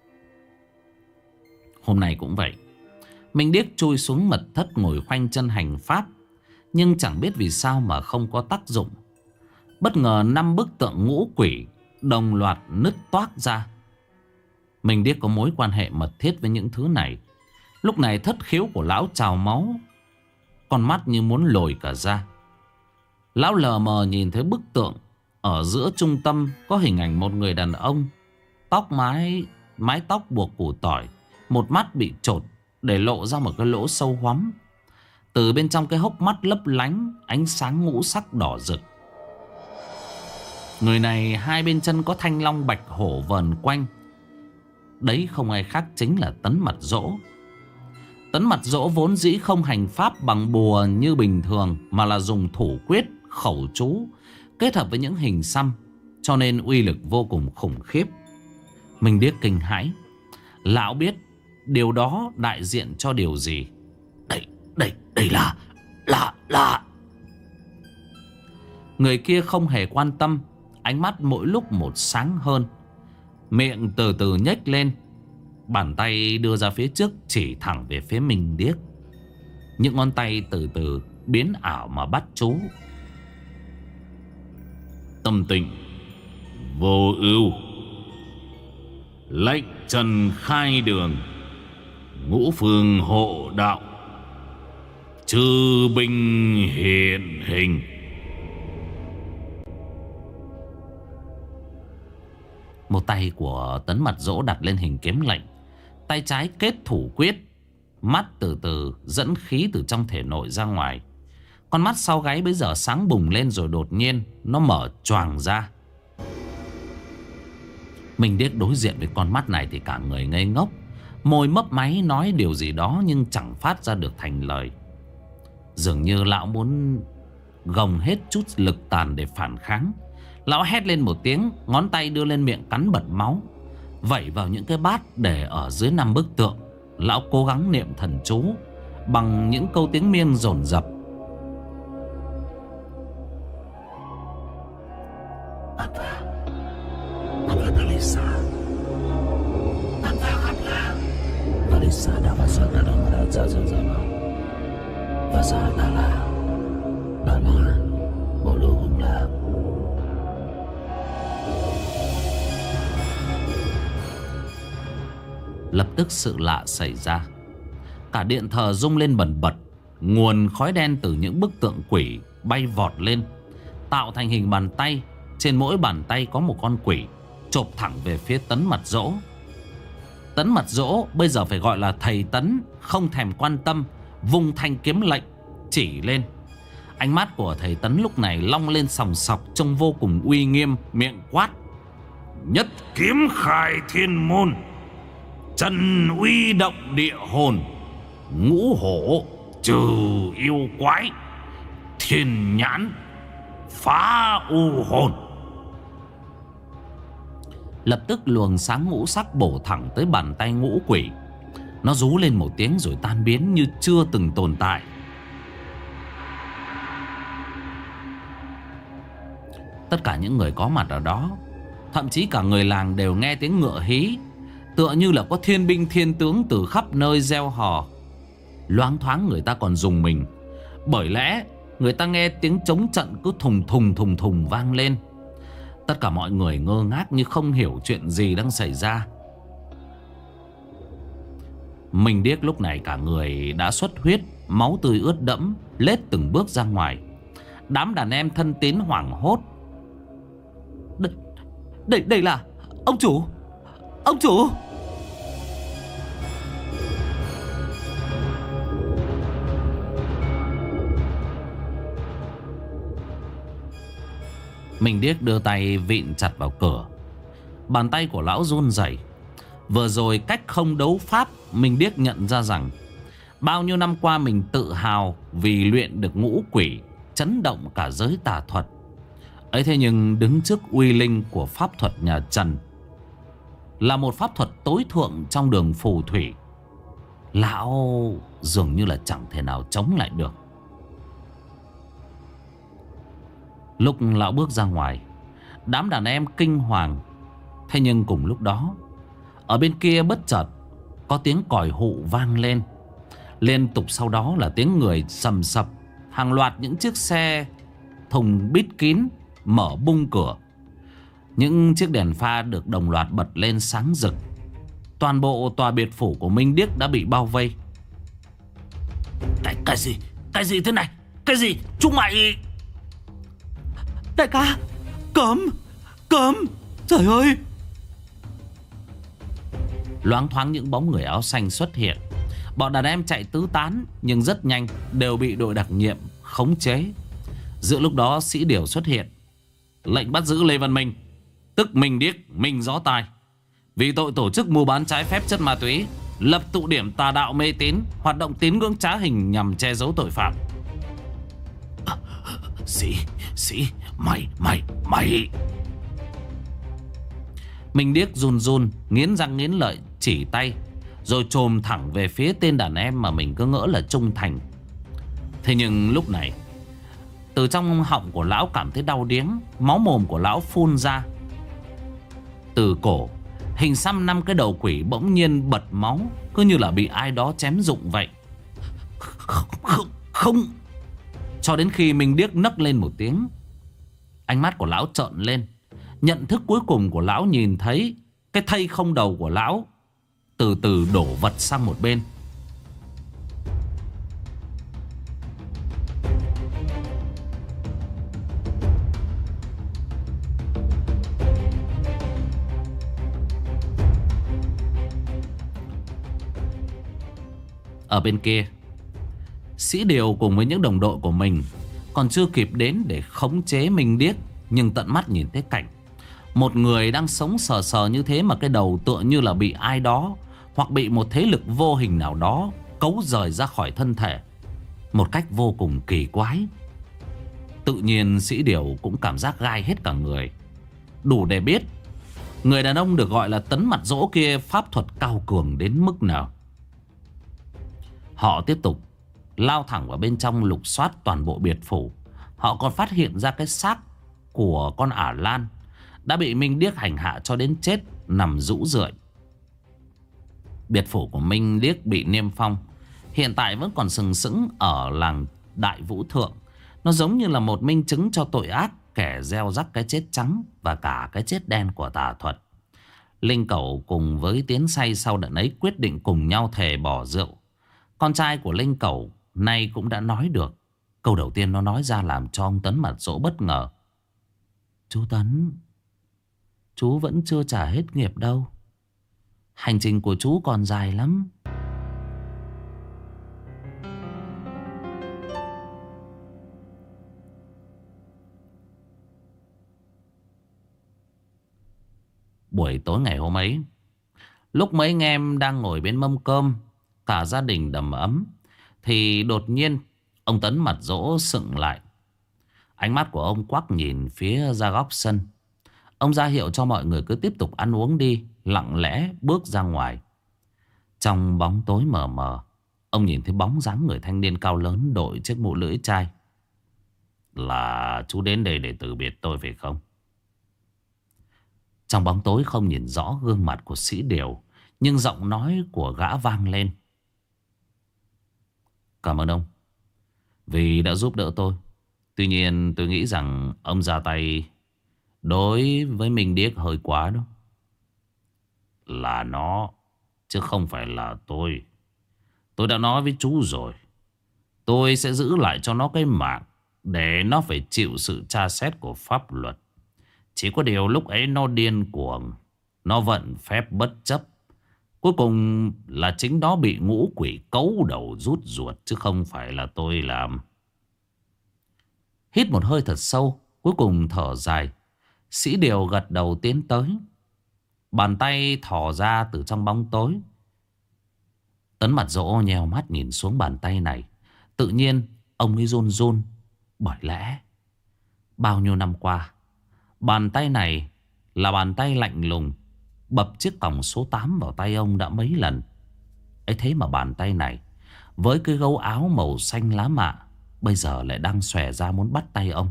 Hôm nay cũng vậy. Minh Điếc chui xuống mật thất ngồi khoanh chân hành pháp, nhưng chẳng biết vì sao mà không có tác dụng. Bất ngờ 5 bức tượng ngũ quỷ đồng loạt nứt toác ra. Minh Điếc có mối quan hệ mật thiết với những thứ này. Lúc này thất khiếu của lão trào máu, con mắt như muốn lồi cả ra. Lão lờ mờ nhìn thấy bức tượng ở giữa trung tâm có hình ảnh một người đàn ông, mái tóc buộc củ tỏi, một mắt bị chột để lộ ra một cái lỗ sâu hoắm. Từ bên trong cái hốc mắt lấp lánh ánh sáng ngũ sắc đỏ rực. Người này hai bên chân có thanh long bạch hổ vờn quanh. Đấy không ai khác chính là Tấn Mặt Dỗ. Tấn Mặt Dỗ vốn dĩ không hành pháp bằng bùa như bình thường, mà là dùng thủ quyết, khẩu chú kết hợp với những hình xăm, cho nên uy lực vô cùng khủng khiếp. Minh Điếc kinh hãi. Lão biết điều đó đại diện cho điều gì. Đây là... Người kia không hề quan tâm, ánh mắt mỗi lúc một sáng hơn. Miệng từ từ nhếch lên, bàn tay đưa ra phía trước chỉ thẳng về phía Minh Điếc. Những ngón tay từ từ biến ảo mà bắt chú. Tâm tịnh, vô ưu, lệnh trần khai đường, ngũ phương hộ đạo, chư binh hiện hình. Một tay của Tấn Mặt Dỗ đặt lên hình kiếm lệnh, tay trái kết thủ quyết. Mắt từ từ dẫn khí từ trong thể nội ra ngoài. Con mắt sau gáy bây giờ sáng bùng lên, rồi đột nhiên nó mở choàng ra. Minh Điếc đối diện với con mắt này thì cả người ngây ngốc, môi mấp máy nói điều gì đó nhưng chẳng phát ra được thành lời. Dường như lão muốn gồng hết chút lực tàn để phản kháng. Lão hét lên một tiếng, ngón tay đưa lên miệng cắn bật máu, vẩy vào những cái bát để ở dưới 5 bức tượng. Lão cố gắng niệm thần chú bằng những câu tiếng Miên dồn dập. Lập tức sự lạ xảy ra. Cả điện thờ rung lên bần bật. Nguồn khói đen từ những bức tượng quỷ bay vọt lên, tạo thành hình bàn tay. Trên mỗi bàn tay có một con quỷ chộp thẳng về phía Tấn Mặt Dỗ. Tấn Mặt Dỗ bây giờ phải gọi là thầy Tấn, không thèm quan tâm, vung thanh kiếm lệnh chỉ lên. Ánh mắt của thầy Tấn lúc này long lên sòng sọc, trông vô cùng uy nghiêm, miệng quát: Nhất kiếm khai thiên môn, trần uy động địa hồn, ngũ hổ trừ yêu quái, thiên nhãn phá u hồn. Lập tức luồng sáng ngũ sắc bổ thẳng tới bàn tay ngũ quỷ. Nó rú lên một tiếng rồi tan biến như chưa từng tồn tại. Tất cả những người có mặt ở đó, thậm chí cả người làng, đều nghe tiếng ngựa hí, tựa như là có thiên binh thiên tướng từ khắp nơi reo hò. Loáng thoáng người ta còn rùng mình, bởi lẽ người ta nghe tiếng trống trận cứ thùng thùng vang lên. Tất cả mọi người ngơ ngác như không hiểu chuyện gì đang xảy ra. Minh Điếc lúc này cả người đã xuất huyết, máu tươi ướt đẫm, lết từng bước ra ngoài. Đám đàn em thân tín hoảng hốt: Đây là ông chủ! Ông chủ! Minh Điếc đưa tay vịn chặt vào cửa. Bàn tay của lão run rẩy. Vừa rồi cách không đấu pháp, Minh Điếc nhận ra rằng Bao nhiêu năm qua mình tự hào vì luyện được ngũ quỷ, chấn động cả giới tà thuật. Ấy thế nhưng đứng trước uy linh của pháp thuật nhà Trần, là một pháp thuật tối thượng trong đường phù thủy, lão dường như là chẳng thể nào chống lại được. Lúc lão bước ra ngoài, đám đàn em kinh hoàng. Thế nhưng cùng lúc đó, ở bên kia bất chợt có tiếng còi hụ vang lên. Liên tục sau đó là tiếng người sầm sập. Hàng loạt những chiếc xe thùng bít kín mở bung cửa. Những chiếc đèn pha được đồng loạt bật lên sáng rực. Toàn bộ tòa biệt phủ của Minh Điếc đã bị bao vây. Cái gì? Cái gì thế này? Cái gì? Chúng mày... Đại ca, cấm, trời ơi. Loáng thoáng những bóng người áo xanh xuất hiện. Bọn đàn em chạy tứ tán, nhưng rất nhanh đều bị đội đặc nhiệm khống chế. Giữa lúc đó Sĩ Điều xuất hiện, lệnh bắt giữ Lê Văn Minh, tức Minh Điếc, Minh Gió Tai, vì tội tổ chức mua bán trái phép chất ma túy, lập tụ điểm tà đạo mê tín, hoạt động tín ngưỡng trá hình nhằm che giấu tội phạm. Sĩ, mày. Minh Điếc run run, nghiến răng nghiến lợi chỉ tay, rồi chồm thẳng về phía tên đàn em mà mình cứ ngỡ là trung thành. Thế nhưng lúc này, từ trong họng của lão cảm thấy đau điếng. Máu mồm của lão phun ra. Từ cổ, hình xăm 5 cái đầu quỷ bỗng nhiên bật máu, cứ như là bị ai đó chém rụng vậy. Không. Cho đến khi Minh Điếc nấc lên một tiếng, ánh mắt của lão trợn lên. Nhận thức cuối cùng của lão nhìn thấy cái thây không đầu của lão từ từ đổ vật sang một bên. Ở bên kia, Sĩ Điều cùng với những đồng đội của mình còn chưa kịp đến để khống chế Minh Điếc, nhưng tận mắt nhìn thấy cảnh một người đang sống sờ sờ như thế mà cái đầu tựa như là bị ai đó hoặc bị một thế lực vô hình nào đó cấu rời ra khỏi thân thể một cách vô cùng kỳ quái. Tự nhiên Sĩ Điều cũng cảm giác gai hết cả người, đủ để biết người đàn ông được gọi là Tấn Mặt Dỗ kia pháp thuật cao cường đến mức nào. Họ tiếp tục lao thẳng vào bên trong lục soát toàn bộ biệt phủ. Họ còn phát hiện ra cái xác của con ả Lan đã bị Minh Điếc hành hạ cho đến chết, nằm rũ rượi. Biệt phủ của Minh Điếc bị niêm phong, hiện tại vẫn còn sừng sững ở làng Đại Vũ Thượng. Nó giống như là một minh chứng cho tội ác kẻ gieo rắc cái chết trắng và cả cái chết đen của tà thuật. Linh Cẩu cùng với Tiến Say sau đợt ấy quyết định cùng nhau thề bỏ rượu. Con trai của Linh Cẩu nay cũng đã nói được. Câu đầu tiên nó nói ra làm cho ông Tấn Mặt Dỗ bất ngờ. Chú Tấn, chú vẫn chưa trả hết nghiệp đâu. Hành trình của chú còn dài lắm. Buổi tối ngày hôm ấy, lúc mấy anh em đang ngồi bên mâm cơm, cả gia đình đầm ấm, thì đột nhiên ông Tấn Mặt Dỗ sững lại. Ánh mắt của ông quắc nhìn phía ra góc sân. Ông ra hiệu cho mọi người cứ tiếp tục ăn uống đi, lặng lẽ bước ra ngoài. Trong bóng tối mờ mờ, ông nhìn thấy bóng dáng người thanh niên cao lớn đội chiếc mũ lưỡi chai. Là chú đến đây để từ biệt tôi phải không? Trong bóng tối không nhìn rõ gương mặt của Sĩ Điều, nhưng giọng nói của gã vang lên. Cảm ơn ông vì đã giúp đỡ tôi. Tuy nhiên tôi nghĩ rằng ông ra tay đối với Minh Điếc hơi quá đó. Là nó, chứ không phải là tôi. Tôi đã nói với chú rồi, tôi sẽ giữ lại cho nó cái mạng, để nó phải chịu sự tra xét của pháp luật. Chỉ có điều lúc ấy nó điên cuồng, nó vận phép bất chấp. Cuối cùng là chính nó bị ngũ quỷ cấu đầu rút ruột, chứ không phải là tôi làm. Hít một hơi thật sâu, cuối cùng thở dài, Sĩ Điều gật đầu tiến tới. Bàn tay thò ra từ trong bóng tối. Tấn Mặt Dỗ nheo mắt nhìn xuống bàn tay này. Tự nhiên ông ấy run run. Bởi lẽ bao nhiêu năm qua, bàn tay này là bàn tay lạnh lùng bập chiếc còng số 8 vào tay ông đã mấy lần. Ấy thế mà bàn tay này với cái gấu áo màu xanh lá mạ bây giờ lại đang xòe ra muốn bắt tay ông.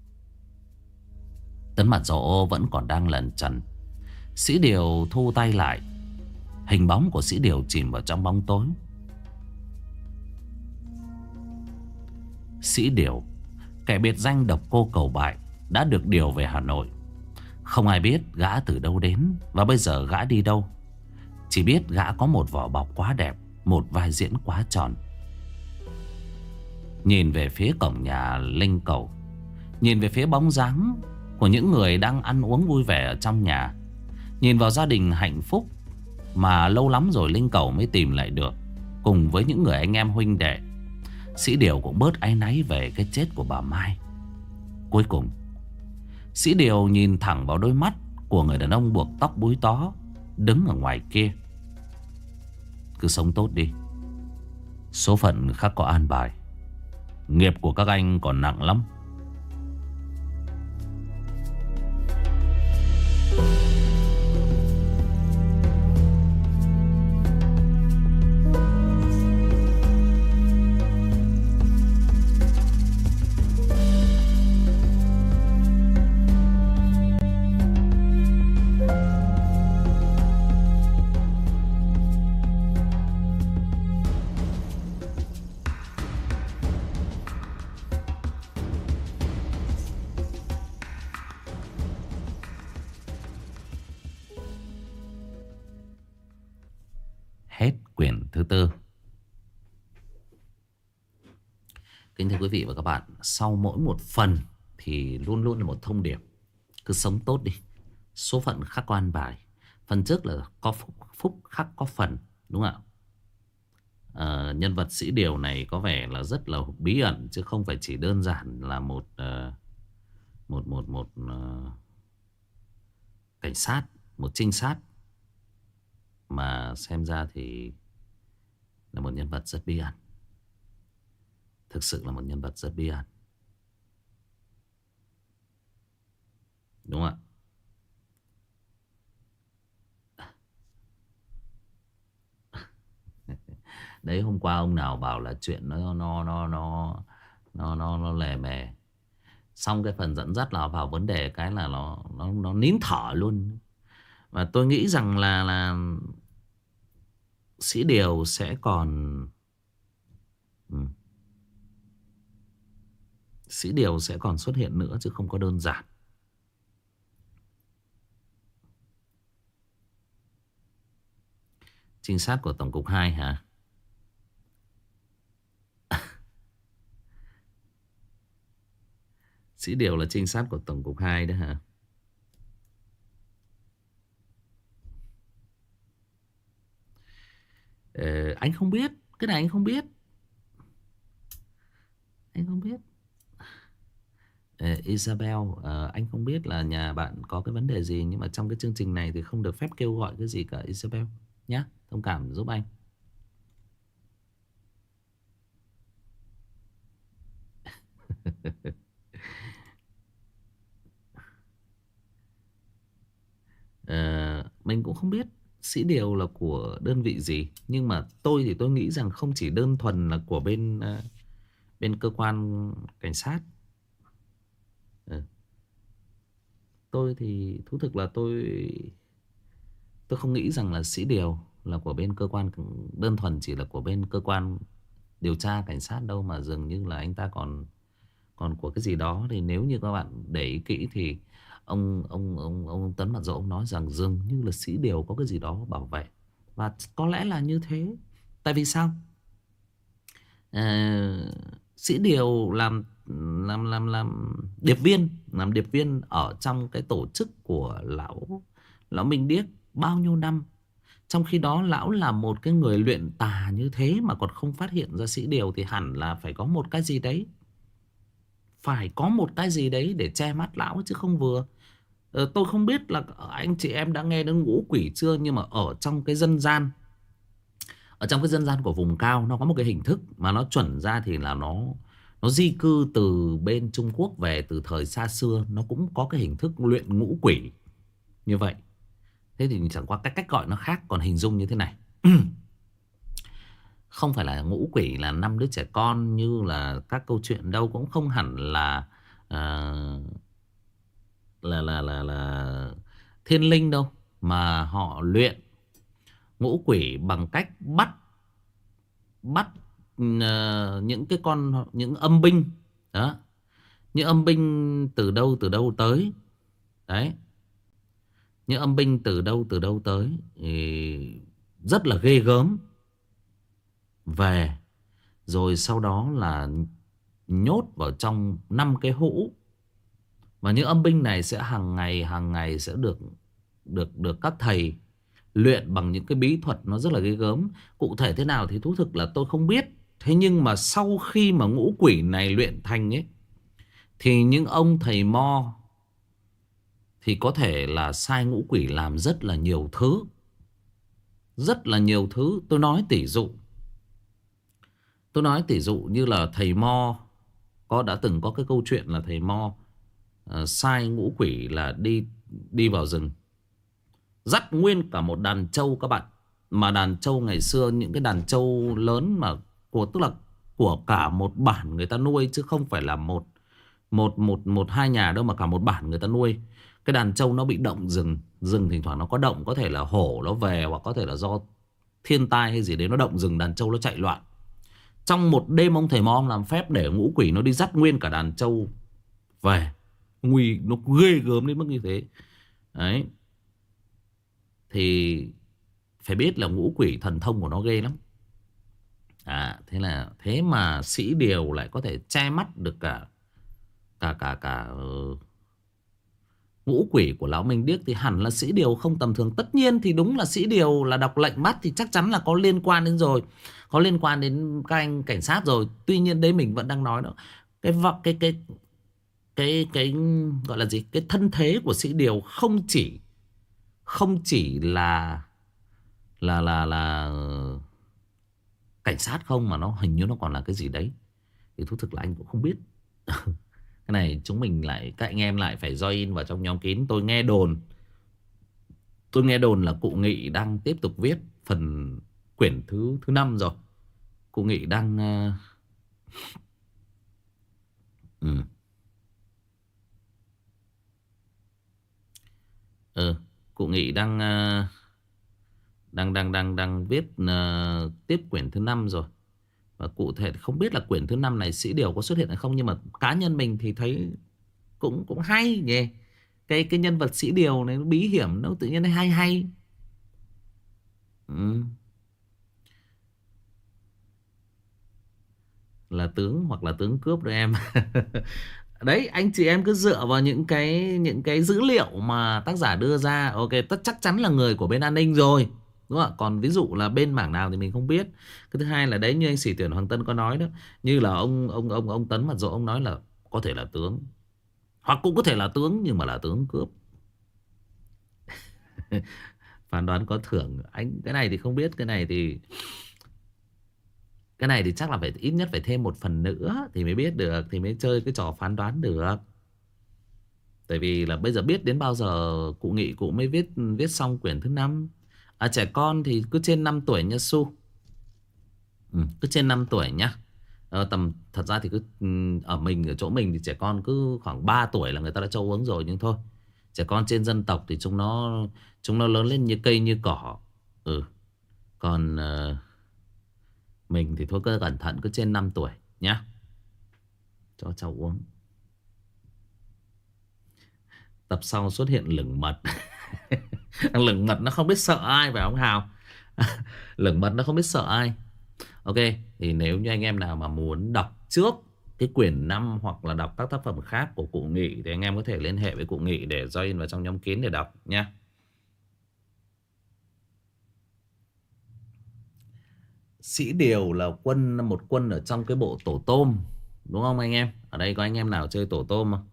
Tấn Mặt Dỗ vẫn còn đang lẩn chẩn. Sĩ Điều thu tay lại. Hình bóng của Sĩ Điều chìm vào trong bóng tối. Sĩ Điều, kẻ biệt danh độc cô cầu bại, đã được điều về Hà Nội. Không ai biết gã từ đâu đến và bây giờ gã đi đâu. Chỉ biết gã có một vỏ bọc quá đẹp, một vai diễn quá tròn. Nhìn về phía cổng nhà Linh Cầu, nhìn về phía bóng dáng của những người đang ăn uống vui vẻ ở trong nhà, nhìn vào gia đình hạnh phúc mà lâu lắm rồi Linh Cầu mới tìm lại được, cùng với những người anh em huynh đệ, Sĩ Điều cũng bớt áy náy về cái chết của bà Mai. Cuối cùng Sĩ Điều nhìn thẳng vào đôi mắt của người đàn ông buộc tóc búi tó đứng ở ngoài kia. Cứ sống tốt đi, số phận khắc có an bài. Nghiệp của các anh còn nặng lắm. Hết quyển thứ tư. Kính thưa quý vị và các bạn, sau mỗi một phần thì luôn luôn là một thông điệp. Cứ sống tốt đi, số phận khắc có an bài. Phần trước là có phúc khắc có phần, đúng không ạ? Nhân vật Sĩ Điều này có vẻ là rất là bí ẩn, chứ không phải chỉ đơn giản là một cảnh sát, một trinh sát, mà xem ra thì là một nhân vật rất bí ẩn. Thực sự là một nhân vật rất bí ẩn, đúng không ạ? Đấy, hôm qua ông nào bảo là chuyện nó lè mè. Xong cái phần dẫn dắt là vào vấn đề cái là nó nín thở luôn. Và tôi nghĩ rằng là Sĩ Điều sẽ còn Sĩ Điều sẽ còn xuất hiện nữa chứ không có đơn giản. Trinh sát của Tổng cục 2 hả? Sĩ Điều là trinh sát của Tổng cục 2 đó hả? Anh không biết. Cái này anh không biết. Anh không biết. Isabel, anh không biết là nhà bạn có cái vấn đề gì, nhưng mà trong cái chương trình này thì không được phép kêu gọi cái gì cả Isabel nhé. Thông cảm giúp anh. Mình cũng không biết Sĩ Điều là của đơn vị gì, nhưng mà tôi thì tôi nghĩ rằng không chỉ đơn thuần là của bên cơ quan cảnh sát. Tôi thì thú thực là tôi không nghĩ rằng là Sĩ Điều là của bên cơ quan, đơn thuần chỉ là của bên cơ quan điều tra cảnh sát đâu, mà dường như là anh ta còn của cái gì đó. Thì nếu như các bạn để ý kỹ thì ông Tấn Mặt Dỗ ông nói rằng dường như là Sĩ Điều có cái gì đó bảo vệ, và có lẽ là như thế. Tại vì sao? Sĩ Điều làm điệp viên ở trong cái tổ chức của lão Minh Điếc bao nhiêu năm. Trong khi đó lão là một cái người luyện tà như thế mà còn không phát hiện ra Sĩ Điều, thì hẳn là phải có một cái gì đấy. Phải có một cái gì đấy để che mắt lão chứ không vừa. Tôi không biết là anh chị em đã nghe đến ngũ quỷ chưa, nhưng mà ở trong cái dân gian, Ở trong cái dân gian của vùng cao nó có một cái hình thức mà nó chuẩn ra thì là nó di cư từ bên Trung Quốc về từ thời xa xưa. Nó cũng có cái hình thức luyện ngũ quỷ như vậy. Thế thì chẳng qua cách gọi nó khác. Còn hình dung như thế này. Không phải là ngũ quỷ là 5 đứa trẻ con như là các câu chuyện đâu. Cũng không hẳn là uh, là thiên linh đâu. Mà họ luyện ngũ quỷ bằng cách bắt bắt những cái con, những âm binh đó, những âm binh từ đâu tới đấy, những âm binh từ đâu tới thì rất là ghê gớm về, rồi sau đó là nhốt vào trong 5 cái hũ. Và những âm binh này sẽ hàng ngày sẽ được được các thầy luyện bằng những cái bí thuật nó rất là ghê gớm. Cụ thể thế nào thì thú thực là tôi không biết. Thế nhưng mà sau khi mà ngũ quỷ này luyện thành ấy, thì những ông thầy mo thì có thể là sai ngũ quỷ làm rất là nhiều thứ. Rất là nhiều thứ. Tôi nói tỉ dụ như là thầy mo đã từng có cái câu chuyện là thầy mo sai ngũ quỷ là đi vào rừng, dắt nguyên cả một đàn trâu các bạn. Mà đàn trâu ngày xưa, những cái đàn trâu lớn mà tức là của cả một bản người ta nuôi, chứ không phải là một hai nhà đâu, mà cả một bản người ta nuôi. Cái đàn trâu nó bị động rừng, thỉnh thoảng nó có động, có thể là hổ nó về, hoặc có thể là do thiên tai hay gì đấy nó động rừng, đàn trâu nó chạy loạn. Trong một đêm ông thầy mo ông làm phép để ngũ quỷ nó đi dắt nguyên cả đàn trâu về. Nó ghê gớm đến mức như thế đấy. Thì phải biết là ngũ quỷ thần thông của nó ghê lắm. Thế mà sĩ điều lại có thể che mắt được cả ngũ quỷ của lão Minh Điếc, thì hẳn là sĩ điều không tầm thường. Tất nhiên thì đúng là sĩ điều là đọc lệnh bắt thì chắc chắn là có liên quan đến rồi, có liên quan đến các anh cảnh sát rồi. Tuy nhiên đấy mình vẫn đang nói đó, cái gọi là gì, cái thân thế của sĩ điều không chỉ là cảnh sát không, mà nó hình như nó còn là cái gì đấy thì thú thực là anh cũng không biết. Cái này các anh em lại phải join vào trong nhóm kín. Tôi nghe đồn là cụ Nghị đang tiếp tục viết phần quyển thứ 5 rồi. Cụ Nghị đang cụ Nghị đang viết tiếp quyển thứ 5 rồi. Và cụ thể không biết là quyển thứ 5 này sĩ điều có xuất hiện hay không, nhưng mà cá nhân mình thì thấy cũng hay nhỉ. Cái nhân vật sĩ điều này nó bí hiểm, nó tự nhiên hay hay. Là tướng hoặc là tướng cướp đó em. Đấy, anh chị em cứ dựa vào những cái dữ liệu mà tác giả đưa ra, ok, chắc chắn là người của bên an ninh rồi, đúng không ạ? Còn ví dụ là bên mảng nào thì mình không biết. Cái thứ hai là đấy, như anh Sĩ Tuyển Hoàng Tân có nói đó, như là ông Tấn Mặt Dỗ ông nói là có thể là tướng, hoặc cũng có thể là tướng nhưng mà là tướng cướp. Phán đoán có thưởng. Anh cái này thì không biết, cái này thì chắc là phải ít nhất phải thêm một phần nữa thì mới biết được, thì mới chơi cái trò phán đoán được. Tại vì là bây giờ biết đến bao giờ cụ Nghị cụ mới viết xong quyển thứ 5. Trẻ con thì cứ trên 5 tuổi nha Su. Cứ trên 5 tuổi nhá. Thật ra thì ở chỗ mình thì trẻ con cứ khoảng 3 tuổi là người ta đã cho uống rồi, nhưng thôi. Trẻ con trên dân tộc thì chúng nó lớn lên như cây như cỏ. Còn mình thì thôi cứ cẩn thận, cứ trên 5 tuổi nhá, cho cháu uống. Tập sau xuất hiện lửng mật. Lửng mật nó không biết sợ ai phải không Hào? Lửng mật nó không biết sợ ai. Ok, thì nếu như anh em nào mà muốn đọc trước cái quyển 5 hoặc là đọc các tác phẩm khác của cụ Nghị thì anh em có thể liên hệ với cụ Nghị để join vào trong nhóm kín để đọc nha. Sĩ điều là một quân ở trong cái bộ tổ tôm, đúng không anh em? Ở đây có anh em nào chơi tổ tôm không?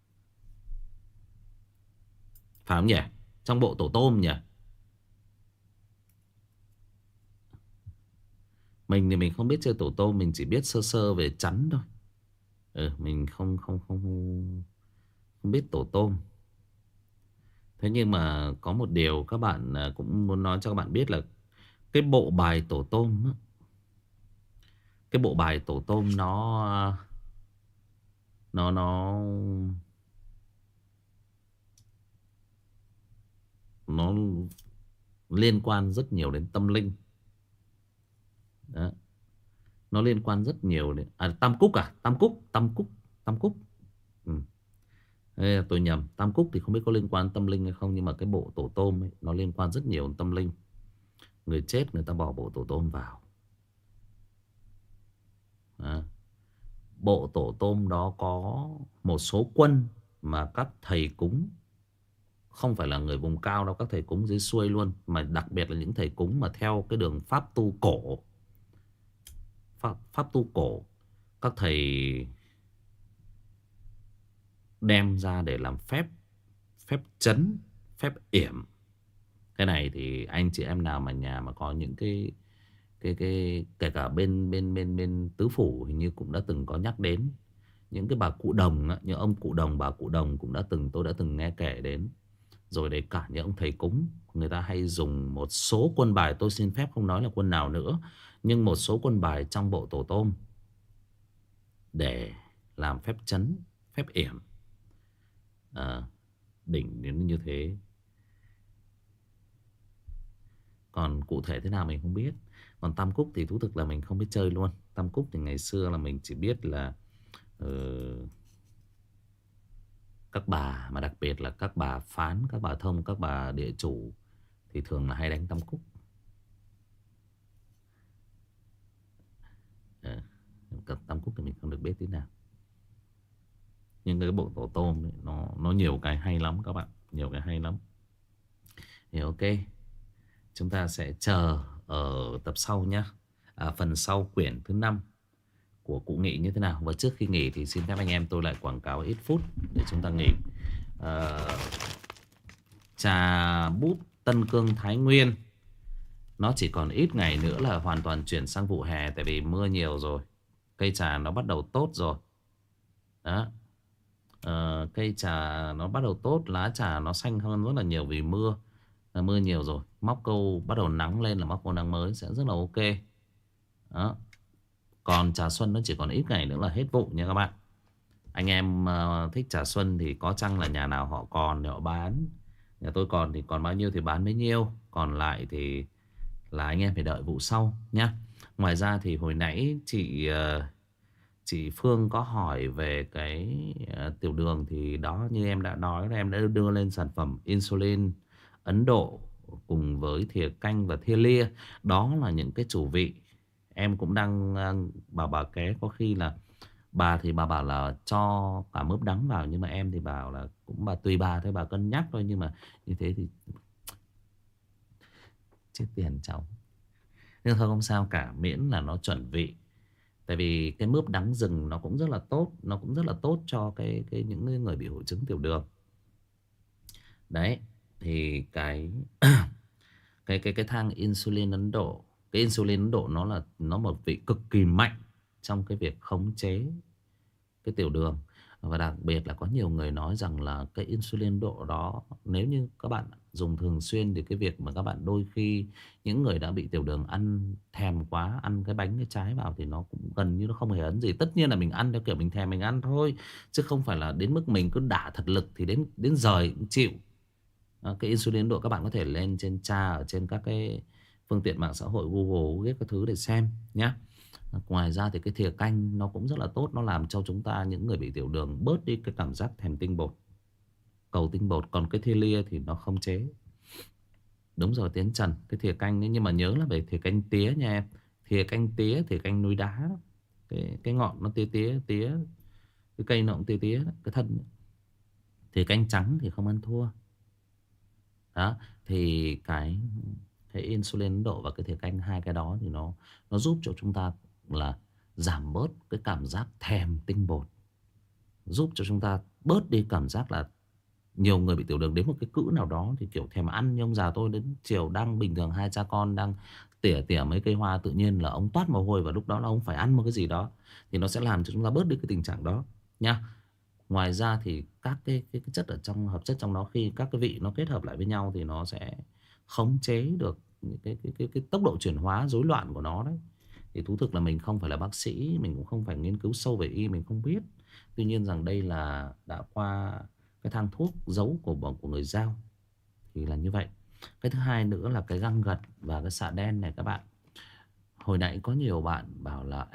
Phải không nhỉ? Trong bộ tổ tôm nhỉ? Mình thì mình không biết chơi tổ tôm, mình chỉ biết sơ sơ về chắn thôi. Mình không biết tổ tôm. Thế nhưng mà có một điều các bạn cũng muốn nói cho các bạn biết là cái bộ bài tổ tôm á, cái bộ bài tổ tôm nó nó liên quan rất nhiều đến tâm linh. Đó. Nó liên quan rất nhiều đến Tam Cúc Tam Cúc. Ừ. Đây là tôi nhầm. Tam Cúc thì không biết có liên quan tâm linh hay không, nhưng mà cái bộ tổ tôm ấy, nó liên quan rất nhiều đến tâm linh. Người chết người ta bỏ bộ tổ tôm vào. Đó. Bộ tổ tôm đó có một số quân mà các thầy cúng, không phải là người vùng cao đâu, các thầy cúng dưới xuôi luôn, mà đặc biệt là những thầy cúng mà theo cái đường pháp tu cổ. Pháp tu cổ, các thầy đem ra để làm phép trấn, phép yểm. Cái này thì anh chị em nào mà nhà mà có những cái kể cả bên tứ phủ hình như cũng đã từng có nhắc đến. Những cái bà cụ đồng á, như ông cụ đồng, bà cụ đồng cũng đã từng, tôi đã từng nghe kể đến. Rồi để cả những ông thầy cúng, người ta hay dùng một số quân bài, tôi xin phép không nói là quân nào nữa, nhưng một số quân bài trong bộ tổ tôm để làm phép trấn, phép yểm. Đỉnh đến như thế. Còn cụ thể thế nào mình không biết. Còn Tam Cúc thì thú thực là mình không biết chơi luôn. Tam Cúc thì ngày xưa là mình chỉ biết là các bà, mà đặc biệt là các bà phán, các bà thông, các bà địa chủ thì thường là hay đánh Tam Cúc. Tam Cúc thì mình không được biết tí nào. Nhưng cái bộ tổ tôm ấy, nó nhiều cái hay lắm các bạn, nhiều cái hay lắm. Thì ok, chúng ta sẽ chờ ở tập sau nhé. Phần sau quyển thứ 5 của cụ Nghị như thế nào. Và trước khi nghỉ thì xin phép anh em tôi lại quảng cáo ít phút để chúng ta nghỉ. Trà búp Tân Cương Thái Nguyên nó chỉ còn ít ngày nữa là hoàn toàn chuyển sang vụ hè. Tại vì mưa nhiều rồi, cây trà nó bắt đầu tốt rồi. Đó. Cây trà nó bắt đầu tốt, lá trà nó xanh hơn rất là nhiều vì mưa. Mưa nhiều rồi, móc câu bắt đầu nắng lên là móc câu nắng mới sẽ rất là ok. Đó. Còn trà xuân nó chỉ còn ít ngày nữa là hết vụ nha các bạn. Anh em thích trà xuân thì có chăng là nhà nào họ còn thì họ bán. Nhà tôi còn thì còn bao nhiêu thì bán bấy nhiêu. Còn lại thì là anh em phải đợi vụ sau nhá. Ngoài ra thì hồi nãy chị Phương có hỏi về cái tiểu đường. Thì đó, như em đã nói là em đã đưa lên sản phẩm insulin Ấn Độ cùng với thìa canh và thìa lia. Đó là những cái chủ vị. Em cũng đang bảo bà ké, có khi là bà thì bà bảo là cho cả mướp đắng vào, nhưng mà em thì bảo là cũng bà tùy bà thôi, bà cân nhắc thôi. Nhưng mà như thế thì chết tiền cháu. Nhưng thôi không sao cả, miễn là nó chuẩn vị. Tại vì cái mướp đắng rừng nó cũng rất là tốt, nó cũng rất là tốt cho những người bị hội chứng tiểu đường. Đấy, thì cái thang insulin Ấn Độ, cái insulin Ấn Độ nó một vị cực kỳ mạnh trong cái việc khống chế cái tiểu đường. Và đặc biệt là có nhiều người nói rằng là cái insulin độ đó, nếu như các bạn dùng thường xuyên thì cái việc mà các bạn đôi khi những người đã bị tiểu đường ăn thèm quá, ăn cái bánh cái trái vào thì nó cũng gần như nó không hề ấn gì. Tất nhiên là mình ăn theo kiểu mình thèm mình ăn thôi, chứ không phải là đến mức mình cứ đả thật lực thì đến giờ cũng chịu. Cái insulin độ các bạn có thể lên trên tra ở trên các cái phương tiện mạng xã hội, Google, ghép các thứ để xem nhé. Ngoài ra thì cái thìa canh nó cũng rất là tốt. Nó làm cho chúng ta, những người bị tiểu đường, bớt đi cái cảm giác thèm tinh bột, cầu tinh bột. Còn cái thìa lia thì nó không chế. Đúng rồi Tiến Trần, cái thìa canh ấy. Nhưng mà nhớ là về thìa canh tía nha em. Thìa canh núi đá. Cái ngọn nó tía. Cái cây nó cũng tía. Cái thân. Thìa canh trắng thì không ăn thua. Đó. Thì cái insulin độ và cái thìa canh, hai cái đó thì nó giúp cho chúng ta là giảm bớt cái cảm giác thèm tinh bột, giúp cho chúng ta bớt đi cảm giác là nhiều người bị tiểu đường đến một cái cữ nào đó thì kiểu thèm ăn. Như ông già tôi đến chiều đang bình thường, hai cha con đang tỉa tỉa mấy cây hoa tự nhiên là ông toát mồ hôi, và lúc đó là ông phải ăn một cái gì đó thì nó sẽ làm cho chúng ta bớt đi cái tình trạng đó nha. Ngoài ra thì các cái chất ở trong, hợp chất trong đó, khi các cái vị nó kết hợp lại với nhau thì nó sẽ khống chế được những cái tốc độ chuyển hóa rối loạn của nó đấy. Thì thú thực là mình không phải là bác sĩ, mình cũng không phải nghiên cứu sâu về y, mình không biết. Tuy nhiên rằng đây là đã qua cái thang thuốc giấu của người Dao thì là như vậy. Cái thứ hai nữa là cái găng gật và cái xạ đen này các bạn. Hồi nãy có nhiều bạn bảo là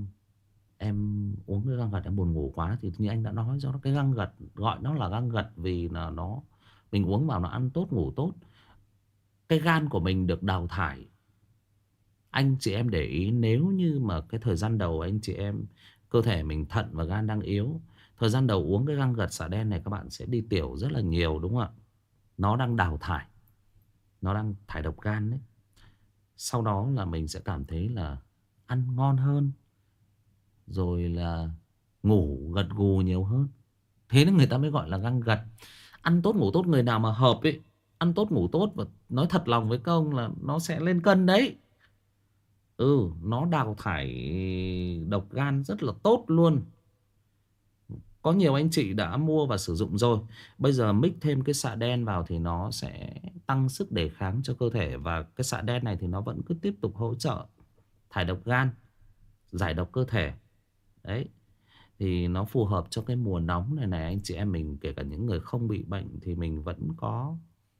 em uống cái găng gật em buồn ngủ quá, thì như anh đã nói, do cái găng gật gọi nó là găng gật vì là nó, mình uống vào nó ăn tốt ngủ tốt. Cái gan của mình được đào thải. Anh chị em để ý, nếu như mà cái thời gian đầu anh chị em cơ thể mình thận và gan đang yếu, thời gian đầu uống cái găng gật xả đen này các bạn sẽ đi tiểu rất là nhiều, đúng không ạ? Nó đang đào thải, nó đang thải độc gan đấy. Sau đó là mình sẽ cảm thấy là ăn ngon hơn, rồi là ngủ gật gù nhiều hơn. Thế nên người ta mới gọi là găng gật. Ăn tốt ngủ tốt, người nào mà hợp ấy, ăn tốt ngủ tốt, và nói thật lòng với các ông là nó sẽ lên cân đấy. Nó đào thải độc gan rất là tốt luôn. Có nhiều anh chị đã mua và sử dụng rồi. Bây giờ mix thêm cái xạ đen vào thì nó sẽ tăng sức đề kháng cho cơ thể. Và cái xạ đen này thì nó vẫn cứ tiếp tục hỗ trợ thải độc gan, giải độc cơ thể. Đấy. Thì nó phù hợp cho cái mùa nóng này này anh chị em mình. Kể cả những người không bị bệnh thì mình vẫn có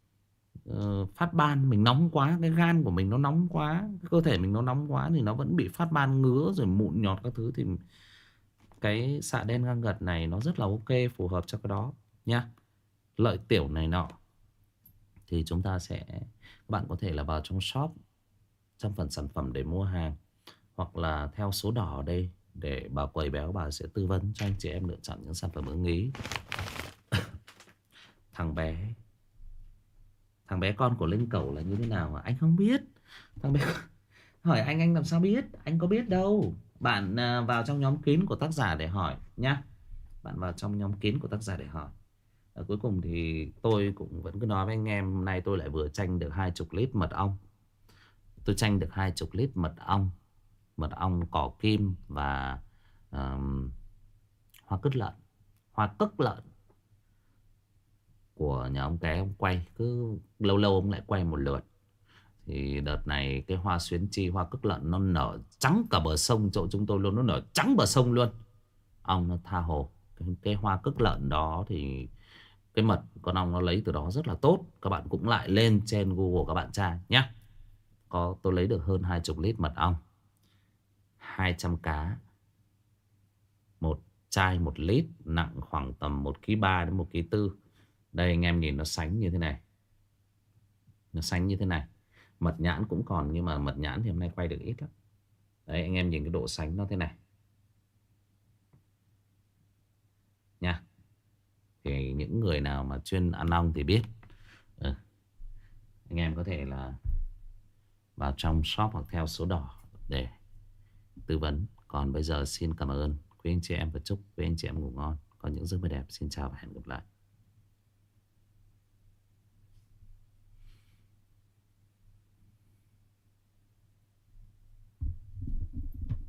phát ban. Mình nóng quá, cái gan của mình nó nóng quá, cái cơ thể mình nó nóng quá thì nó vẫn bị phát ban, ngứa rồi mụn nhọt các thứ. Thì cái xạ đen găng gật này nó rất là ok, phù hợp cho cái đó nha. Lợi tiểu này nọ thì chúng ta sẽ, các bạn có thể là vào trong shop, trong phần sản phẩm để mua hàng, hoặc là theo số đỏ ở đây để bà quầy béo bà sẽ tư vấn cho anh chị em lựa chọn những sản phẩm ưng ý. Thằng bé con của Linh Cẩu là như thế nào mà anh không biết. Thằng bé hỏi anh làm sao biết, anh có biết đâu. Bạn vào trong nhóm kín của tác giả để hỏi nhá. Bạn vào trong nhóm kín của tác giả để hỏi. Cuối cùng thì tôi cũng vẫn cứ nói với anh em, hôm nay tôi lại vừa tranh được 20 lít mật ong. Tôi tranh được 20 lít mật ong cỏ kim và hoa cứt lợn, hoa cức lợn của nhà ông Ké. Ông quay cứ lâu lâu ông lại quay một lượt. Thì đợt này cái hoa xuyến chi, hoa cức lợn nó nở trắng cả bờ sông chỗ chúng tôi luôn, nó nở trắng bờ sông luôn. Ong nó tha hồ. Cái hoa cức lợn đó thì cái mật con ong nó lấy từ đó rất là tốt. Các bạn cũng lại lên trên Google các bạn tra nhé. Tôi lấy được hơn 20 lít mật ong, 200 cá, một chai 1 lít, nặng khoảng tầm 1,3 kg đến 1,4 kg. Đây anh em nhìn nó sánh như thế này. Nó sánh như thế này. Mật nhãn cũng còn, nhưng mà mật nhãn thì hôm nay quay được ít lắm. Đấy anh em nhìn cái độ sánh nó thế này nha. Thì những người nào mà chuyên ăn ong thì biết. Anh em có thể là vào trong shop hoặc theo số đỏ để tư vấn. Còn bây giờ xin cảm ơn quý anh chị em và chúc quý anh chị em ngủ ngon. Có những giấc mơ đẹp. Xin chào và hẹn gặp lại.